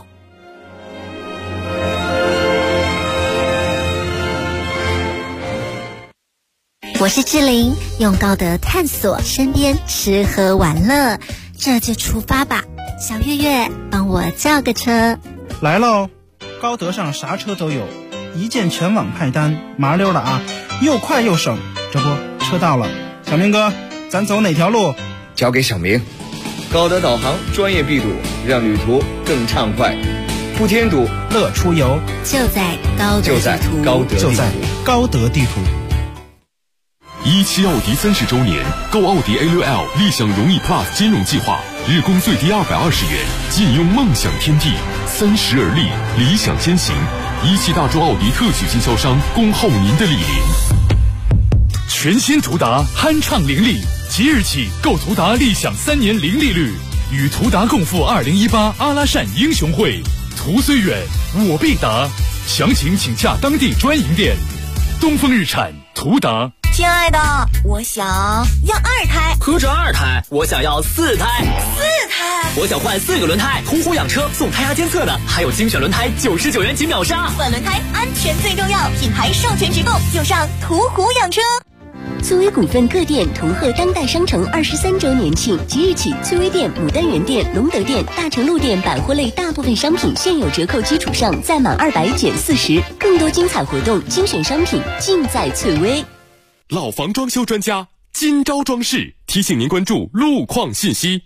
我是志玲，用高德探索身边吃喝玩乐，这就出发吧。小月月，帮我叫个车。 来喽，高德上啥车都有，一键全网派单，麻溜的啊，又快又省。这不，车到了，小明哥，咱走哪条路？ 交给小明。高德导航专业闭堵，让旅途更畅快。不添堵， 乐出游， 就在高德地图。 就在高德地图。 17奥迪30周年，购奥迪 A6L 立享荣誉 Plus 金融计划，日供最低220元，尽用梦想天地，30而立，理想先行。17大洲奥迪特许经销商恭候您的莅临。 全新途达酣畅伶俐，即日起购途达立享3年零利率，与途达共赴2018阿拉善英雄会。途虽远，我必达。详情请洽当地专营店。东风日产途达。 亲爱的，我想要2胎。 何止2胎，我想要4胎。 4胎， 我想换4个轮胎。途虎养车送胎压监测的，还有精选轮胎99元起秒杀。 换轮胎安全最重要，品牌授权直购就上途虎养车。 翠微股份各店同贺当代商城23周年庆，即日起，翠微店、牡丹园店、隆德店、大成路店百货类大部分商品现有折扣基础上，再满200减40，更多精彩活动、精选商品尽在翠微。 老房装修专家金招装饰提醒您关注路况信息。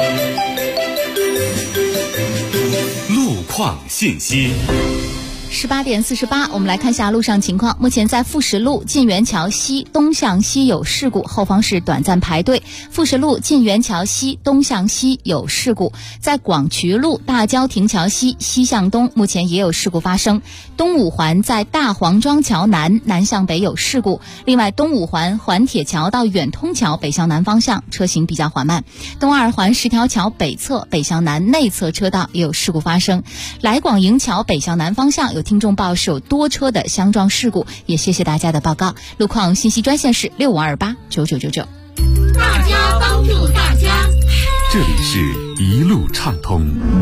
路况信息。 18点48，我们来看一下路上情况。目前在富实路晋元桥西东向西有事故，后方是短暂排队。富实路晋元桥西东向西有事故，在广渠路大郊亭桥西西向东目前也有事故发生。东五环在大黄庄桥南南向北有事故，另外东五环环铁桥到远通桥北向南方向车行比较缓慢。东二环十条桥北侧北向南内侧车道也有事故发生。来广营桥北向南方向有听众报是有多车的相撞事故，也谢谢大家的报告。路况信息专线是65289999。 大家帮助大家， 这里是一路畅通。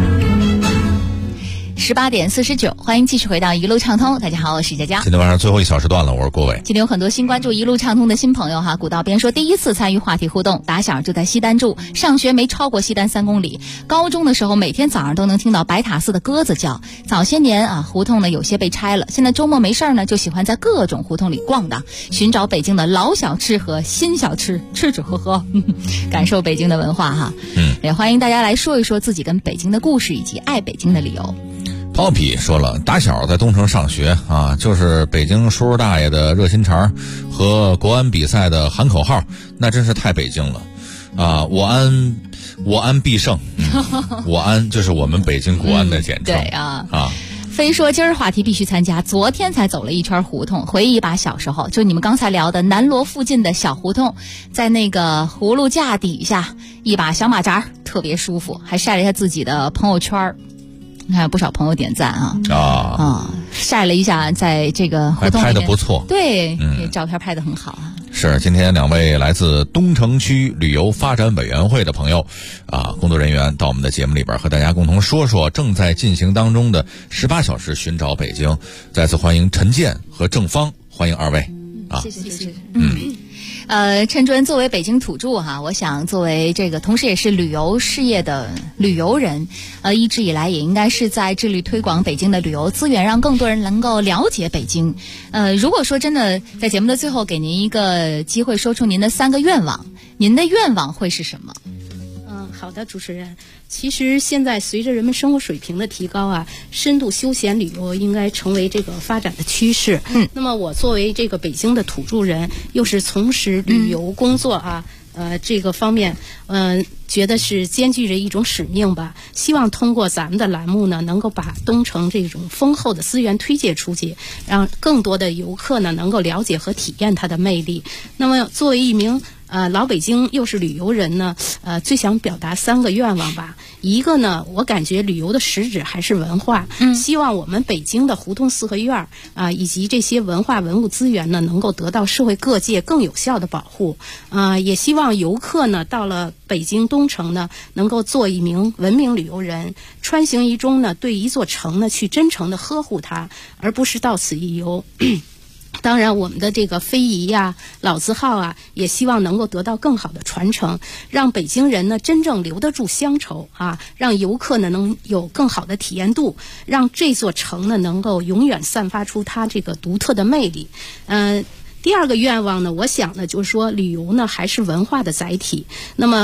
18点49，欢迎继续回到一路畅通。大家好，我是佳佳。 今天晚上最后一小时段了，我是郭伟。 今天有很多新关注一路畅通的新朋友哈。古道边说第一次参与话题互动，打小就在西单住，上学没超过西单3公里。高中的时候每天早上都能听到白塔寺的鸽子叫。早些年啊，胡同呢有些被拆了，现在周末没事呢就喜欢在各种胡同里逛荡，寻找北京的老小吃和新小吃，吃吃喝喝，感受北京的文化哈。也欢迎大家来说一说自己跟北京的故事以及爱北京的理由。 泡皮说了，打小在东城上学啊，就是北京叔叔大爷的热心肠和国安比赛的喊口号，那真是太北京了啊！我安必胜，我安就是我们北京国安的简称。 对啊。非说今儿话题必须参加，昨天才走了一圈胡同，回忆一把小时候，就你们刚才聊的南锣附近的小胡同，在那个葫芦架底下一把小马扎，特别舒服，还晒了一下自己的朋友圈。还有不少朋友点赞晒了一下在这个胡同里面， 还拍得不错， 对，照片拍得很好啊。 是今天2位来自东城区旅游发展委员会的朋友工作人员到我们的节目里边和大家共同说说正在进行当中的18小时寻找北京。再次欢迎陈建和郑芳，欢迎2位谢谢。陈主任作为北京土著哈，我想作为这个同时也是旅游事业的旅游人，一直以来也应该是在致力推广北京的旅游资源，让更多人能够了解北京。如果说真的在节目的最后给您一个机会说出您的3个愿望，您的愿望会是什么？ 好的，主持人。其实现在随着人们生活水平的提高啊，深度休闲旅游应该成为这个发展的趋势。那么我作为这个北京的土著人，又是从事旅游工作这个方面，觉得是兼具着一种使命吧。希望通过咱们的栏目呢，能够把东城这种丰厚的资源推介出去，让更多的游客呢能够了解和体验它的魅力。那么作为一名老北京又是旅游人呢，最想表达3个愿望吧。一个呢，我感觉旅游的实质还是文化，希望我们北京的胡同四合院以及这些文化文物资源呢，能够得到社会各界更有效的保护。也希望游客呢，到了北京东城呢，能够做一名文明旅游人，穿行于中呢，对一座城呢，去真诚的呵护它，而不是到此一游。当然我们的这个非遗老字号也希望能够得到更好的传承，让北京人呢真正留得住乡愁让游客呢能有更好的体验度，让这座城呢能够永远散发出它这个独特的魅力。第2个愿望呢，我想呢就是说旅游呢还是文化的载体，那么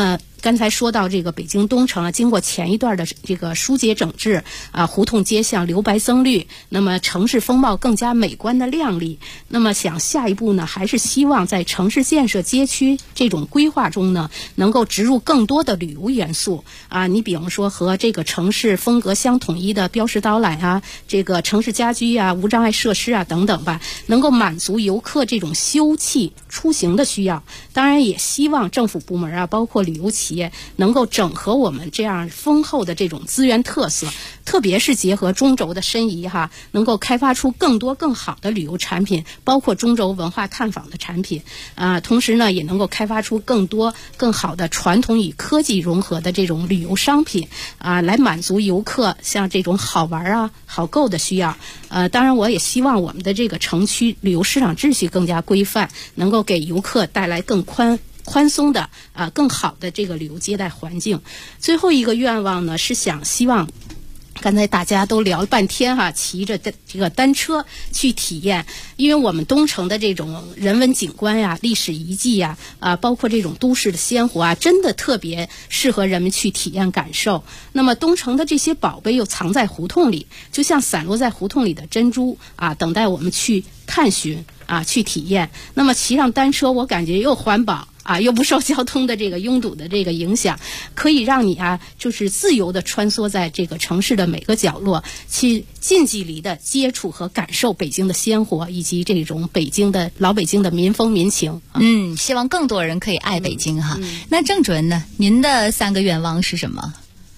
刚才说到这个北京东城啊，经过前一段的这个疏解整治啊，胡同街巷留白增绿，那么城市风貌更加美观的亮丽。那么想下一步呢，还是希望在城市建设街区这种规划中呢，能够植入更多的旅游元素啊。你比方说和这个城市风格相统一的标识导览啊，这个城市家居啊、无障碍设施啊等等吧，能够满足游客这种休憩出行的需要。当然也希望政府部门啊，包括旅游企业能够整合我们这样丰厚的这种资源特色，特别是结合中轴的申遗哈，能够开发出更多更好的旅游产品，包括中轴文化探访的产品啊。同时呢，也能够开发出更多更好的传统与科技融合的这种旅游商品啊，来满足游客像这种好玩啊、好购的需要。当然我也希望我们的这个城区旅游市场秩序更加规范，能够给游客带来更宽松的更好的这个旅游接待环境。最后一个愿望呢，是希望刚才大家都聊了半天哈，骑着这个单车去体验，因为我们东城的这种人文景观呀、历史遗迹呀，包括这种都市的鲜活啊，真的特别适合人们去体验感受。那么东城的这些宝贝又藏在胡同里，就像散落在胡同里的珍珠啊，等待我们去探寻啊，去体验。那么骑上单车，我感觉又环保啊，又不受交通的这个拥堵的这个影响，可以让你啊，就是自由的穿梭在这个城市的每个角落，去近距离的接触和感受北京的鲜活，以及这种老北京的民风民情。 希望更多人可以爱北京哈。那郑主任呢？您的3个愿望是什么？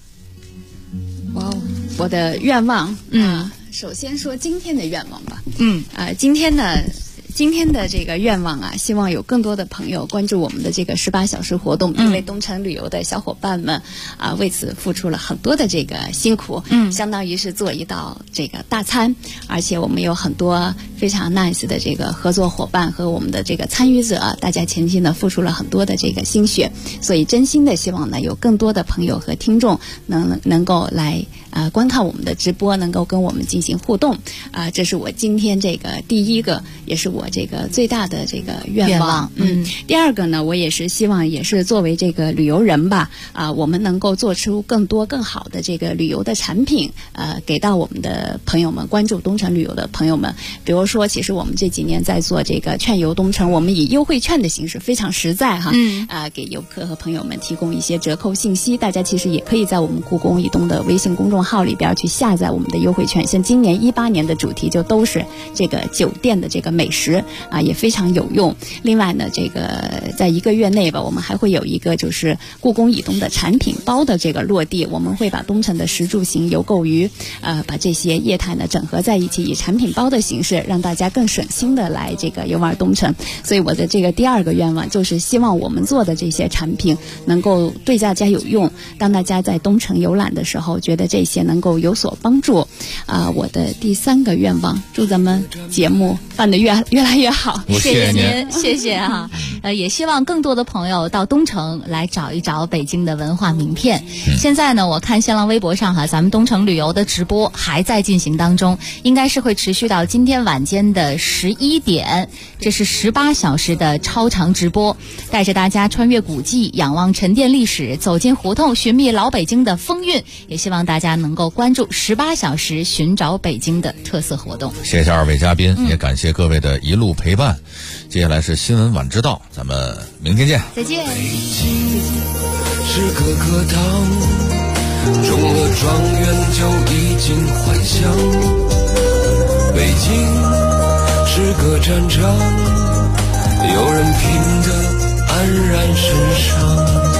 我的愿望，首先说今天的愿望吧。今天的这个愿望啊，希望有更多的朋友关注我们的这个18小时活动，因为东城旅游的小伙伴们为此付出了很多的这个辛苦，相当于是做一道这个大餐，而且我们有很多非常 nice 的这个合作伙伴和我们的这个参与者，大家前期呢付出了很多的这个心血，所以真心的希望呢有更多的朋友和听众能够来观看我们的直播，能够跟我们进行互动这是我今天这个第一个，也是我这个最大的这个愿望。第二个呢，我也是希望，也是作为这个旅游人吧，我们能够做出更多更好的这个旅游的产品，给到我们的朋友们，关注东城旅游的朋友们。比如说，其实我们这几年在做这个劝游东城，我们以优惠券的形式，非常实在哈，给游客和朋友们提供一些折扣信息。大家其实也可以在我们故宫移动的微信公众号里边去下载我们的优惠券。像今年18年的主题就都是这个酒店的这个美食也非常有用。另外呢，这个在1个月内吧，我们还会有一个就是故宫以东的产品包的这个落地，我们会把东城的食住行游购娱把这些业态呢整合在一起，以产品包的形式让大家更省心的来这个游玩东城。所以我的这个第2个愿望就是希望我们做的这些产品能够对大家有用，当大家在东城游览的时候觉得这些能够有所帮助。我的第3个愿望，祝咱们节目办得越来越好。 谢谢您，谢谢哈。也希望更多的朋友到东城来找一找北京的文化名片。现在呢，我看新浪微博上哈，咱们东城旅游的直播还在进行当中，应该是会持续到今天晚间的11点。这是18小时的超长直播，带着大家穿越古迹，仰望沉淀历史，走进胡同，寻觅老北京的风韵。也希望大家能够关注18小时寻找北京的特色活动。 谢谢2位嘉宾，也感谢各位的一路陪伴。接下来是新闻晚知道，咱们明天见， 再见。 北京是个课堂，中了状元就已经还乡。北京是个战场，有人拼得安然神伤。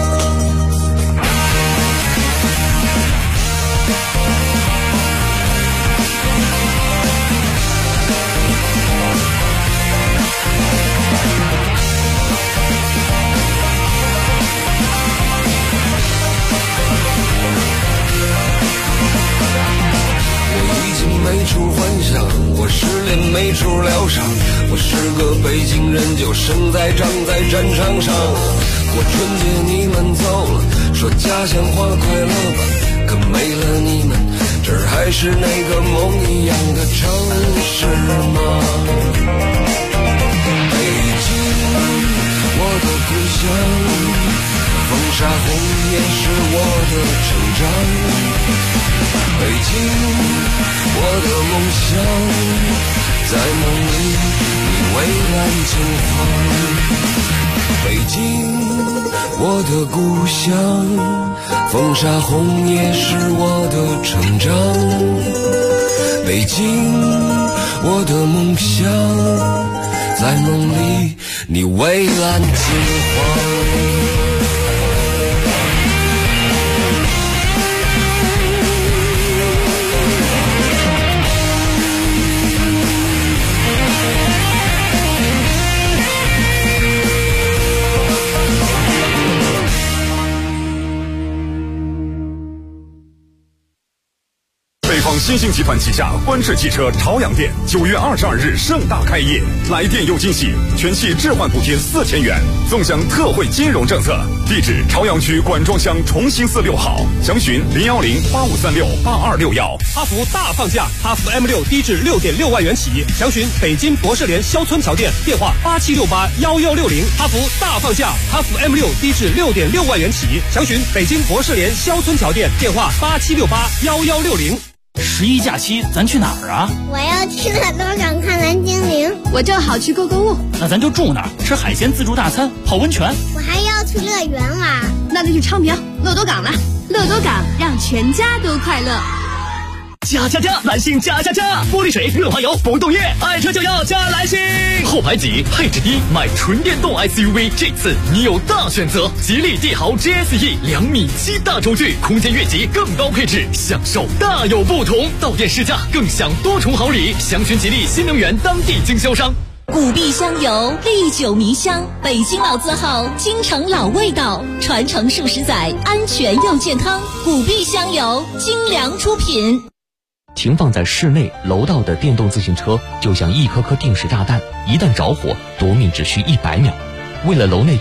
没处幻想，我失恋没处疗伤，我是个北京人，就生在长在战场上。过春节你们走了，说家乡话快乐吧，可没了你们，这儿还是那个梦一样的城市吗？北京，我的故乡，风沙红梦想，在梦里你蔚蓝金黄。北京，我的故乡，风沙红也是我的成长。北京，我的梦想，在梦里你蔚蓝金黄。 新兴集团旗下观致汽车朝阳店9月22日盛大开业，来电有惊喜，全系置换补贴4000元，纵享特惠金融政策。地址：朝阳区管庄乡重兴寺6号，详询01085368261。 哈弗大放价，哈弗 M6低至6.6万元起，详询北京博士联肖村桥店，电话87681160。哈弗大放价，哈弗 M6低至6.6万元起，详询北京博士联肖村桥店，电话87681160。 11假期咱去哪儿啊？ 我要去乐多港看蓝精灵。 我正好去购物。 那咱就住哪儿？吃海鲜自助大餐，泡温泉。 我还要去乐园玩。 那就去昌平乐多港了。乐多港让全家都快乐。 加！蓝星加！玻璃水、润滑油、风动液，爱车就要加蓝星。后排挤，配置低，买纯电动 SUV， 这次你有大选择。吉利帝豪 GSE 2.7米大轴距，空间越级更高配置，享受大有不同。到店试驾更享多重好礼，详询吉利新能源当地经销商。 古碧香油，历久弥香，北京老字号，京城老味道，传承数十载，安全又健康。古碧香油，精良出品。 停放在室内楼道的电动自行车就像一颗颗定时炸弹，一旦着火，夺命只需100秒。为了楼内